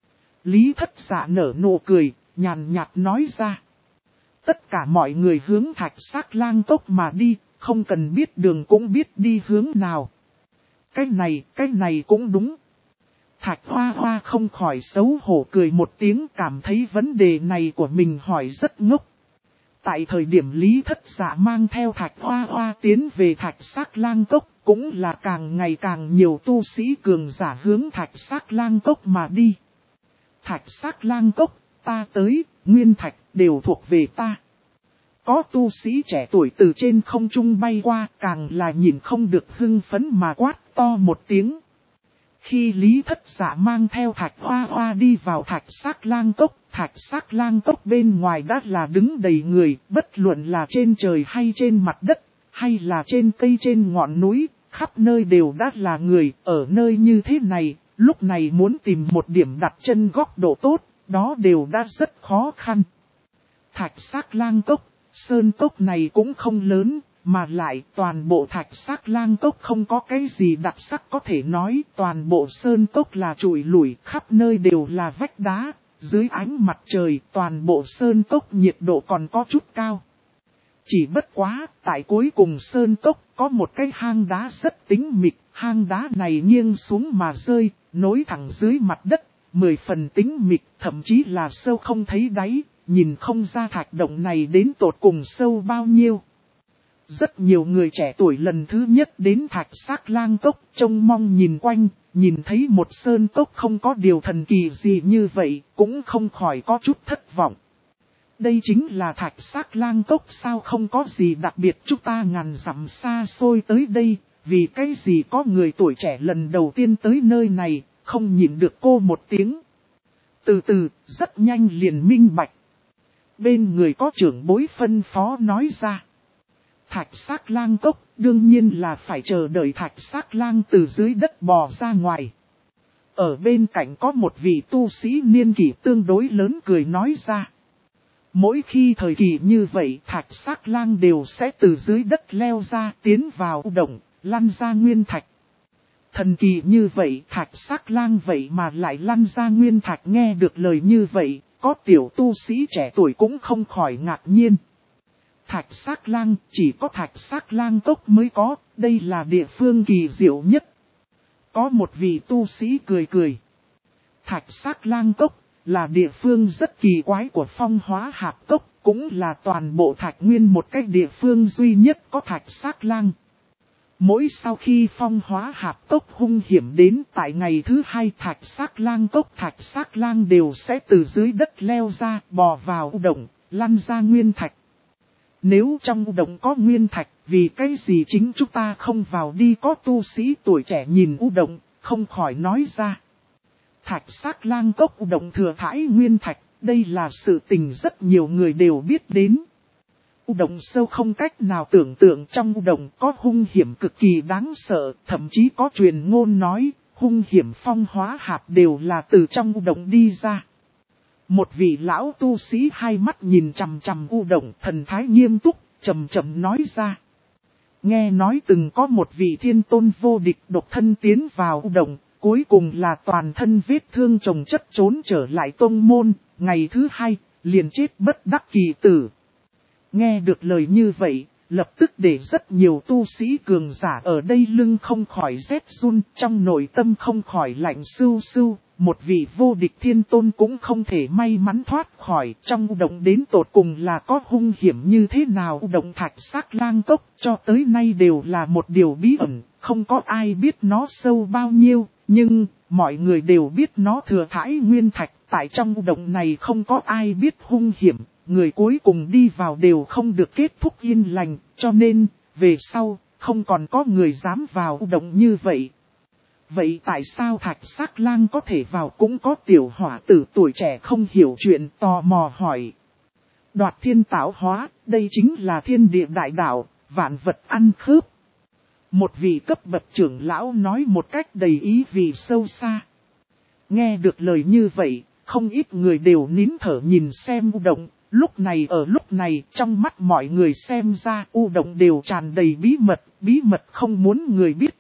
Lý Thất Giả nở nụ cười, nhàn nhạt nói ra. Tất cả mọi người hướng Thạch Xác Lang Cốc mà đi, không cần biết đường cũng biết đi hướng nào. Cái này cũng đúng. Thạch Hoa Hoa không khỏi xấu hổ cười một tiếng, cảm thấy vấn đề này của mình hỏi rất ngốc. Tại thời điểm Lý Thất Giả mang theo Thạch Hoa Hoa tiến về Thạch Xác Lang Cốc, cũng là càng ngày càng nhiều tu sĩ cường giả hướng Thạch Xác Lang Cốc mà đi. Thạch Xác Lang Cốc, ta tới, nguyên thạch đều thuộc về ta. Có tu sĩ trẻ tuổi từ trên không trung bay qua, càng là nhìn không được hưng phấn mà quát to một tiếng. Khi Lý Thất Giả mang theo Thạch Hoa Hoa đi vào Thạch Xác Lang Cốc, Thạch Xác Lang Cốc bên ngoài đã là đứng đầy người, bất luận là trên trời hay trên mặt đất, hay là trên cây trên ngọn núi, khắp nơi đều đã là người. Ở nơi như thế này, lúc này muốn tìm một điểm đặt chân góc độ tốt, đó đều đã rất khó khăn. Thạch Xác Lang Cốc, sơn cốc này cũng không lớn, mà lại toàn bộ Thạch Sắc Lang Cốc không có cái gì đặc sắc có thể nói, toàn bộ sơn cốc là trụi lủi, khắp nơi đều là vách đá, dưới ánh mặt trời toàn bộ sơn cốc nhiệt độ còn có chút cao. Chỉ bất quá, tại cuối cùng sơn cốc có một cái hang đá rất tính mịch, hang đá này nghiêng xuống mà rơi, nối thẳng dưới mặt đất, 10 phần tính mịch, thậm chí là sâu không thấy đáy, nhìn không ra thạch động này đến tột cùng sâu bao nhiêu. Rất nhiều người trẻ tuổi lần thứ nhất đến Thạch Sắc Lang Cốc, trông mong nhìn quanh, nhìn thấy một sơn cốc không có điều thần kỳ gì như vậy, cũng không khỏi có chút thất vọng. Đây chính là Thạch Sắc Lang Cốc sao, không có gì đặc biệt, chúng ta ngàn dặm xa xôi tới đây, vì cái gì có người tuổi trẻ lần đầu tiên tới nơi này, không nhìn được cô một tiếng. Từ từ, rất nhanh liền minh bạch. Bên người có trưởng bối phân phó nói ra. Thạch Sắc Lang Cốc đương nhiên là phải chờ đợi Thạch Sắc Lang từ dưới đất bò ra ngoài. Ở bên cạnh có một vị tu sĩ niên kỷ tương đối lớn cười nói ra. Mỗi khi thời kỳ như vậy Thạch Sắc Lang đều sẽ từ dưới đất leo ra tiến vào động, lăn ra nguyên thạch. Thần kỳ như vậy Thạch Sắc Lang vậy mà lại lăn ra nguyên thạch, nghe được lời như vậy, có tiểu tu sĩ trẻ tuổi cũng không khỏi ngạc nhiên. Thạch Sắc Lang chỉ có Thạch Sắc Lang Cốc mới có, đây là địa phương kỳ diệu nhất. Có một vị tu sĩ cười cười. Thạch Sắc Lang Cốc là địa phương rất kỳ quái của Phong Hóa Hạp Cốc, cũng là toàn bộ Thạch Nguyên một cái địa phương duy nhất có Thạch Sắc Lang. Mỗi sau khi Phong Hóa Hạp Cốc hung hiểm đến tại ngày thứ 2 Thạch Sắc Lang đều sẽ từ dưới đất leo ra, bò vào động, lăn ra nguyên thạch. Nếu trong động có nguyên thạch, vì cái gì chính chúng ta không vào đi, có tu sĩ tuổi trẻ nhìn động, không khỏi nói ra. Thạch Sắc Lang Cốc động thừa thãi nguyên thạch, đây là sự tình rất nhiều người đều biết đến. Động sâu không cách nào tưởng tượng, trong động có hung hiểm cực kỳ đáng sợ, thậm chí có truyền ngôn nói, hung hiểm Phong Hóa Hạp đều là từ trong động đi ra. Một vị lão tu sĩ hai mắt nhìn chằm chằm động, thần thái nghiêm túc, chậm chậm nói ra. Nghe nói từng có một vị thiên tôn vô địch độc thân tiến vào động, cuối cùng là toàn thân vết thương chồng chất trốn trở lại tông môn, ngày thứ 2, liền chết bất đắc kỳ tử. Nghe được lời như vậy, lập tức để rất nhiều tu sĩ cường giả ở đây lưng không khỏi rét run, trong nội tâm không khỏi lạnh sưu sưu. Một vị vô địch thiên tôn cũng không thể may mắn thoát khỏi, trong động đến tột cùng là có hung hiểm như thế nào. Động Thạch Sắc Lang Cốc cho tới nay đều là một điều bí ẩn, không có ai biết nó sâu bao nhiêu, nhưng mọi người đều biết nó thừa thãi nguyên thạch. Tại trong động này không có ai biết hung hiểm, người cuối cùng đi vào đều không được kết thúc yên lành, cho nên về sau không còn có người dám vào động như vậy. Vậy tại sao Thạch Sắc Lang có thể vào, cũng có tiểu hỏa tử tuổi trẻ không hiểu chuyện tò mò hỏi. Đoạt thiên tạo hóa, đây chính là thiên địa đại đạo, vạn vật ăn khớp. Một vị cấp bậc trưởng lão nói một cách đầy ý vị sâu xa. Nghe được lời như vậy, không ít người đều nín thở nhìn xem động. Lúc này trong mắt mọi người xem ra động đều tràn đầy bí mật không muốn người biết.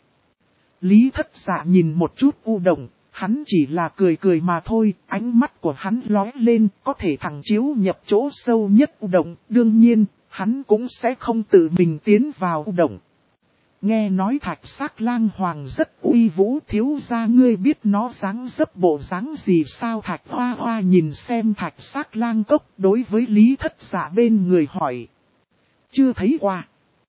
Lý Thất Dạ nhìn một chút động, hắn chỉ là cười cười mà thôi, ánh mắt của hắn lóe lên, có thể thẳng chiếu nhập chỗ sâu nhất động, đương nhiên, hắn cũng sẽ không tự mình tiến vào động. Nghe nói Thạch Sắc Lang Hoàng rất uy vũ, thiếu gia ngươi biết nó dáng dấp bộ dáng gì sao? Thạch Hoa Hoa nhìn xem Thạch Sắc Lang Cốc, đối với Lý Thất Dạ bên người hỏi. Chưa thấy qua.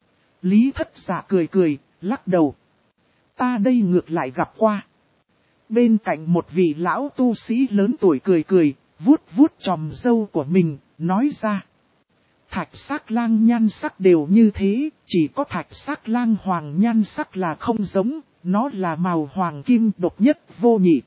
Lý Thất Dạ cười cười, lắc đầu. Ta đây ngược lại gặp qua. Bên cạnh một vị lão tu sĩ lớn tuổi cười cười, vuốt vuốt chòm râu của mình, nói ra. Thạch Sắc Lang nhan sắc đều như thế, chỉ có Thạch Sắc Lang Hoàng nhan sắc là không giống, nó là màu hoàng kim độc nhất vô nhị.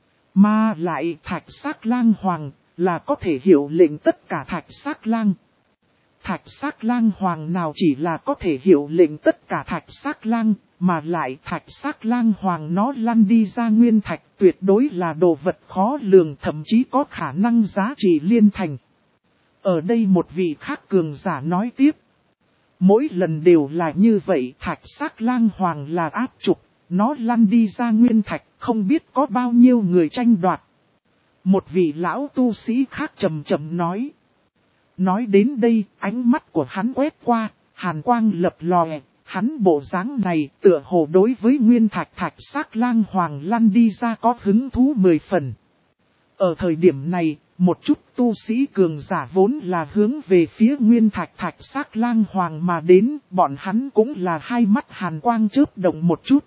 Mà lại Thạch Sắc Lang Hoàng là có thể hiệu lệnh tất cả Thạch Sắc Lang. Thạch Sắc Lang Hoàng nào chỉ là có thể hiệu lệnh tất cả Thạch Sắc Lang, mà lại Thạch Sắc Lang Hoàng nó lăn đi ra nguyên thạch tuyệt đối là đồ vật khó lường, thậm chí có khả năng giá trị liên thành. Ở đây một vị khác cường giả nói tiếp. Mỗi lần đều là như vậy, thạch xác lang hoàng là áp trục, nó lăn đi ra nguyên thạch, không biết có bao nhiêu người tranh đoạt. Một vị lão tu sĩ khác trầm trầm nói. Nói đến đây, ánh mắt của hắn quét qua, hàn quang lập lòe, hắn bộ dáng này tựa hồ đối với nguyên thạch thạch xác lang hoàng lăn đi ra có hứng thú 10 phần. Ở thời điểm này, một chút tu sĩ cường giả vốn là hướng về phía nguyên thạch thạch xác lang hoàng mà đến, bọn hắn cũng là hai mắt hàn quang chớp động một chút.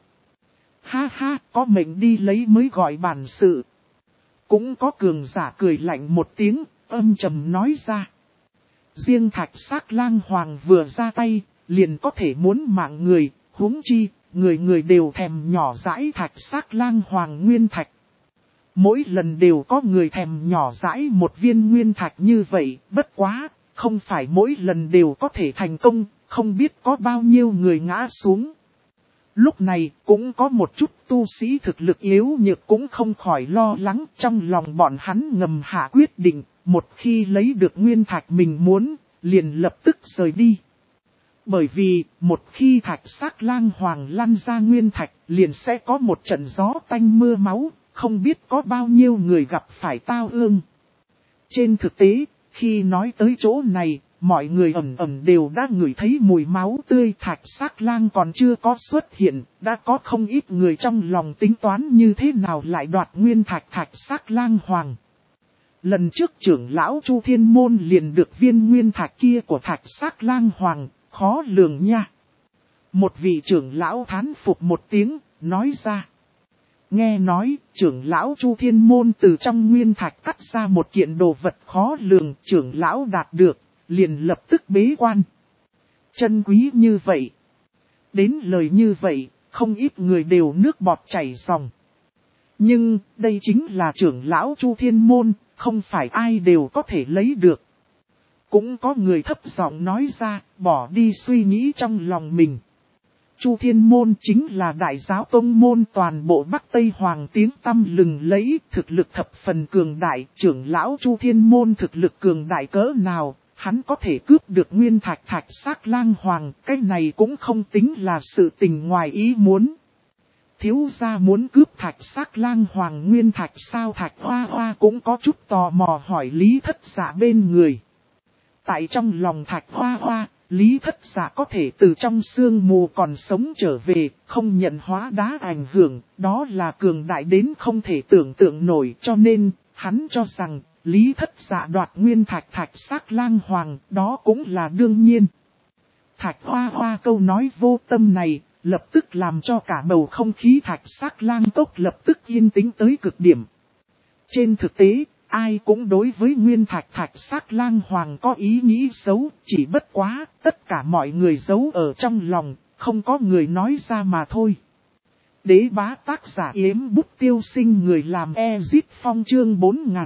Ha ha, có mệnh đi lấy mới gọi bản sự. Cũng có cường giả cười lạnh một tiếng, âm trầm nói ra. Riêng thạch xác lang hoàng vừa ra tay, liền có thể muốn mạng người, huống chi, người người đều thèm nhỏ dãi thạch xác lang hoàng nguyên thạch. Mỗi lần đều có người thèm nhỏ dãi một viên nguyên thạch như vậy, bất quá, không phải mỗi lần đều có thể thành công, không biết có bao nhiêu người ngã xuống. Lúc này cũng có một chút tu sĩ thực lực yếu nhược cũng không khỏi lo lắng, trong lòng bọn hắn ngầm hạ quyết định, một khi lấy được nguyên thạch mình muốn, liền lập tức rời đi. Bởi vì, một khi thạch xác lang hoàng lăn ra nguyên thạch, liền sẽ có một trận gió tanh mưa máu, không biết có bao nhiêu người gặp phải tao ương. Trên thực tế, khi nói tới chỗ này, mọi người ẩn đều đã ngửi thấy mùi máu tươi, thạch xác lang còn chưa có xuất hiện, đã có không ít người trong lòng tính toán như thế nào lại đoạt nguyên thạch thạch xác lang hoàng. Lần trước trưởng lão Chu Thiên Môn liền được viên nguyên thạch kia của thạch xác lang hoàng, khó lường nha. Một vị trưởng lão thán phục một tiếng, nói ra. Nghe nói, trưởng lão Chu Thiên Môn từ trong nguyên thạch cắt ra một kiện đồ vật khó lường, trưởng lão đạt được, liền lập tức bế quan. Chân quý như vậy. Đến lời như vậy, không ít người đều nước bọt chảy ròng. Nhưng, đây chính là trưởng lão Chu Thiên Môn, không phải ai đều có thể lấy được. Cũng có người thấp giọng nói ra, bỏ đi suy nghĩ trong lòng mình. Chu Thiên Môn chính là đại giáo tông môn toàn bộ Bắc Tây Hoàng tiếng tăm lừng lẫy, thực lực thập phần cường đại, trưởng lão Chu Thiên Môn thực lực cường đại cỡ nào, hắn có thể cướp được nguyên thạch thạch xác lang hoàng, cái này cũng không tính là sự tình ngoài ý muốn. Thiếu gia muốn cướp thạch xác lang hoàng nguyên thạch sao? Thạch Hoa Hoa cũng có chút tò mò hỏi Lý Thất Dạ bên người. Tại trong lòng Thạch Hoa Hoa, Lý Thất Dạ có thể từ trong sương mù còn sống trở về, không nhận hóa đá ảnh hưởng, đó là cường đại đến không thể tưởng tượng nổi, cho nên, hắn cho rằng, Lý Thất Dạ đoạt nguyên thạch thạch xác lang hoàng, đó cũng là đương nhiên. Thạch Hoa Hoa câu nói vô tâm này, lập tức làm cho cả bầu không khí thạch xác lang tốc lập tức yên tĩnh tới cực điểm. Trên thực tế, ai cũng đối với nguyên thạch thạch xác lang hoàng có ý nghĩ xấu, chỉ bất quá, tất cả mọi người giấu ở trong lòng, không có người nói ra mà thôi. Đế bá tác giả Yếm Bút Tiêu Sinh, người làm Ezit Phong, chương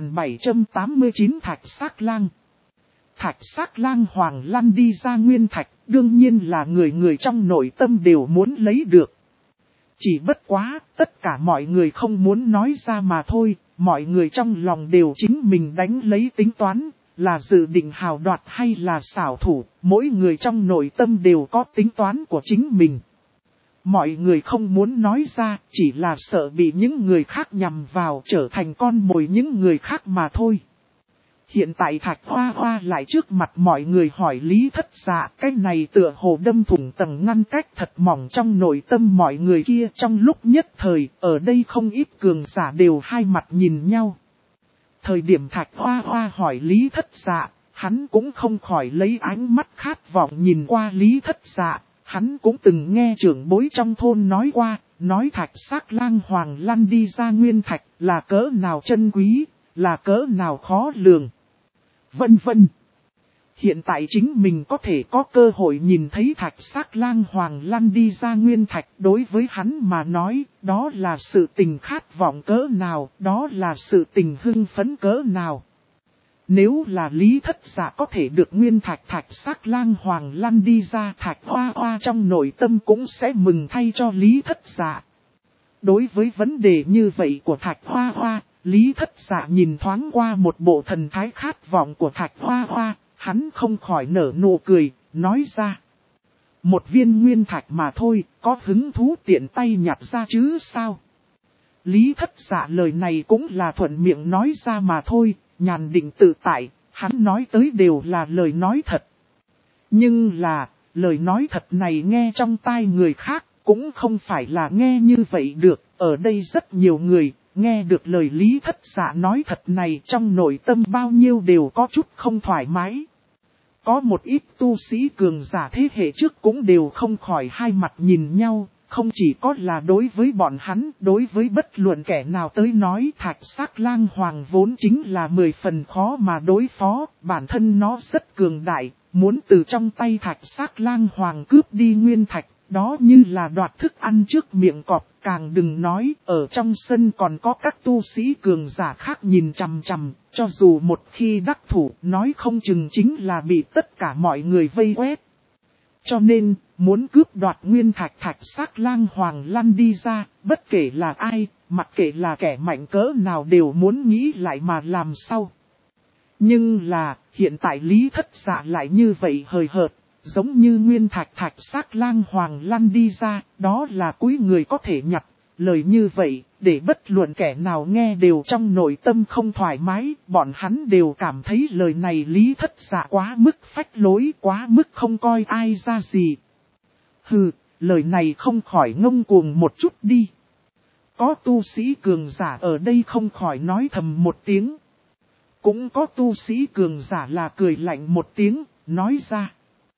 4789 thạch xác lang. Thạch xác lang hoàng lăn đi ra nguyên thạch, đương nhiên là người người trong nội tâm đều muốn lấy được. Chỉ bất quá, tất cả mọi người không muốn nói ra mà thôi, mọi người trong lòng đều chính mình đánh lấy tính toán, là dự định hào đoạt hay là xảo thủ, mỗi người trong nội tâm đều có tính toán của chính mình. Mọi người không muốn nói ra, chỉ là sợ bị những người khác nhằm vào trở thành con mồi những người khác mà thôi. Hiện tại Thạch Hoa Hoa lại trước mặt mọi người hỏi Lý Thất Dạ, cái này tựa hồ đâm thủng tầng ngăn cách thật mỏng trong nội tâm mọi người kia. Trong lúc nhất thời, ở đây không ít cường giả đều hai mặt nhìn nhau. Thời điểm Thạch Hoa Hoa hỏi Lý Thất Dạ, hắn cũng không khỏi lấy ánh mắt khát vọng nhìn qua Lý Thất Dạ. Hắn cũng từng nghe trưởng bối trong thôn nói qua, nói thạch xác lang hoàng lăn đi ra nguyên thạch là cỡ nào chân quý, là cỡ nào khó lường. Vân vân. Hiện tại chính mình có thể có cơ hội nhìn thấy thạch xác lang hoàng lăn đi ra nguyên thạch, đối với hắn mà nói, đó là sự tình khát vọng cỡ nào, đó là sự tình hưng phấn cỡ nào. Nếu là Lý Thất Dạ có thể được nguyên thạch thạch xác lang hoàng lăn đi ra, Thạch Hoa Hoa trong nội tâm cũng sẽ mừng thay cho Lý Thất Dạ. Đối với vấn đề như vậy của Thạch Hoa Hoa, Lý Thất Dạ nhìn thoáng qua một bộ thần thái khát vọng của Thạch Hoa Hoa, hắn không khỏi nở nụ cười, nói ra. Một viên nguyên thạch mà thôi, có hứng thú tiện tay nhặt ra chứ sao? Lý Thất Dạ lời này cũng là thuận miệng nói ra mà thôi, nhàn định tự tại, hắn nói tới đều là lời nói thật. Nhưng là, lời nói thật này nghe trong tai người khác, cũng không phải là nghe như vậy được. Ở đây rất nhiều người, nghe được lời Lý Thất Dạ nói thật này trong nội tâm bao nhiêu đều có chút không thoải mái. Có một ít tu sĩ cường giả thế hệ trước cũng đều không khỏi hai mặt nhìn nhau, không chỉ có là đối với bọn hắn, đối với bất luận kẻ nào tới nói Thạch Sắc Lang Hoàng vốn chính là 10 phần khó mà đối phó, bản thân nó rất cường đại, muốn từ trong tay Thạch Sắc Lang Hoàng cướp đi nguyên thạch, đó như là đoạt thức ăn trước miệng cọp, càng đừng nói, ở trong sân còn có các tu sĩ cường giả khác nhìn chằm chằm, cho dù một khi đắc thủ, nói không chừng chính là bị tất cả mọi người vây quét. Cho nên, muốn cướp đoạt nguyên thạch Thạch Sắc Lang Hoàng lăn đi ra, bất kể là ai, mặc kệ là kẻ mạnh cỡ nào đều muốn nghĩ lại mà làm sao. Nhưng là, hiện tại Lý Thất Dạ lại như vậy hời hợt, giống như nguyên thạch Thạch Sắc Lang Hoàng lăn đi ra, đó là cuối người có thể nhặt. Lời như vậy, để bất luận kẻ nào nghe đều trong nội tâm không thoải mái, bọn hắn đều cảm thấy lời này Lý Thất Dạ quá mức phách lối, quá mức không coi ai ra gì. Hừ, lời này không khỏi ngông cuồng một chút đi. Có tu sĩ cường giả ở đây không khỏi nói thầm một tiếng. Cũng có tu sĩ cường giả là cười lạnh một tiếng, nói ra.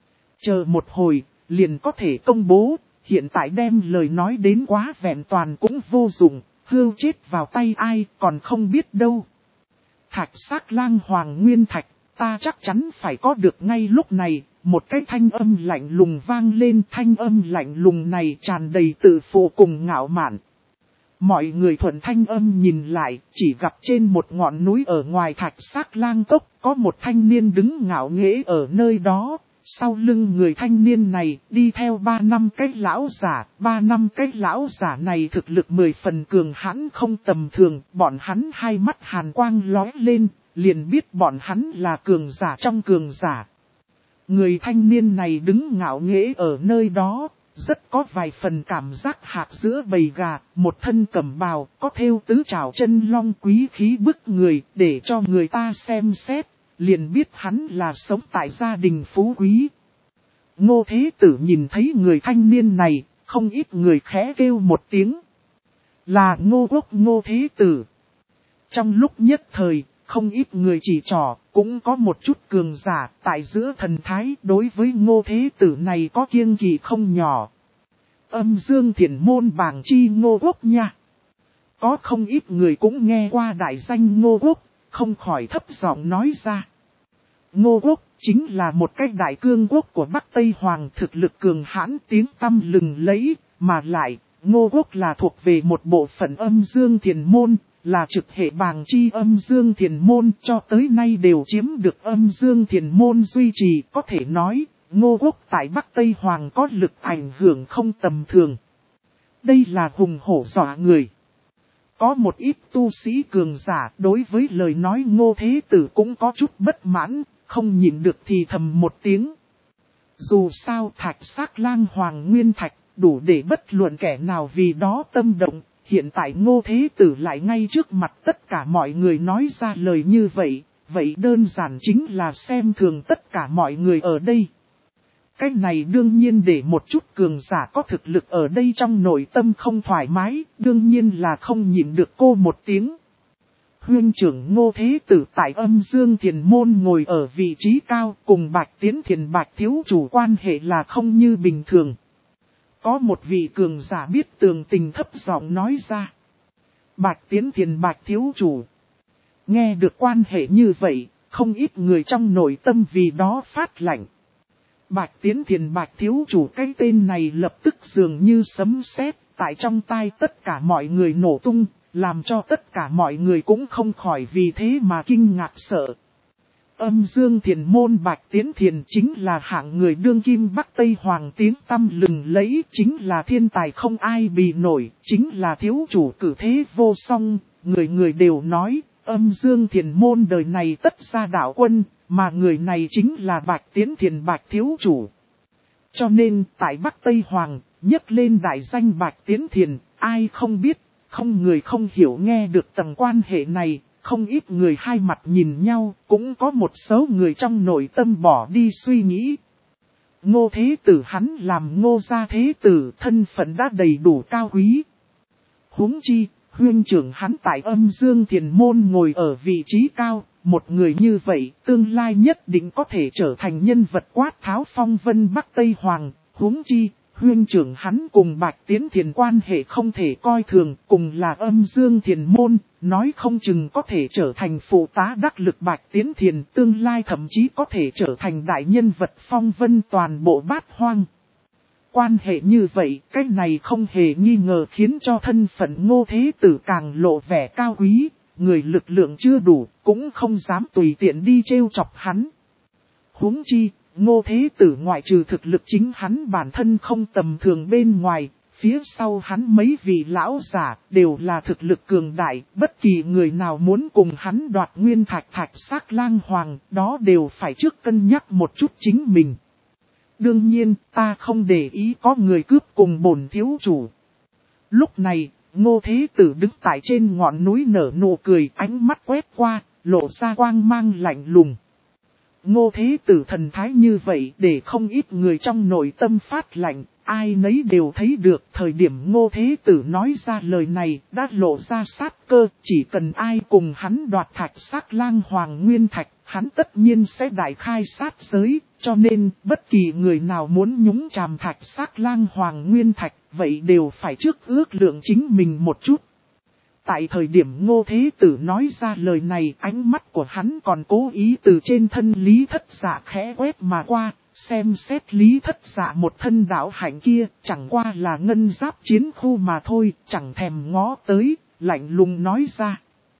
Chờ một hồi, liền có thể công bố. Hiện tại đem lời nói đến quá vẹn toàn cũng vô dụng, hưu chết vào tay ai còn không biết đâu. Thạch Sắc Lang Hoàng nguyên thạch, ta chắc chắn phải có được ngay lúc này, một cái thanh âm lạnh lùng vang lên, thanh âm lạnh lùng này tràn đầy tự phụ cùng ngạo mạn. Mọi người thuận thanh âm nhìn lại, chỉ gặp trên một ngọn núi ở ngoài Thạch Sắc Lang Cốc, có một thanh niên đứng ngạo nghễ ở nơi đó. Sau lưng người thanh niên này đi theo 3 năm cái lão giả, 3 năm cái lão giả này thực lực 10 phần cường hãn không tầm thường, bọn hắn hai mắt hàn quang lóe lên, liền biết bọn hắn là cường giả trong cường giả. Người thanh niên này đứng ngạo nghễ ở nơi đó, rất có vài phần cảm giác hạt giữa bầy gà, một thân cẩm bào, có thêu tứ trảo chân long quý khí bức người, để cho người ta xem xét. Liền biết hắn là sống tại gia đình phú quý. Ngô Thế Tử nhìn thấy người thanh niên này, không ít người khẽ kêu một tiếng. Là Ngô Quốc Ngô Thế Tử. Trong lúc nhất thời, không ít người chỉ trỏ, cũng có một chút cường giả tại giữa thần thái đối với Ngô Thế Tử này có kiêng kỵ không nhỏ. Âm Dương Thiền Môn bảng chi Ngô Quốc nha. Có không ít người cũng nghe qua đại danh Ngô Quốc. Không khỏi thấp giọng nói ra. Ngô Quốc chính là một cái đại cương quốc của Bắc Tây Hoàng thực lực cường hãn tiếng tăm lừng lẫy, mà lại, Ngô Quốc là thuộc về một bộ phận Âm Dương Thiền Môn, là trực hệ bàng chi Âm Dương Thiền Môn cho tới nay đều chiếm được Âm Dương Thiền Môn duy trì, có thể nói, Ngô Quốc tại Bắc Tây Hoàng có lực ảnh hưởng không tầm thường. Đây là hùng hổ dọa người. Có một ít tu sĩ cường giả đối với lời nói Ngô Thế Tử cũng có chút bất mãn, không nhịn được thì thầm một tiếng. Dù sao Thạch Sắc Lang Hoàng nguyên thạch đủ để bất luận kẻ nào vì đó tâm động, hiện tại Ngô Thế Tử lại ngay trước mặt tất cả mọi người nói ra lời như vậy, vậy đơn giản chính là xem thường tất cả mọi người ở đây. Cái này đương nhiên để một chút cường giả có thực lực ở đây trong nội tâm không thoải mái, đương nhiên là không nhịn được cô một tiếng. Huynh trưởng Ngô Thế Tử tại Âm Dương Thiền Môn ngồi ở vị trí cao cùng Bạch Tiến Thiền Bạch Thiếu Chủ quan hệ là không như bình thường. Có một vị cường giả biết tường tình thấp giọng nói ra. Bạch Tiến Thiền Bạch Thiếu Chủ. Nghe được quan hệ như vậy, không ít người trong nội tâm vì đó phát lạnh. Bạch Tiến Thiền Bạch Thiếu Chủ cái tên này lập tức dường như sấm sét tại trong tai tất cả mọi người nổ tung, làm cho tất cả mọi người cũng không khỏi vì thế mà kinh ngạc sợ. Âm Dương Thiền Môn Bạch Tiến Thiền chính là hạng người đương kim Bắc Tây Hoàng tiếng tăm lừng lẫy, chính là thiên tài không ai bì nổi, chính là thiếu chủ cử thế vô song, người người đều nói, Âm Dương Thiền Môn đời này tất ra đạo quân, mà người này chính là Bạch Tiến Thiền Bạch Thiếu Chủ. Cho nên tại Bắc Tây Hoàng, nhấc lên đại danh Bạch Tiến Thiền, ai không biết, không người không hiểu nghe được tầng quan hệ này, không ít người hai mặt nhìn nhau, cũng có một số người trong nội tâm bỏ đi suy nghĩ. Ngô Thế Tử hắn làm Ngô gia thế tử, thân phận đã đầy đủ cao quý. Huống chi, huynh trưởng hắn tại Âm Dương Thiền môn ngồi ở vị trí cao, một người như vậy tương lai nhất định có thể trở thành nhân vật quát tháo phong vân Bắc Tây Hoàng. Huống chi, huynh trưởng hắn cùng Bạch Tiến Thiền quan hệ không thể coi thường, cùng là Âm Dương Thiền môn, nói không chừng có thể trở thành phụ tá đắc lực Bạch Tiến Thiền, tương lai thậm chí có thể trở thành đại nhân vật phong vân toàn bộ Bát Hoang. Quan hệ như vậy, cái này không hề nghi ngờ khiến cho thân phận Ngô Thế Tử càng lộ vẻ cao quý, người lực lượng chưa đủ, cũng không dám tùy tiện đi trêu chọc hắn. Huống chi, Ngô Thế Tử ngoại trừ thực lực chính hắn bản thân không tầm thường bên ngoài, phía sau hắn mấy vị lão giả đều là thực lực cường đại, bất kỳ người nào muốn cùng hắn đoạt nguyên thạch thạch xác lang hoàng, đó đều phải trước cân nhắc một chút chính mình. Đương nhiên, ta không để ý có người cướp cùng bổn thiếu chủ. Lúc này, Ngô Thế Tử đứng tại trên ngọn núi nở nụ cười, ánh mắt quét qua, lộ ra quang mang lạnh lùng. Ngô Thế Tử thần thái như vậy để không ít người trong nội tâm phát lạnh, ai nấy đều thấy được thời điểm Ngô Thế Tử nói ra lời này đã lộ ra sát cơ, chỉ cần ai cùng hắn đoạt thạch xác lang hoàng nguyên thạch, hắn tất nhiên sẽ đại khai sát giới, cho nên bất kỳ người nào muốn nhúng chàm thạch xác lang hoàng nguyên thạch, vậy đều phải trước ước lượng chính mình một chút. Tại thời điểm Ngô Thế Tử nói ra lời này, ánh mắt của hắn còn cố ý từ trên thân Lý Thất Dạ khẽ quét mà qua, xem xét Lý Thất Dạ một thân đạo hạnh kia, chẳng qua là ngân giáp chiến khu mà thôi, chẳng thèm ngó tới, lạnh lùng nói ra.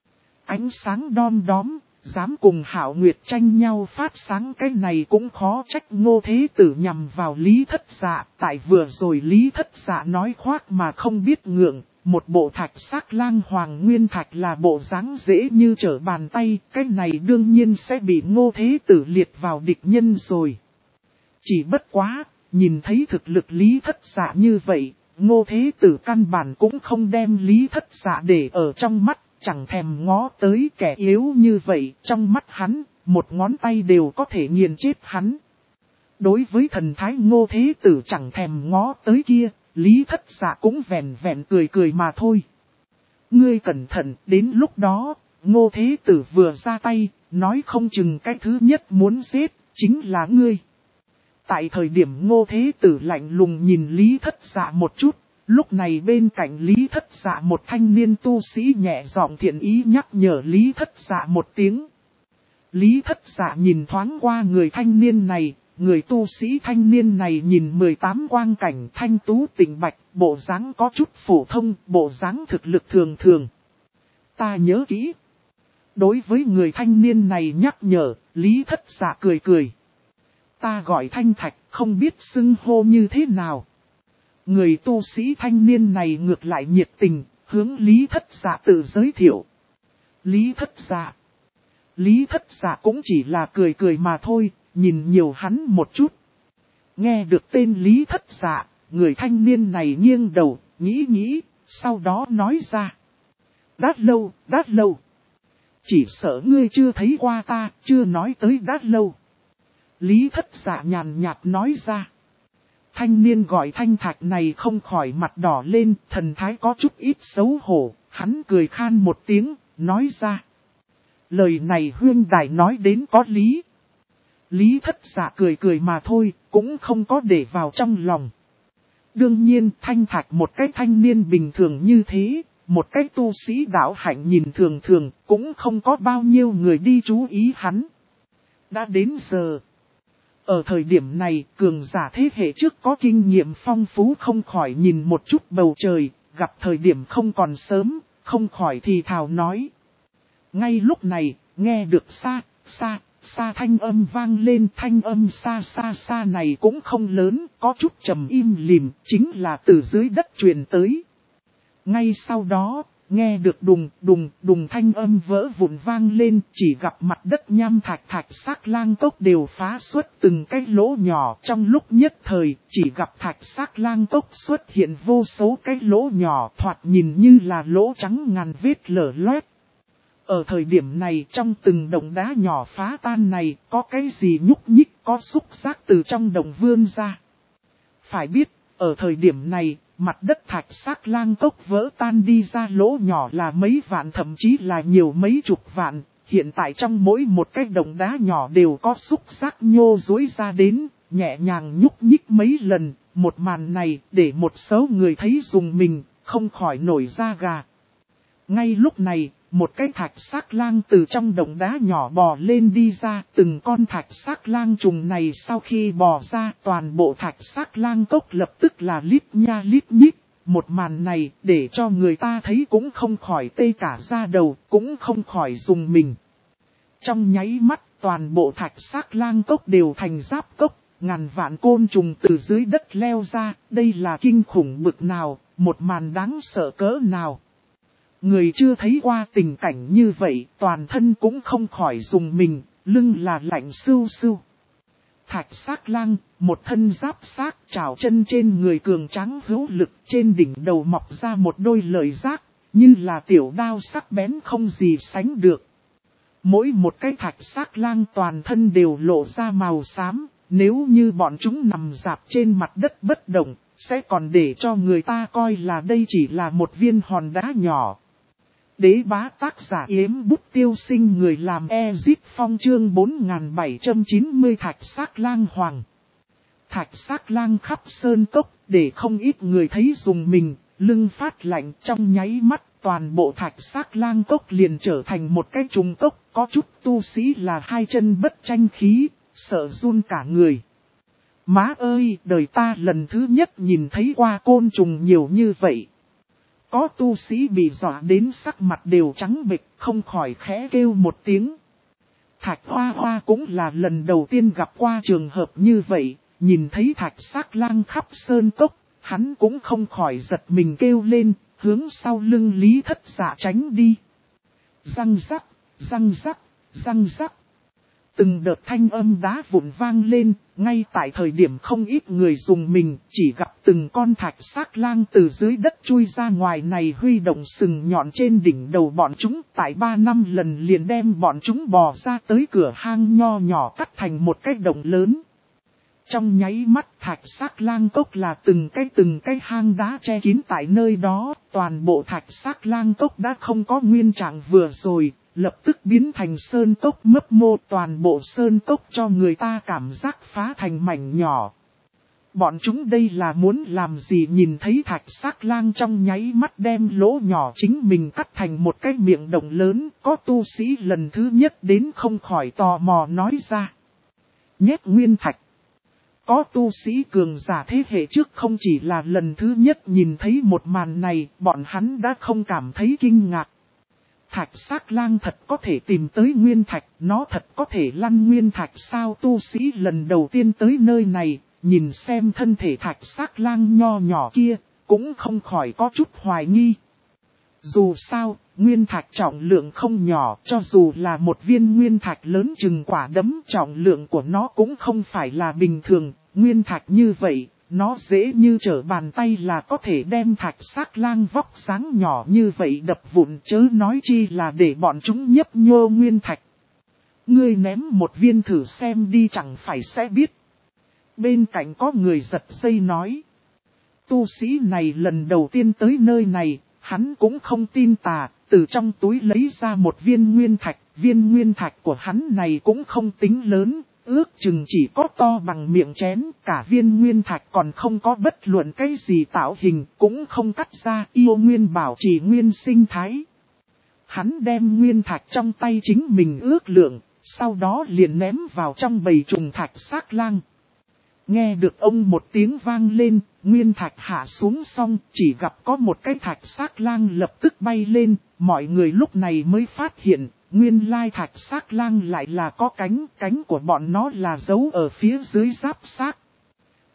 Ánh sáng đom đóm, dám cùng Hạo Nguyệt tranh nhau phát sáng, cái này cũng khó trách Ngô Thế Tử nhằm vào Lý Thất Dạ, tại vừa rồi Lý Thất Dạ nói khoác mà không biết ngượng. Một bộ thạch xác lang hoàng nguyên thạch là bộ dáng dễ như trở bàn tay, cái này đương nhiên sẽ bị Ngô Thế Tử liệt vào địch nhân rồi. Chỉ bất quá, nhìn thấy thực lực Lý Thất Dạ như vậy, Ngô Thế Tử căn bản cũng không đem Lý Thất Dạ để ở trong mắt, chẳng thèm ngó tới kẻ yếu như vậy, trong mắt hắn, một ngón tay đều có thể nghiền chết hắn. Đối với thần thái Ngô Thế Tử chẳng thèm ngó tới kia, Lý Thất Dạ cũng vẹn vẹn cười cười mà thôi. Ngươi cẩn thận, đến lúc đó, Ngô Thế Tử vừa ra tay, nói không chừng cái thứ nhất muốn giết, chính là ngươi. Tại thời điểm Ngô Thế Tử lạnh lùng nhìn Lý Thất Dạ một chút, lúc này bên cạnh Lý Thất Dạ một thanh niên tu sĩ nhẹ giọng thiện ý nhắc nhở Lý Thất Dạ một tiếng. Lý Thất Dạ nhìn thoáng qua người thanh niên này. Người tu sĩ thanh niên này nhìn 18 quang cảnh thanh tú tịnh bạch, bộ dáng có chút phổ thông, bộ dáng thực lực thường thường. Ta nhớ kỹ. Đối với người thanh niên này nhắc nhở, Lý Thất Dạ cười cười. Ta gọi Thanh Thạch, không biết xưng hô như thế nào. Người tu sĩ thanh niên này ngược lại nhiệt tình, hướng Lý Thất Dạ tự giới thiệu. Lý Thất Dạ. Lý Thất Dạ cũng chỉ là cười cười mà thôi. Nhìn nhiều hắn một chút. Nghe được tên Lý Thất Dạ, người thanh niên này nghiêng đầu, nghĩ, sau đó nói ra. Đã lâu. Chỉ sợ ngươi chưa thấy qua ta, chưa nói tới đã lâu. Lý Thất Dạ nhàn nhạt nói ra. Thanh niên gọi Thanh Thạch này không khỏi mặt đỏ lên, thần thái có chút ít xấu hổ, hắn cười khan một tiếng, nói ra. Lời này huyên đài nói đến có lý. Lý Thất Dạ cười cười mà thôi, cũng không có để vào trong lòng. Đương nhiên Thanh Thạch một cái thanh niên bình thường như thế, một cái tu sĩ đạo hạnh nhìn thường thường, cũng không có bao nhiêu người đi chú ý hắn. Đã đến giờ. Ở thời điểm này, cường giả thế hệ trước có kinh nghiệm phong phú không khỏi nhìn một chút bầu trời, gặp thời điểm không còn sớm, không khỏi thì thào nói. Ngay lúc này, nghe được xa thanh âm vang lên, thanh âm xa này cũng không lớn, có chút trầm im lìm, chính là từ dưới đất truyền tới. Ngay sau đó, nghe được đùng đùng đùng thanh âm vỡ vụn vang lên, chỉ gặp mặt đất nham thạch thạch xác lang cốc đều phá xuất từng cái lỗ nhỏ. Trong lúc nhất thời, chỉ gặp thạch xác lang cốc xuất hiện vô số cái lỗ nhỏ, thoạt nhìn như là lỗ trắng ngàn vết lở loét. Ở thời điểm này, trong từng động đá nhỏ phá tan này, có cái gì nhúc nhích, có xúc giác từ trong động vươn ra. Phải biết, ở thời điểm này, mặt đất thạch xác lang cốc vỡ tan đi ra lỗ nhỏ là mấy vạn, thậm chí là nhiều mấy chục vạn. Hiện tại trong mỗi một cái động đá nhỏ đều có xúc giác nhô dối ra đến, nhẹ nhàng nhúc nhích mấy lần. Một màn này để một số người thấy rùng mình, không khỏi nổi da gà. Ngay lúc này, một cái thạch xác lang từ trong động đá nhỏ bò lên đi ra. Từng con thạch xác lang trùng này sau khi bò ra, toàn bộ thạch xác lang cốc lập tức là lít nha lít nhít. Một màn này để cho người ta thấy cũng không khỏi tê cả da đầu, cũng không khỏi rùng mình. Trong nháy mắt, toàn bộ thạch xác lang cốc đều thành giáp cốc. Ngàn vạn côn trùng từ dưới đất leo ra, đây là kinh khủng bực nào, một màn đáng sợ cỡ nào. Người chưa thấy qua tình cảnh như vậy, toàn thân cũng không khỏi rùng mình, lưng là lạnh sưu sưu. Thạch xác lang, một thân giáp xác, trảo chân trên người cường tráng hữu lực, trên đỉnh đầu mọc ra một đôi lợi giác, như là tiểu đao sắc bén không gì sánh được. Mỗi một cái thạch xác lang toàn thân đều lộ ra màu xám, nếu như bọn chúng nằm rạp trên mặt đất bất động, sẽ còn để cho người ta coi là đây chỉ là một viên hòn đá nhỏ. Đế bá tác giả Yếm Bút Tiêu Sinh, người làm Ezip Phong, chương 4790 Thạch xác lang hoàng. Thạch xác lang khắp sơn cốc, để không ít người thấy rùng mình, lưng phát lạnh. Trong nháy mắt, toàn bộ thạch xác lang cốc liền trở thành một cái trùng cốc, có chút tu sĩ là hai chân bất tranh khí, sợ run cả người. Má ơi, đời ta lần thứ nhất nhìn thấy qua côn trùng nhiều như vậy. Có tu sĩ bị dọa đến sắc mặt đều trắng bệch, không khỏi khẽ kêu một tiếng. Thạch Hoa Hoa cũng là lần đầu tiên gặp qua trường hợp như vậy, nhìn thấy thạch xác lang khắp sơn cốc, hắn cũng không khỏi giật mình kêu lên, hướng sau lưng Lý Thất Dạ tránh đi. Răng rắc, răng rắc, răng rắc. Từng đợt thanh âm đá vụn vang lên, ngay tại thời điểm không ít người dùng mình, chỉ gặp từng con thạch xác lang từ dưới đất chui ra ngoài này huy động sừng nhọn trên đỉnh đầu bọn chúng, tại 3 năm lần liền đem bọn chúng bò ra tới cửa hang nho nhỏ cắt thành một cái động lớn. Trong nháy mắt thạch xác lang cốc là từng cái hang đá che kín tại nơi đó, toàn bộ thạch xác lang cốc đã không có nguyên trạng vừa rồi. Lập tức biến thành sơn cốc mấp mô, toàn bộ sơn cốc cho người ta cảm giác phá thành mảnh nhỏ. Bọn chúng đây là muốn làm gì? Nhìn thấy thạch xác lang trong nháy mắt đem lỗ nhỏ chính mình cắt thành một cái miệng động lớn, có tu sĩ lần thứ nhất đến không khỏi tò mò nói ra. Nhét nguyên thạch. Có tu sĩ cường giả thế hệ trước không chỉ là lần thứ nhất nhìn thấy một màn này, bọn hắn đã không cảm thấy kinh ngạc. Thạch xác lang thật có thể tìm tới nguyên thạch, nó thật có thể lăn nguyên thạch sao? Tu sĩ lần đầu tiên tới nơi này, nhìn xem thân thể thạch xác lang nho nhỏ kia, cũng không khỏi có chút hoài nghi. Dù sao, nguyên thạch trọng lượng không nhỏ, cho dù là một viên nguyên thạch lớn chừng quả đấm, trọng lượng của nó cũng không phải là bình thường. Nguyên thạch như vậy, nó dễ như trở bàn tay là có thể đem thạch xác lang vóc dáng nhỏ như vậy đập vụn, chớ nói chi là để bọn chúng nhấp nhô nguyên thạch. Ngươi ném một viên thử xem đi, chẳng phải sẽ biết. Bên cạnh có người giật dây nói. Tu sĩ này lần đầu tiên tới nơi này, hắn cũng không tin tà, từ trong túi lấy ra một viên nguyên thạch. Viên nguyên thạch của hắn này cũng không tính lớn, ước chừng chỉ có to bằng miệng chén, cả viên nguyên thạch còn không có bất luận cái gì tạo hình, cũng không cắt ra, yêu nguyên bảo trì nguyên sinh thái. Hắn đem nguyên thạch trong tay chính mình ước lượng, sau đó liền ném vào trong bầy trùng thạch xác lang. Nghe được ông một tiếng vang lên, nguyên thạch hạ xuống xong, chỉ gặp có một cái thạch xác lang lập tức bay lên, mọi người lúc này mới phát hiện. Nguyên lai thạch xác lang lại là có cánh của bọn nó là giấu ở phía dưới giáp xác.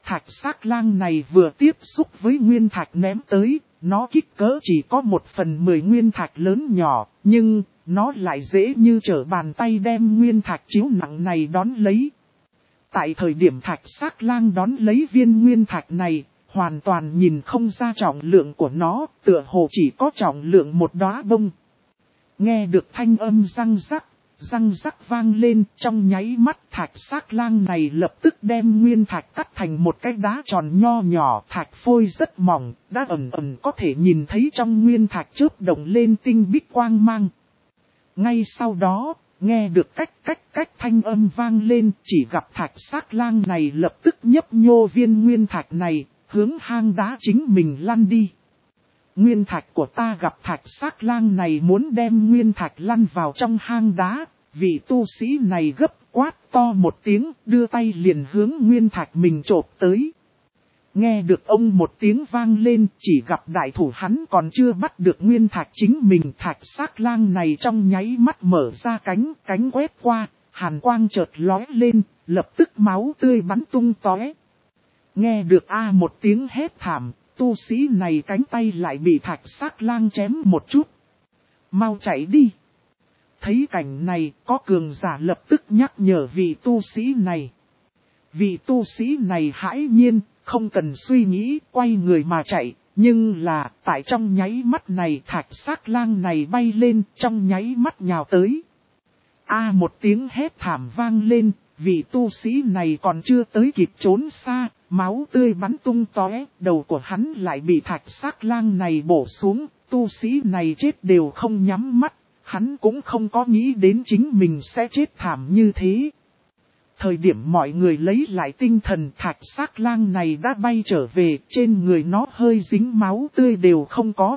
thạch xác lang này vừa tiếp xúc với nguyên thạch ném tới, nó kích cỡ chỉ có 1/10 nguyên thạch lớn nhỏ, nhưng nó lại dễ như trở bàn tay đem nguyên thạch chiếu nặng này đón lấy. Tại thời điểm thạch xác lang đón lấy viên nguyên thạch này, hoàn toàn nhìn không ra trọng lượng của nó, tựa hồ chỉ có trọng lượng một đóa bông. Nghe được thanh âm răng rắc vang lên, trong nháy mắt thạch xác lang này lập tức đem nguyên thạch cắt thành một cái đá tròn nho nhỏ, thạch phôi rất mỏng, đã ẩn ẩn có thể nhìn thấy trong nguyên thạch chớp động lên tinh bích quang mang. Ngay sau đó, nghe được cách thanh âm vang lên, chỉ gặp thạch xác lang này lập tức nhấp nhô viên nguyên thạch này, hướng hang đá chính mình lăn đi. Nguyên thạch của ta gặp thạch xác lang này muốn đem nguyên thạch lăn vào trong hang đá, vị tu sĩ này gấp quát to một tiếng, đưa tay liền hướng nguyên thạch mình chộp tới. Nghe được ông một tiếng vang lên, chỉ gặp đại thủ hắn còn chưa bắt được nguyên thạch chính mình, thạch xác lang này trong nháy mắt mở ra cánh quét qua, hàn quang chợt lóe lên, lập tức máu tươi bắn tung tóe. Nghe được một tiếng hét thảm, tu sĩ này cánh tay lại bị thạch xác lang chém một chút. Mau chạy đi. Thấy cảnh này, có cường giả lập tức nhắc nhở vị tu sĩ này. Vị tu sĩ này hãi nhiên, không cần suy nghĩ, quay người mà chạy. Nhưng là, tại trong nháy mắt này thạch xác lang này bay lên, trong nháy mắt nhào tới. Một tiếng hét thảm vang lên, vị tu sĩ này còn chưa tới kịp trốn xa, máu tươi bắn tung tóe, đầu của hắn lại bị thạch xác lang này bổ xuống, tu sĩ này chết đều không nhắm mắt, hắn cũng không có nghĩ đến chính mình sẽ chết thảm như thế. Thời điểm mọi người lấy lại tinh thần, thạch xác lang này đã bay trở về, trên người nó hơi dính máu tươi đều không có.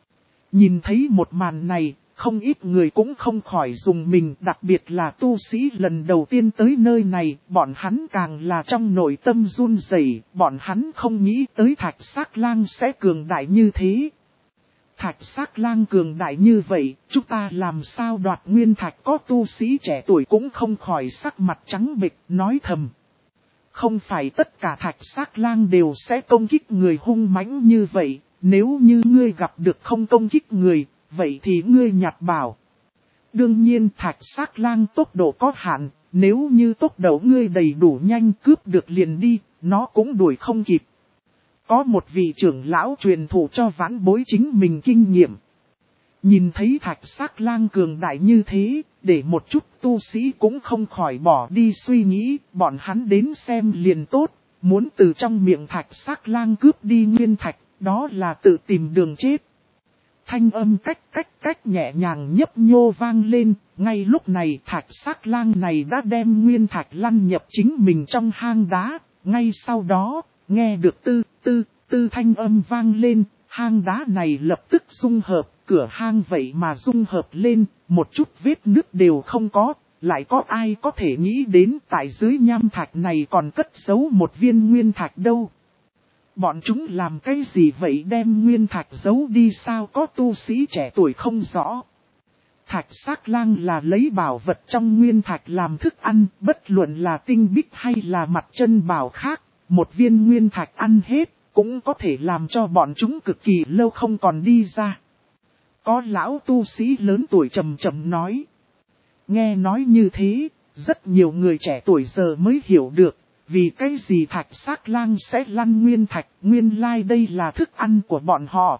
Nhìn thấy một màn này, không ít người cũng không khỏi dùng mình, đặc biệt là tu sĩ lần đầu tiên tới nơi này, bọn hắn càng là trong nội tâm run rẩy, bọn hắn không nghĩ tới thạch xác lang sẽ cường đại như thế. Thạch xác lang cường đại như vậy, chúng ta làm sao đoạt nguyên thạch? Có tu sĩ trẻ tuổi cũng không khỏi sắc mặt trắng bệch, nói thầm. Không phải tất cả thạch xác lang đều sẽ công kích người hung mãnh như vậy, nếu như ngươi gặp được không công kích người, vậy thì ngươi nhặt bảo. Đương nhiên thạch xác lang tốc độ có hạn, nếu như tốc độ ngươi đầy đủ nhanh cướp được liền đi, nó cũng đuổi không kịp. Có một vị trưởng lão truyền thụ cho vãn bối chính mình kinh nghiệm. Nhìn thấy thạch xác lang cường đại như thế, để một chút tu sĩ cũng không khỏi bỏ đi suy nghĩ, bọn hắn đến xem liền tốt, muốn từ trong miệng thạch xác lang cướp đi nguyên thạch, đó là tự tìm đường chết. Thanh âm cách nhẹ nhàng nhấp nhô vang lên, ngay lúc này thạch xác lang này đã đem nguyên thạch lăn nhập chính mình trong hang đá, ngay sau đó, nghe được tư thanh âm vang lên, hang đá này lập tức dung hợp, cửa hang vậy mà dung hợp lên, một chút vết nứt đều không có, lại có ai có thể nghĩ đến tại dưới nham thạch này còn cất giấu một viên nguyên thạch đâu. Bọn chúng làm cái gì vậy, đem nguyên thạch giấu đi sao? Có tu sĩ trẻ tuổi không rõ. Thạch xác lang là lấy bảo vật trong nguyên thạch làm thức ăn, bất luận là tinh bích hay là mặt chân bảo khác, một viên nguyên thạch ăn hết, cũng có thể làm cho bọn chúng cực kỳ lâu không còn đi ra. Có lão tu sĩ lớn tuổi trầm trầm nói. Nghe nói như thế, rất nhiều người trẻ tuổi giờ mới hiểu được. Vì cái gì thạch xác lang sẽ lăn nguyên thạch, nguyên lai đây là thức ăn của bọn họ.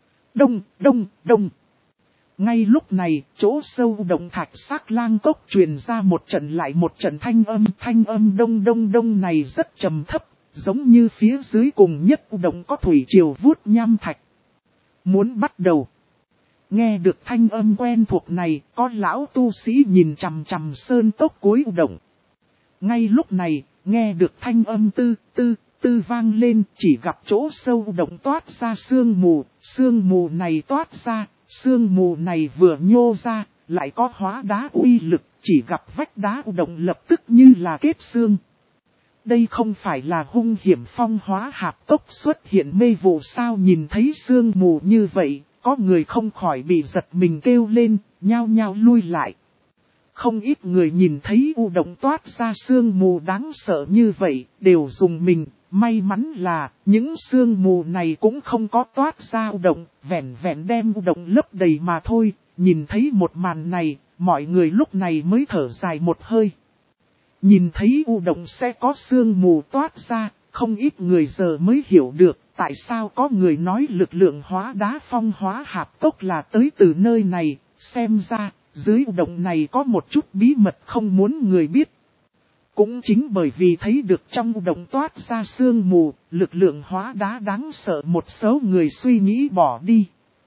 Đông. Ngay lúc này, chỗ sâu động thạch xác lang cốc truyền ra một trận lại một trận thanh âm đông này rất trầm thấp, giống như phía dưới cùng nhất động có thủy triều vuốt nham thạch. Muốn bắt đầu. Nghe được thanh âm quen thuộc này, có lão tu sĩ nhìn chằm chằm sơn cốc cuối động. Ngay lúc này, nghe được thanh âm tư vang lên, chỉ gặp chỗ sâu động toát ra sương mù này toát ra, sương mù này vừa nhô ra, lại có hóa đá uy lực, chỉ gặp vách đá động lập tức như là kết xương. Đây không phải là hung hiểm phong hóa hạp cốc xuất hiện mê vụ sao? Nhìn thấy sương mù như vậy, có người không khỏi bị giật mình kêu lên, nhao nhao lui lại. Không ít người nhìn thấy u động toát ra sương mù đáng sợ như vậy, đều dùng mình, may mắn là những sương mù này cũng không có toát ra u động, vẹn vẹn đem u động lấp đầy mà thôi. Nhìn thấy một màn này, mọi người lúc này mới thở dài một hơi. Nhìn thấy u động sẽ có sương mù toát ra, không ít người giờ mới hiểu được tại sao có người nói lực lượng hóa đá phong hóa hạp cốc là tới từ nơi này. Xem ra, dưới u động này có một chút bí mật không muốn người biết. Cũng chính bởi vì thấy được trong u động toát ra sương mù, lực lượng hóa đá đáng sợ một số người suy nghĩ bỏ đi.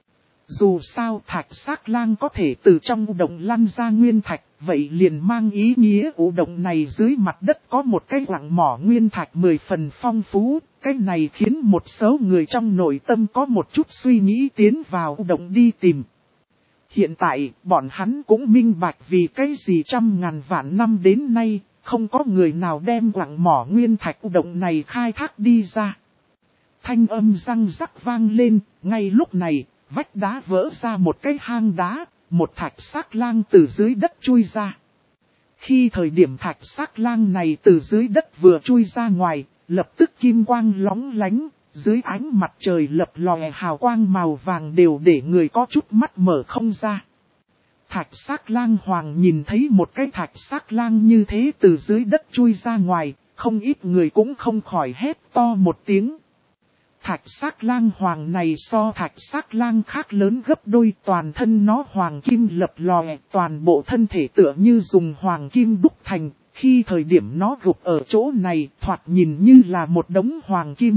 Dù sao thạch xác lang có thể từ trong u động lăn ra nguyên thạch, vậy liền mang ý nghĩa u động này dưới mặt đất có một cái quặng mỏ nguyên thạch 10 phần phong phú. Cái này khiến một số người trong nội tâm có một chút suy nghĩ tiến vào u động đi tìm. Hiện tại, bọn hắn cũng minh bạch vì cái gì trăm ngàn vạn năm đến nay, không có người nào đem quặng mỏ nguyên thạch u động này khai thác đi ra. Thanh âm răng rắc vang lên, ngay lúc này, vách đá vỡ ra một cái hang đá, một thạch xác lang từ dưới đất chui ra. Khi thời điểm thạch xác lang này từ dưới đất vừa chui ra ngoài, lập tức kim quang lóng lánh, dưới ánh mặt trời lập lòe hào quang màu vàng đều để người có chút mắt mở không ra. Thạch xác lang hoàng nhìn thấy một cái thạch xác lang như thế từ dưới đất chui ra ngoài, không ít người cũng không khỏi hét to một tiếng. Thạch xác lang hoàng này so thạch xác lang khác lớn gấp đôi, toàn thân nó hoàng kim lập lòe, toàn bộ thân thể tựa như dùng hoàng kim đúc thành, khi thời điểm nó gục ở chỗ này thoạt nhìn như là một đống hoàng kim.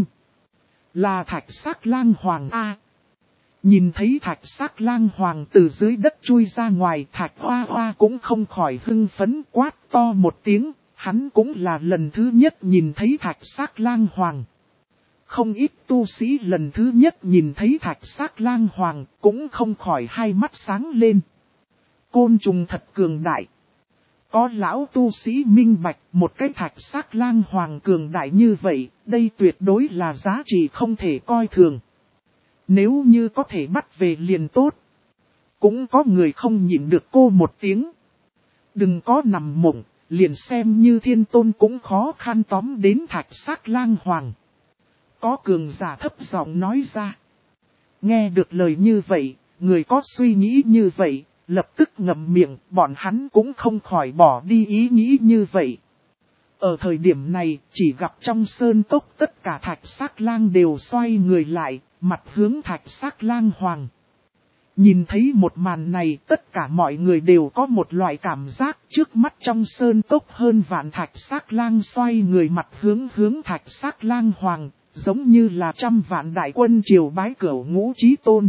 Là thạch xác lang hoàng A. Nhìn thấy thạch xác lang hoàng từ dưới đất chui ra ngoài, thạch hoa hoa cũng không khỏi hưng phấn quát to một tiếng, hắn cũng là lần thứ nhất nhìn thấy thạch xác lang hoàng. Không ít tu sĩ lần thứ nhất nhìn thấy thạch xác lang hoàng cũng không khỏi hai mắt sáng lên. Côn trùng thật cường đại. Có lão tu sĩ minh bạch một cái thạch xác lang hoàng cường đại như vậy, đây tuyệt đối là giá trị không thể coi thường. Nếu như có thể bắt về liền tốt. Cũng có người không nhịn được cô một tiếng. Đừng có nằm mộng, liền xem như thiên tôn cũng khó khăn tóm đến thạch xác lang hoàng. Có cường giả thấp giọng nói ra. Nghe được lời như vậy, người có suy nghĩ như vậy, lập tức ngậm miệng, bọn hắn cũng không khỏi bỏ đi ý nghĩ như vậy. Ở thời điểm này, chỉ gặp trong sơn cốc tất cả thạch xác lang đều xoay người lại, mặt hướng thạch xác lang hoàng. Nhìn thấy một màn này, tất cả mọi người đều có một loại cảm giác trước mắt trong sơn cốc hơn vạn thạch xác lang xoay người mặt hướng thạch xác lang hoàng, giống như là trăm vạn đại quân triều bái cửu ngũ chí tôn.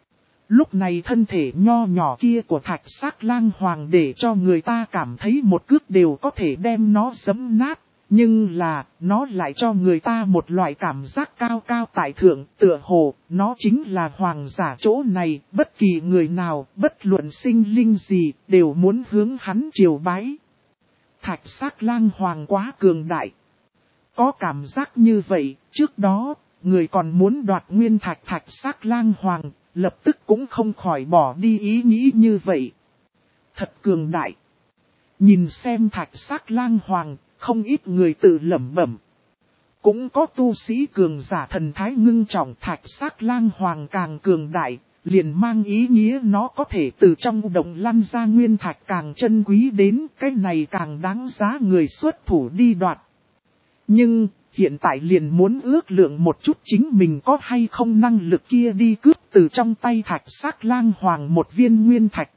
Lúc này thân thể nho nhỏ kia của thạch xác lang hoàng để cho người ta cảm thấy một cước đều có thể đem nó giẫm nát, nhưng là nó lại cho người ta một loại cảm giác cao cao tại thượng, tựa hồ nó chính là hoàng giả chỗ này, bất kỳ người nào, bất luận sinh linh gì, đều muốn hướng hắn triều bái. Thạch xác lang hoàng quá cường đại. Có cảm giác như vậy, trước đó, người còn muốn đoạt nguyên thạch thạch xác lang hoàng, lập tức cũng không khỏi bỏ đi ý nghĩ như vậy. Thật cường đại. Nhìn xem thạch xác lang hoàng, không ít người tự lẩm bẩm. Cũng có tu sĩ cường giả thần thái ngưng trọng, thạch xác lang hoàng càng cường đại, liền mang ý nghĩa nó có thể từ trong động lăn ra nguyên thạch càng chân quý đến, cái này càng đáng giá người xuất thủ đi đoạt. Nhưng, hiện tại liền muốn ước lượng một chút chính mình có hay không năng lực kia đi cướp từ trong tay thạch xác lang hoàng một viên nguyên thạch.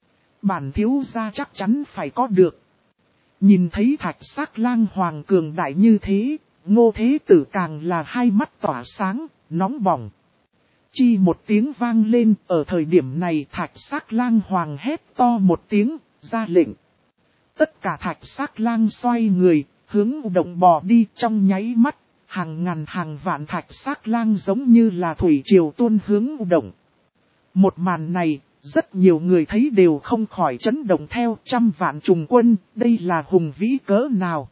Bản thiếu gia chắc chắn phải có được. Nhìn thấy thạch xác lang hoàng cường đại như thế, Ngô Thế Tử càng là hai mắt tỏa sáng, nóng bỏng. Chi một tiếng vang lên, ở thời điểm này thạch xác lang hoàng hét to một tiếng, ra lệnh. Tất cả thạch xác lang xoay người, hướng động bò đi, trong nháy mắt, hàng ngàn hàng vạn thạch xác lang giống như là thủy triều tuôn hướng động. Một màn này, rất nhiều người thấy đều không khỏi chấn động theo, trăm vạn trùng quân, đây là hùng vĩ cỡ nào.